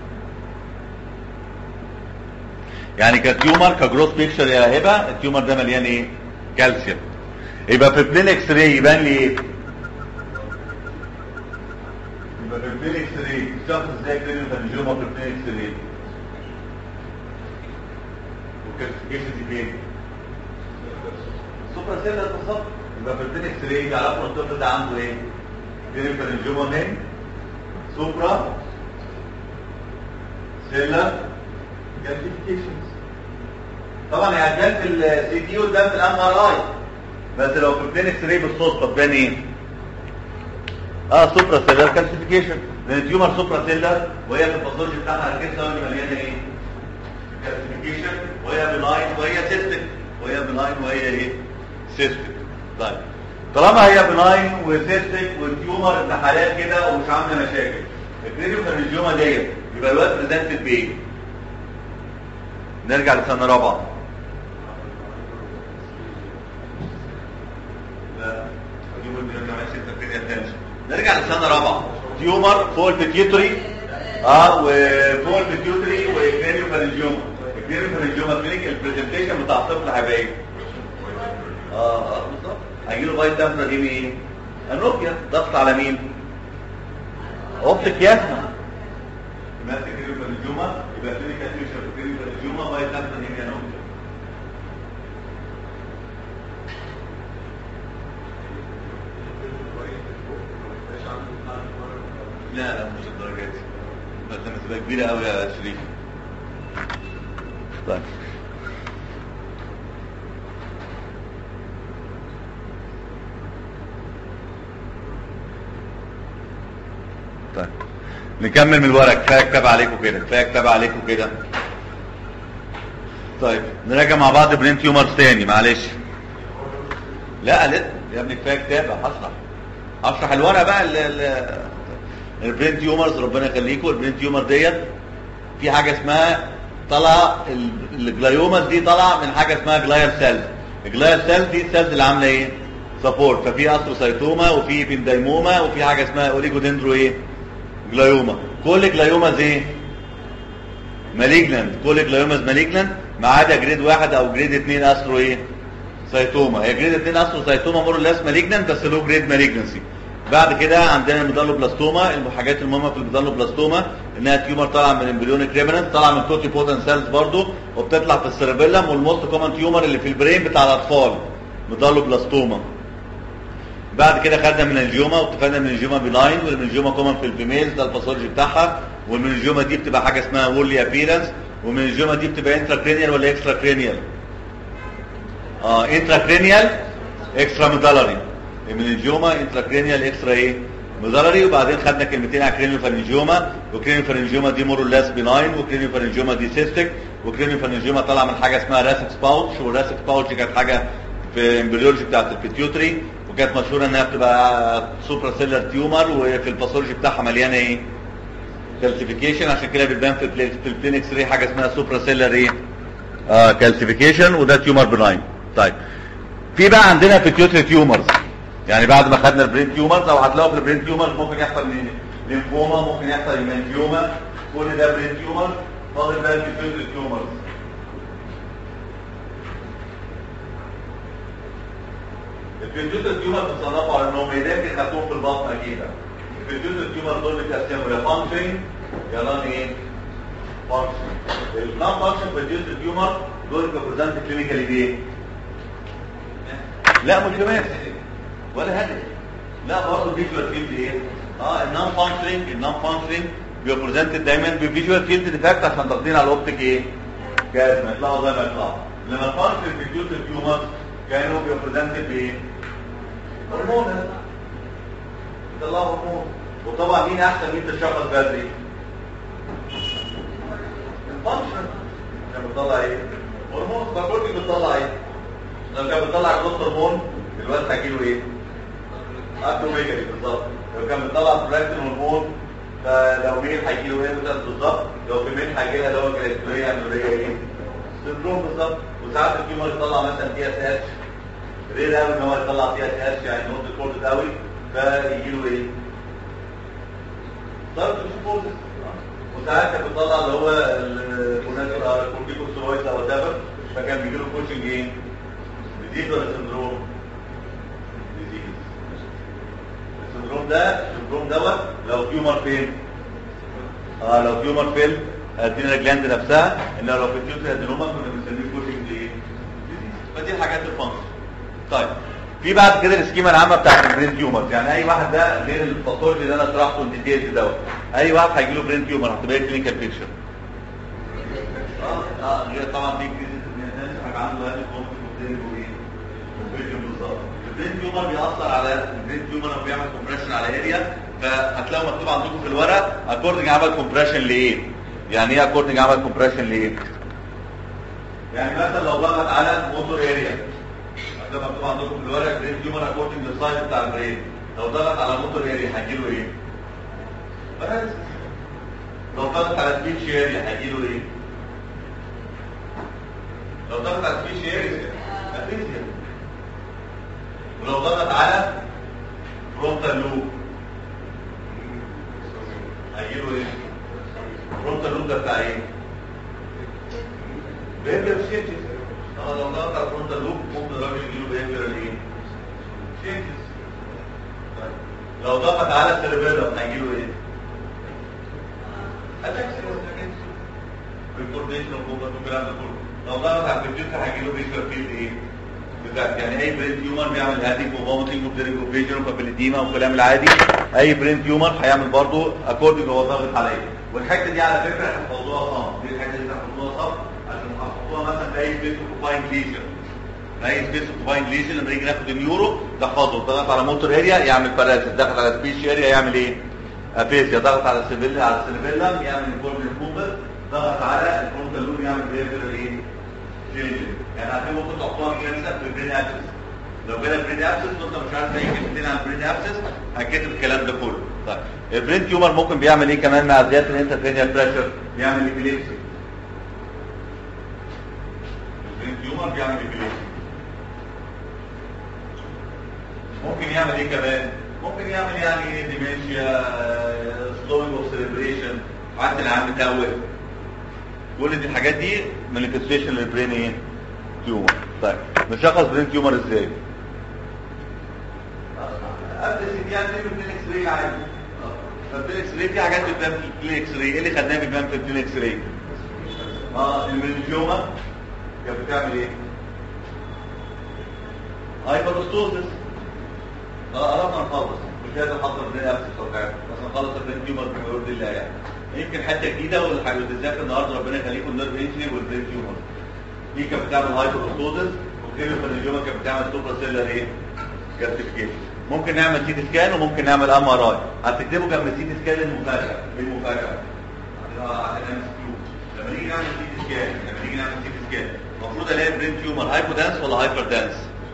يعني كتيومر كجروث بيكشر يا هبة التيومر ده مليان إيه؟ كالسيوم. يبقى في البلين اكس راي يبان لي ايه؟ يبقى في البلين اكس راي الشخص ازاي كرينيوفارنجيوما في البلين اكس راي؟ والكالسيفيكيشن دي فين؟ سوبرا سيلر بالظبط. يبقى في البلين اكس راي يعرفوا الطفل ده عنده ايه؟ كرينيوفارنجيوما من سوبرا سيلر كالسيفيكيشنز. طبعا هي هتبان في السي تي وتبان في الام ار اي، بس لو في البلين اكس راي بالصدفه تبان ايه؟ اه سوبرا سيلر كالسيفيكيشن. لان التيومر سوبرا سيلر وهي في الباثولوجي بتاعها الجسم مليانه ايه؟ كالسيفيكيشن، وهي بناين وهي سيستك، وهي بناين وهي ايه؟ سيستك. طيب طالما هي بناين وسيستك والتيومر ابن حلال كده ومش عامله مشاكل، الكرينيوفارنجيوما ديت يبقى الوقت بريزنتد بايه؟ نرجع لسنه رابعه. لا نرجع لسنه رابعه. تيومر فوق البيتيوتري اه وفوق البيتيوتري وكرينيوفارنجيوما. الكرينيوفارنجيوما كلينيك البرزنتيشن بتاع الطفل هيبقى ايه؟ اه اه بالظبط. هيجيله بايت دافرا دي مين؟ انوبيا. ضغط على مين؟ اوبتيك ياسما. ماسك كرينيوفارنجيوما يبقى كلينيكال فيشر كرينيوفارنجيوما بايت دافرا دي مين؟ انوبيا. لا لا مش الدرجات دي، بس لما تبقى كبيره قوي يا شريف. طيب طيب نكمل من الورق. كفايه كتاب عليكم كده، كفايه كتاب عليكم كده. طيب نراجع مع بعض برين تيومرز تاني معلش. لا لسه يا ابني كفايه كتاب. هشرح هشرح الورق بقى. البرين تيومرز ربنا يخليكم. البرين تيومر ديت في حاجه اسمها طلع الجلايوماز دي طلع من حاجه اسمها جلاير سيلز. الجلاير سيلز دي السيلز اللي عامله ايه؟ سبورت. ففي استروسايتوما وفي بندايموما وفي حاجه اسمها اوليجودندرو ايه؟ جلايوما. كل جلايوماز ايه؟ مالجنانت. كل جلايوماز مالجنانت ما عدا جريد واحد او جريد اثنين استرو ايه؟ سايتوما. هي جريد اثنين استرو سايتوما مور لاس مالجنانت بس لو جريد مالجنسي. بعد كده عندنا الميدالوبلاستوما. الحاجات المهمه في الميدالوبلاستوما انها تيومر طالعه من امبريونيك ريمننت، طالعه من توتي بوتن سيلز برضو، وبتطلع في السيربيلم. والموست كومن تيومر اللي في البرين بتاع الاطفال ميدالوبلاستوما. بعد كده خدنا من الجيوما واتفقنا من الجيوما بناين، والمنجيوما كومن في الفيميلز ده الباثولوجي بتاعها. والمنجيوما دي بتبقى حاجه اسمها وولي ابيرنس. ومن الجيوما دي بتبقى انترا كرينيال ولا اكسترا كرينيال؟ اه انترا كرينيال اكسترا ميدالري. من الجيوما انترا كرينيال اكسترا ايه؟ ميدالري. وبعدين خدنا كلمتين على كرينيوفارنجيوما. وكرينيوفارنجيوما دي مور لاس بناين، وكرينيوفارنجيوما دي سيستك. وكرينيوفارنجيوما طالعه من حاجه اسمها راسكس باوتش، والراسكس باوتش كانت حاجه في امبريولوجي بتاعت البيتيوتري، وكانت مشهوره انها بتبقى سوبرا سيلر تيومر، وفي الباثولوجي بتاعها مليانه ايه؟ كالسيفيكيشن. عشان كده بتبان في البلي في البلينكس ري حاجه اسمها سوبرا سيلر ايه؟ اه كالسيفيكيشن. وده تيومر بناين. طيب في بقى عندنا بيتيوتري تيومرز. يعني بعد ما خدنا البرين تيومرز او هتلاقوا في البرين تيومرز ممكن يحصل ليمفوما، ممكن يحصل هيمانجيوما، كل ده برين تيومر. فاضل بقى البيتيوتري تيومرز. البيتيوتري تيومر بتصنفوا على انهم يمكن خدتوهم في البطن اكيد. البيتيوتري تيومر دول بيتقسموا يا فانكشن يا نون ايه؟ فانكشن. النون فانكشن بيتيوتري تيومر دول بيبريزنت كلينيكالي بايه؟ لا مش كمان ولا هدف. لا برضه فيجوال فيلد ايه؟ اه النون فانكشننج النون فانكشننج بيبريزنت دايما بفيجوال فيلد ديفكت عشان ضاغطين على الاوبتيك ايه؟ جاز ما يطلعوا زي ما يطلعوا. لما الفانكشن بيتيوتري تيومر كانوا بيبريزنت بايه؟ هرمون. بيطلعوا هرمون. وطبعا مين احسن مين تشخص بدري؟ الفانكشن كان بتطلع ايه؟ هرمون. فالكورتيك بتطلع ايه؟ لو كان بتطلع جلوس هرمون الواد هيجيله ايه؟ اكروميجالي بالظبط. لو كان بتطلع برولاكتين هرمون فلو ميل هيجيله ايه بالظبط؟ لو في ميل هيجي لها اللي هو كالكتوريا امنوريه ايه؟ سندروم بالظبط. وساعات التيومر يطلع مثلا تي اس اتش رير قوي ان هو يطلع تي اس اتش يعني نوت كورتد قوي فيجي له ايه؟ ضرب الفوز. وساعات كانت بتطلع اللي هو الكورتيكوستيرويدز او دابر فكان بيجي له كوتشنج ايه؟ ديزيز ولا سندروم؟ ديزيز. السندروم ده السندروم دوت لو تيومر فين؟ اه لو تيومر فين؟ الادينال جلاند نفسها. انما لو في التيوتري ادينوما كنا بنسميه كوتشنج ايه؟ ديزيز. فدي الحاجات الفانكشن. طيب في بعد كده السكيما العامه بتاعت البرين تيومرز. يعني اي واحد ده غير الباثولوجي اللي انا شرحته الديتيلز دوت، اي واحد هيجي له برين تيومر هتبقى كلينيكال بيكتشر. اه اه غير طبعا في كريزيس حاجه عنده هذا الكونفليكت وايه؟ بالظبط. البرين تيومر بيأثر على البرين تيومر لما بيعمل كومبريشن على اريا فهتلاقوا مكتوب عندكم في الورق اكوردنج عمل كومبريشن لايه؟ يعني ايه اكوردنج عمل كومبريشن لايه؟ يعني مثلا لو ضغط على موتور اريا هتلاقوا مكتوب عندكم في الورق برين تيومر اكوردنج للسايز بتاع البرين، لو ضغط على موتور اريا هيجيله ايه؟ باراليسيس. لو ضغط على سبيتش اريا هيجيله ايه؟ لو ضغط على سبيتش اريا افيزيا. ولو ضغط على فرونتال لوب هيجيله ايه؟ فرونتال لوب ده بتاع ايه؟ بيهبر شيتس. اه لو ضغط على فرونتال لوب ممكن الراجل يجيله بيهبر ايه؟ شيتس. طيب لو ضغط على السيربيلم هيجيله ايه؟ اتاكسي ريكورديشن وكوبر والكلام ده كله. لو ضغط على الكمبيوتر هيجيله بيهبر فيلد ايه؟ يعني اي برين تيومر بيعمل هاتيك وفوميتنج وبليرنج وفيجن وبابيليديما والكلام العادي، اي برين تيومر هيعمل برضه اكوردنج هو ضاغط عليه. والحته دي على فكره هتحفظوها صم، دي الحته دي هتحفظوها صم عشان هتحطوها مثلا في اي سبيس اوكوباينج ليجن. اي سبيس اوكوباينج ليجن لما يجي ناخد النيورو تحفظه، ضغط على موتور اريا يعمل باراليسيس، ضغط على سبيتش اريا يعمل ايه؟ افيزيا، ضغط على السيربيلا على السيربيلم يعمل كورنيال موفمنت، ضغط على الفرونتال لوب يعمل بيهيفيرال ايه؟ تشينج. يعني عشان ممكن تحطوها في كنسه في البرين ابسس. لو جالك برين ابسس وانت مش عارف اي كلمتين عن البرين ابسس هتكتب الكلام ده كله. طيب البرين تيومر ممكن بيعمل ايه كمان مع زياده الانترفينيال بريشر؟ بيعمل ايبيليبسي. البرين تيومر بيعمل ايبيليبسي. ممكن يعمل ايه كمان؟ ممكن يعمل يعني ديمنشيا، سلوينج اوف سيريبريشن، عدل العام متوه. كل دي الحاجات دي مانيفستيشن للبرين ايه؟ تيومر. طيب نشخص برين تيومر ازاي؟ قبل سي دي يعني في اكس راي عادي. فالبلين اكس راي في حاجات بتبان في البلين اكس راي، ايه اللي خدناه بيبان في البلين اكس راي؟ اه الميلانجيوما كانت بتعمل ايه؟ هايبروستوزس. اه قربنا نخلص، مش لازم نحضر البرين ابسس او حاجه، بس نخلص البرين تيومر بما يرضي الله يعني. يمكن حته جديده واللي هتتذاكر النهارده ربنا يخليكم النيرف انجري والبرين تيومر. دي كانت بتعمل هايبروستوزس، والكريموفيليوما كانت بتعمل سوبرا سيلر ايه؟ كالسيفيكيشن. ممكن نعمل سي تي سكان وممكن نعمل ام ار اي. هتكتبوا جنب السي تي سكان المفاجاه، المفاجاه. عشان نعمل سكيو. لما نيجي نعمل سي تي سكان، لما نيجي نعمل سي تي سكان، المفروض الاقي برين تيومر هايبودانس ولا هايبر دانس؟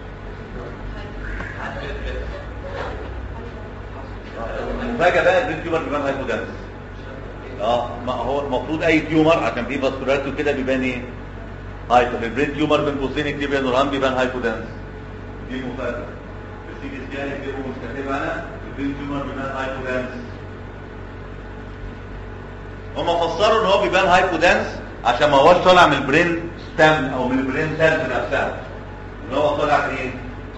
المفاجاه بقى البرين تيومر بيبان هايبودانس. اه ما هو المفروض اي تيومر عشان فيه فاسكولاريتي وكده بيبان ايه؟ هايبر. البرين تيومر بين قوسين اكتبها نورهان بيبان هايبودانس. دي المفاجاه. السي تي سكان اكتبه مستكتب انا البرين تيومر بيبان هايبودانس. هم فسروا ان هو بيبان هايبودانس عشان ما هوش طالع من البرين ستام او من البرين سيلز نفسها. ان هو طالع ايه؟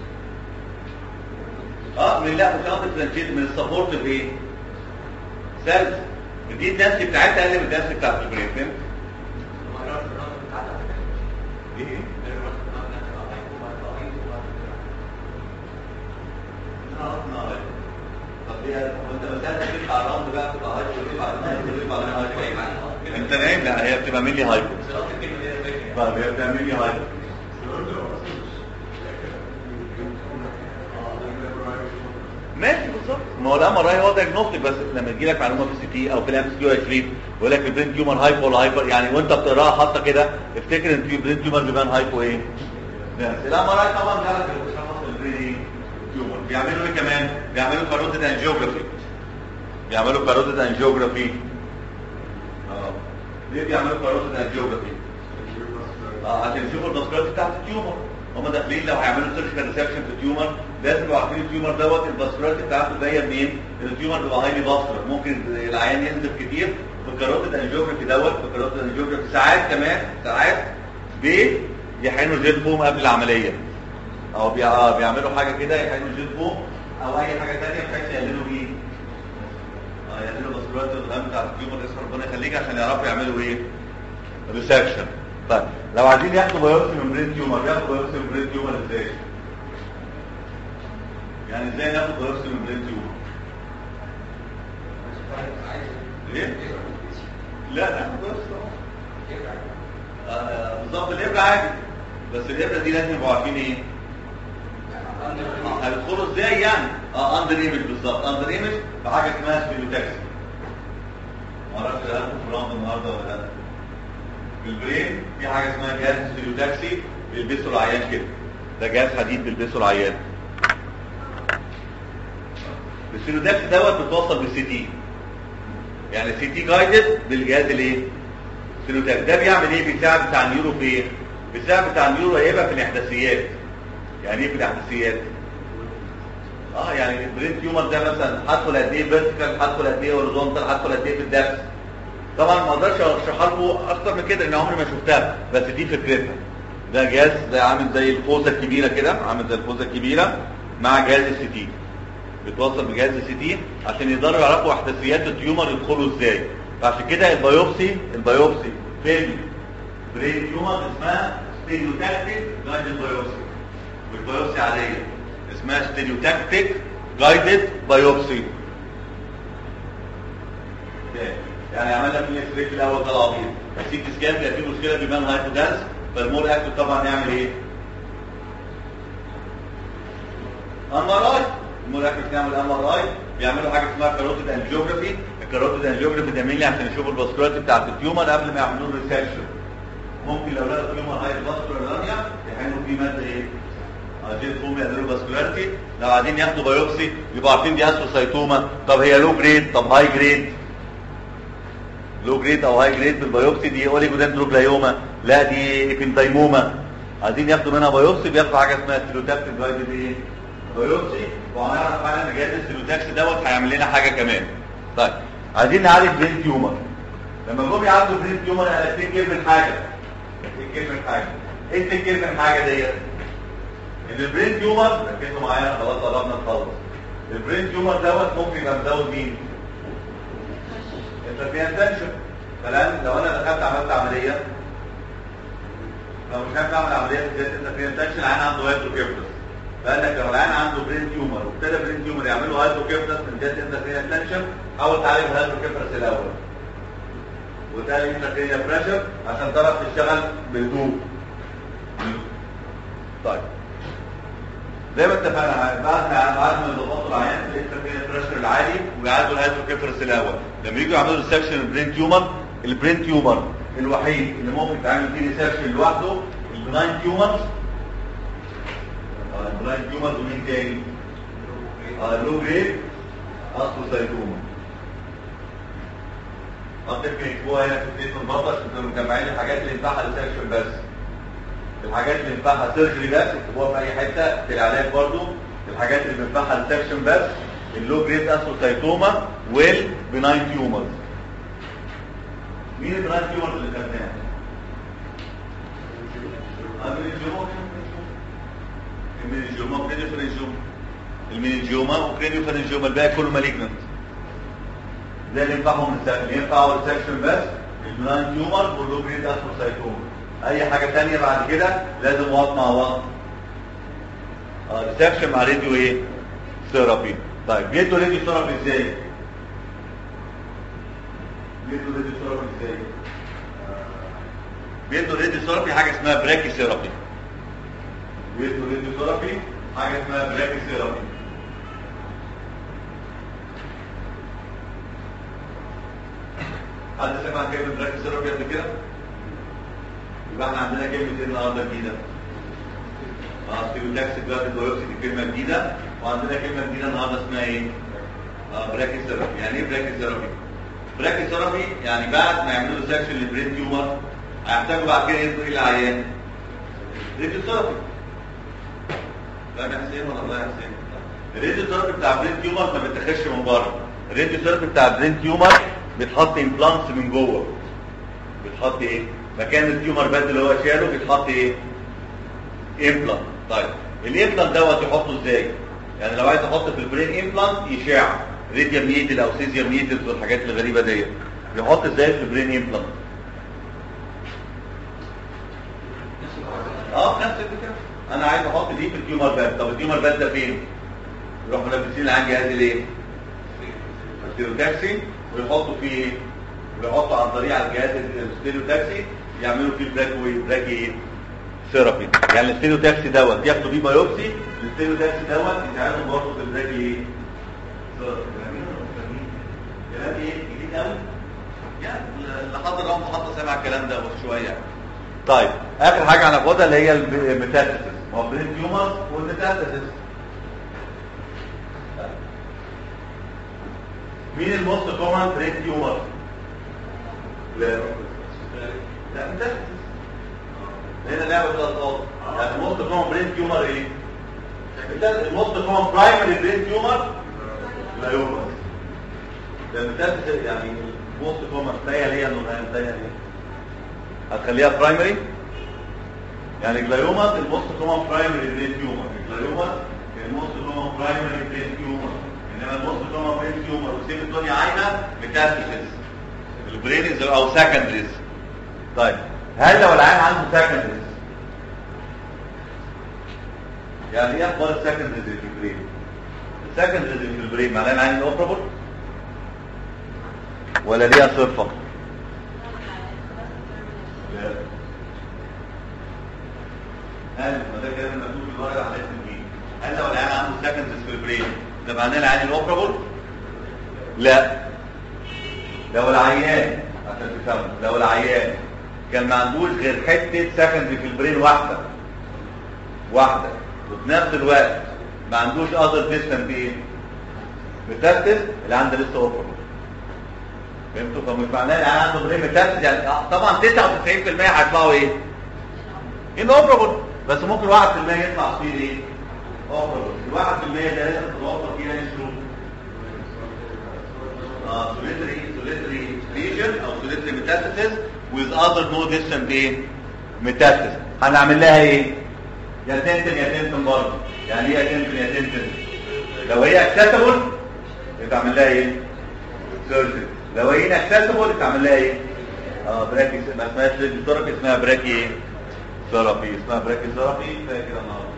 اه من لا مش قصدي فرانشيز من السبورت بايه؟ سيلز. دي الدنس بتاعتها اقل من الدنس بتاعت البرين، فهمت؟ ايه؟ طب ايه وانت مثلا تطلع الراوند بقى تبقى هايبر وتبقى هايبر انت نايم؟ لا هي بتبقى ملي هايبر. طيب هي بتعمل لي هايبر. ماشي بالظبط. ما هو الام ار اي هو دايجنوستيك، بس لما تجي لك معلومه في السي تي او في الام اس كيو عشرين يقول لك البرين تيومر هايبو ولا هايبر، يعني وانت بتقراها حاطه كده افتكر ان البرين تيومر بيبان هايبو ايه؟ الام ار اي طبعا بيعرف يشخص البرين تيومر. بيعملوا ايه كمان؟ بيعملوا كاروتيد انجيوجرافي. بيعملوا كاروتيد انجيوجرافي. اه ليه بيعملوا كاروتيد انجيوجرافي؟ اه عشان يشوفوا الفاسكولاريتي بتاعت التيومر. هم داخلين لو هيعملوا سيرجيكال ريسكشن في التيومر لازم يبقوا عارفين التيومر دوت الفاسكولاريتي بتاعته جايه منين؟ التيومر بيبقى هايلي فاسكولار، ممكن العيان ينزف كتير في الكاروتيد انجيوجرافي دوت. في الكاروتيد انجيوجرافي ساعات كمان ساعات بيحقنوا جيل فوم قبل العمليه، او بيعملوا حاجه كده يحقنوا جيل فوم او اي حاجه ثانيه بحيث يقللوا ايه؟ اه يقللوا الفاسكولاريتي الغام بتاع التيومر. اسم ربنا يخليك عشان يعرفوا يعملوا ايه؟ ريسكشن. طيب لو عايزين ياخدوا بايوبسي من برين تيومر ياخدوا بايوبسي من برين تيومر ازاي؟ يعني ازاي ناخد بايوبسي من برين تيومر؟ ايه؟ لا ناخد بايوبسي طبعا. بالظبط الابره عادي، بس الابره دي لازم يبقوا عارفين ايه؟ هيدخلوا ازاي يعني؟ اه اندر ايمج بالظبط، اندر ايمج بحاجه اسمها ستيريوتاكسي. معرفش قالكم في الراوند النهارده ولا لا؟ في البرين في حاجه اسمها جهاز ستيريوتاكسي بيلبسه العيان كده، ده جهاز حديد بيلبسه العيان. الستيريوتاكسي دوت بتوصل بالسي تي، يعني السي تي جايدد بالجهاز الايه؟ ستيريوتاكسي. ده بيعمل ايه؟ بيساعد بتاع النيورو في ايه؟ بيساعد بتاع النيورو هيبقى في الاحداثيات. يعني ايه في الاحداثيات؟ اه يعني البرين تيومر ده مثلا هدخل قد ايه فيرتيكال، هدخل قد ايه هوريزونتال، هدخل قد ايه في الدبس. طبعا ما اقدرش اشرحها لكم اكتر من كده لان عمري ما شفتها، بس دي فكرتها. ده جهاز زي عامل زي الخوذه الكبيره كده، عامل زي الخوذه الكبيره مع جهاز السي تي، بيتوصل بجهاز السي تي عشان يقدروا يعرفوا احداثيات التيومر يدخلوا ازاي. فعشان كده البيوبسي البيوبسي في البرين تيومر اسمها ستيريوتاكتيك جايدد بايوبسي، والبيوبسي عاديه اسمها ستيريوتاكتيك جايدد بايوبسي. يعني عملنا في الاكس راي في الاول طلع ابيض، السي تي سكان كان فيه مشكله بيبان هايبوداز، فالمور اكتف طبعا يعمل ايه؟ ام ار اي. المور اكتف يعمل ام ار اي، بيعملوا حاجه اسمها كاروتيد انجيوجرافي. الكاروتيد انجيوجرافي ده مين عشان يشوفوا الفاسكولاريتي بتاعت التيومر قبل ما يعملوا له ريسكشن. ممكن لو لقوا تيومر هاي فاسكولار رانيا يحقنوا فيه ماده ايه؟ عايزين فوم يعملوا فاسكولاريتي. لو عايزين ياخدوا بايوبسي يبقوا عارفين دي اسوسايتوما، طب هي لو جريد طب هاي جريد. لو جريد او هاي جريد بالبايوبسي دي اوليجودندروجلايوما، لا دي ايبندايموما. عايزين ياخدوا منها بايوبسي بياخدوا حاجه اسمها ستيريوتاكتيك جايدد ايه؟ بايوبسي. وهنعرف فعلا ان جهاز الستيريوتاكسي دوت هيعمل لنا حاجه كمان. طيب عايزين نعالج برين تيومر. لما جم يعالجوا برين تيومر انا افتكر من حاجه. افتكر من حاجه. ايه افتكر من حاجه ديت؟ ان البرين تيومر ركزوا معايا خلاص قربنا نخلص. البرين تيومر دوت ممكن يبقى مزود مين؟ انترفيرنشن. فالان لو انا دخلت عملت عمليه، لو مش عارف اعمل عمليه في جهاز انترفيرنشن العيان عنده هايدروكيفلس، فقال لك لو العيان عنده برين تيومر وابتدى برين تيومر يعمل له هايدروكيفلس من جهاز انترفيرنشن، حاول تعالج الهايدروكيفلس الاول وتعالج انترفيرنشن بريشر عشان تعرف تشتغل بهدوء. طيب زي ما اتفقنا بعد ما بعد ما يضبطوا العيان الانترفيرنشن بريشر العالي ويعالجوا الهايدروكيفلس الاول، لما يجوا يعملوا ريسكشن البرين تيومر، البرين تيومر الوحيد اللي ممكن تعمل فيه ريسكشن لوحده البناين تيومرز. اه البناين تيومرز ومين تاني؟ اه اللو جريد اسوسايتوما. منطقة يكتبوها هنا في التيتون برضه عشان تبقوا مجمعين الحاجات اللي ينفعها ريسكشن بس. الحاجات اللي ينفعها سيرجري بس اكتبوها في اي حته في العلاج برضه. الحاجات اللي بينفعها ريسكشن بس اللو جريد اسوسايتوما والبناين تيومرز. مين البناين تيومرز اللي خدناها؟ المينينجيوما المينينجيوما وكرينيوفارينجيوما المينينجيوما وكرينيوفارينجيوما الباقي كله مالجنت. ده اللي ينفعهم اللي ينفعوا ريسكشن بس البناين تيومر واللو جريد اسوسايتوما. اي حاجه ثانيه بعد كده لازم وقت مع وقت. اه ريسكشن مع راديو ايه؟ ثيرابي. طيب بيدوا راديو ثيرابي ازاي؟ بيدوا راديو ثيرابي ازاي؟ بيدوا راديو ثيرابي حاجه اسمها براكي ثيرابي. بيدوا راديو ثيرابي حاجه اسمها براكي ثيرابي. حد سمع كلمه براكي ثيرابي قبل كده؟ يبقى احنا عندنا كلمه ايه النهارده جديده؟ اه ستيريوتاكسيك جايدد بايوبسي دي كلمه جديده، وعندنا كلمه جديده النهارده اسمها ايه؟ اه براكي ثيرابي. يعني ايه براكي ثيرابي؟ براكي ثيرابي يعني بعد ما يعملوا سكشن للبرين تيومر هيحتاجوا بعد كده يدوا ايه للعيان؟ راديو ثيرابي. فاهم يا حسين ولا الله يا حسين؟ الراديو ثيرابي بتاع البرين تيومر ما بيتاخدش من بره. الراديو ثيرابي بتاع البرين تيومر بيتحط امبلانتس من جوه. بيتحط ايه؟ مكان التيومر باد اللي هو شاله بيتحط ايه؟ امبلانت. طيب الامبلانت دوت يحطه ازاي؟ يعني لو عايز احط في البرين امبلانت يشع ريديوم نيدل او سيزيوم نيدل والحاجات الغريبه ديت، يحط ازاي في البرين امبلانت؟ اه نفس الفكره. انا عايز احط دي في التيومر باد، طب التيومر باد ده فين؟ يروح ملبسين عندي جهاز الايه؟ الستيريوتاكسي ويحطوا فيه ايه؟ ويحطوا عن طريق على الجهاز الستيريوتاكسي يعملوا فيه براك براكي ايه؟ ثيرابي. يعني الستيريوتاكسي دوت ياخدوا بيه بايوبسي، الستيريوتاكسي دوت يساعدهم برضه في البراكي ايه؟ كلام ايه؟ جديد قوي؟ يعني اللي حضر اهو محضر سامع الكلام ده بس شويه. طيب اخر حاجه هناخدها اللي هي الميتاستاسيس، ما هو برين تيومر والميتاستاسيس. مين الموست كومن برين تيومر؟ لا لا ميتاستاسيس. هنا لعبه الالفاظ. يعني الموست كومن برين تيومر ايه؟ الموست كومن برايمري برين تيومر لا يومر. ده الميتاستاسيس يعني الموست كومن تخيل هي انه تخيل ايه؟ هتخليها برايمري؟ يعني جلايوما الموست كومن برايمري برين تيومر، جلايوما الموست كومن برايمري برين تيومر، انما الموست كومن برين تيومر وسيب الدنيا عايمه ميتاستاسيس البرين او سكندريز. طيب هل لو العيان عنده سكندريز يعني ايه اخبار السكندريز اللي في البرين؟ السكندريز اللي في البرين معناها العيان اوبرابل ولا ليها صفه؟ لا. هل ما ده كلام مكتوب في الورقه على اسم مين؟ هل لو العيان عنده سكندريز في البرين ده معناه العيان الاوبرابل؟ لا. لو العيان عشان تفهموا لو العيان كان ما عندوش غير حته سكندري في البرين واحده واحده وفي نفس الوقت ما عندوش اذر ديستنت ايه؟ ميتاستاسيس اللي عنده لسه اوبرابل. فهمتوا؟ فمش معناه العيان عنده برين ميتاستاسيس يعني طبعا تسعة وتسعين بالمية هيطلعوا ايه؟ ان اوبرابل، بس ممكن واحد بالمية يطلع فيه ايه؟ اوبرابل. الواحد بالمية ده لازم تتوفر فيها الشروط. اه solitary solitary lesion او solitary metastasis with other no distant ايه؟ metastasis. هنعمل لها ايه؟ يا تنتن يا تنتن برضه. يعني ايه يا تنتن يا تنتن؟ لو هي accessible يبقى اعمل لها ايه؟ surgery. لو هي inaccessible تعمل لها ايه؟ اه براكي ما اسمهاش ثيرابي اسمها براكي ايه؟ ثيرابي اسمها براكي ثيرابي. فاكر النهارده.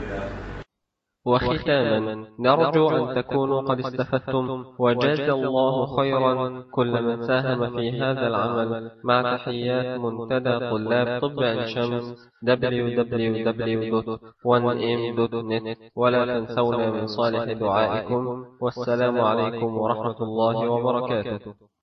وختاما نرجو أن تكونوا قد استفدتم وجزى الله خيرا كل من ساهم في هذا العمل مع تحيات منتدى طلاب طب عين شمس دبليو دبليو دبليو دوت وان ام دوت نت. ولا تنسونا من صالح دعائكم، والسلام عليكم ورحمة الله وبركاته.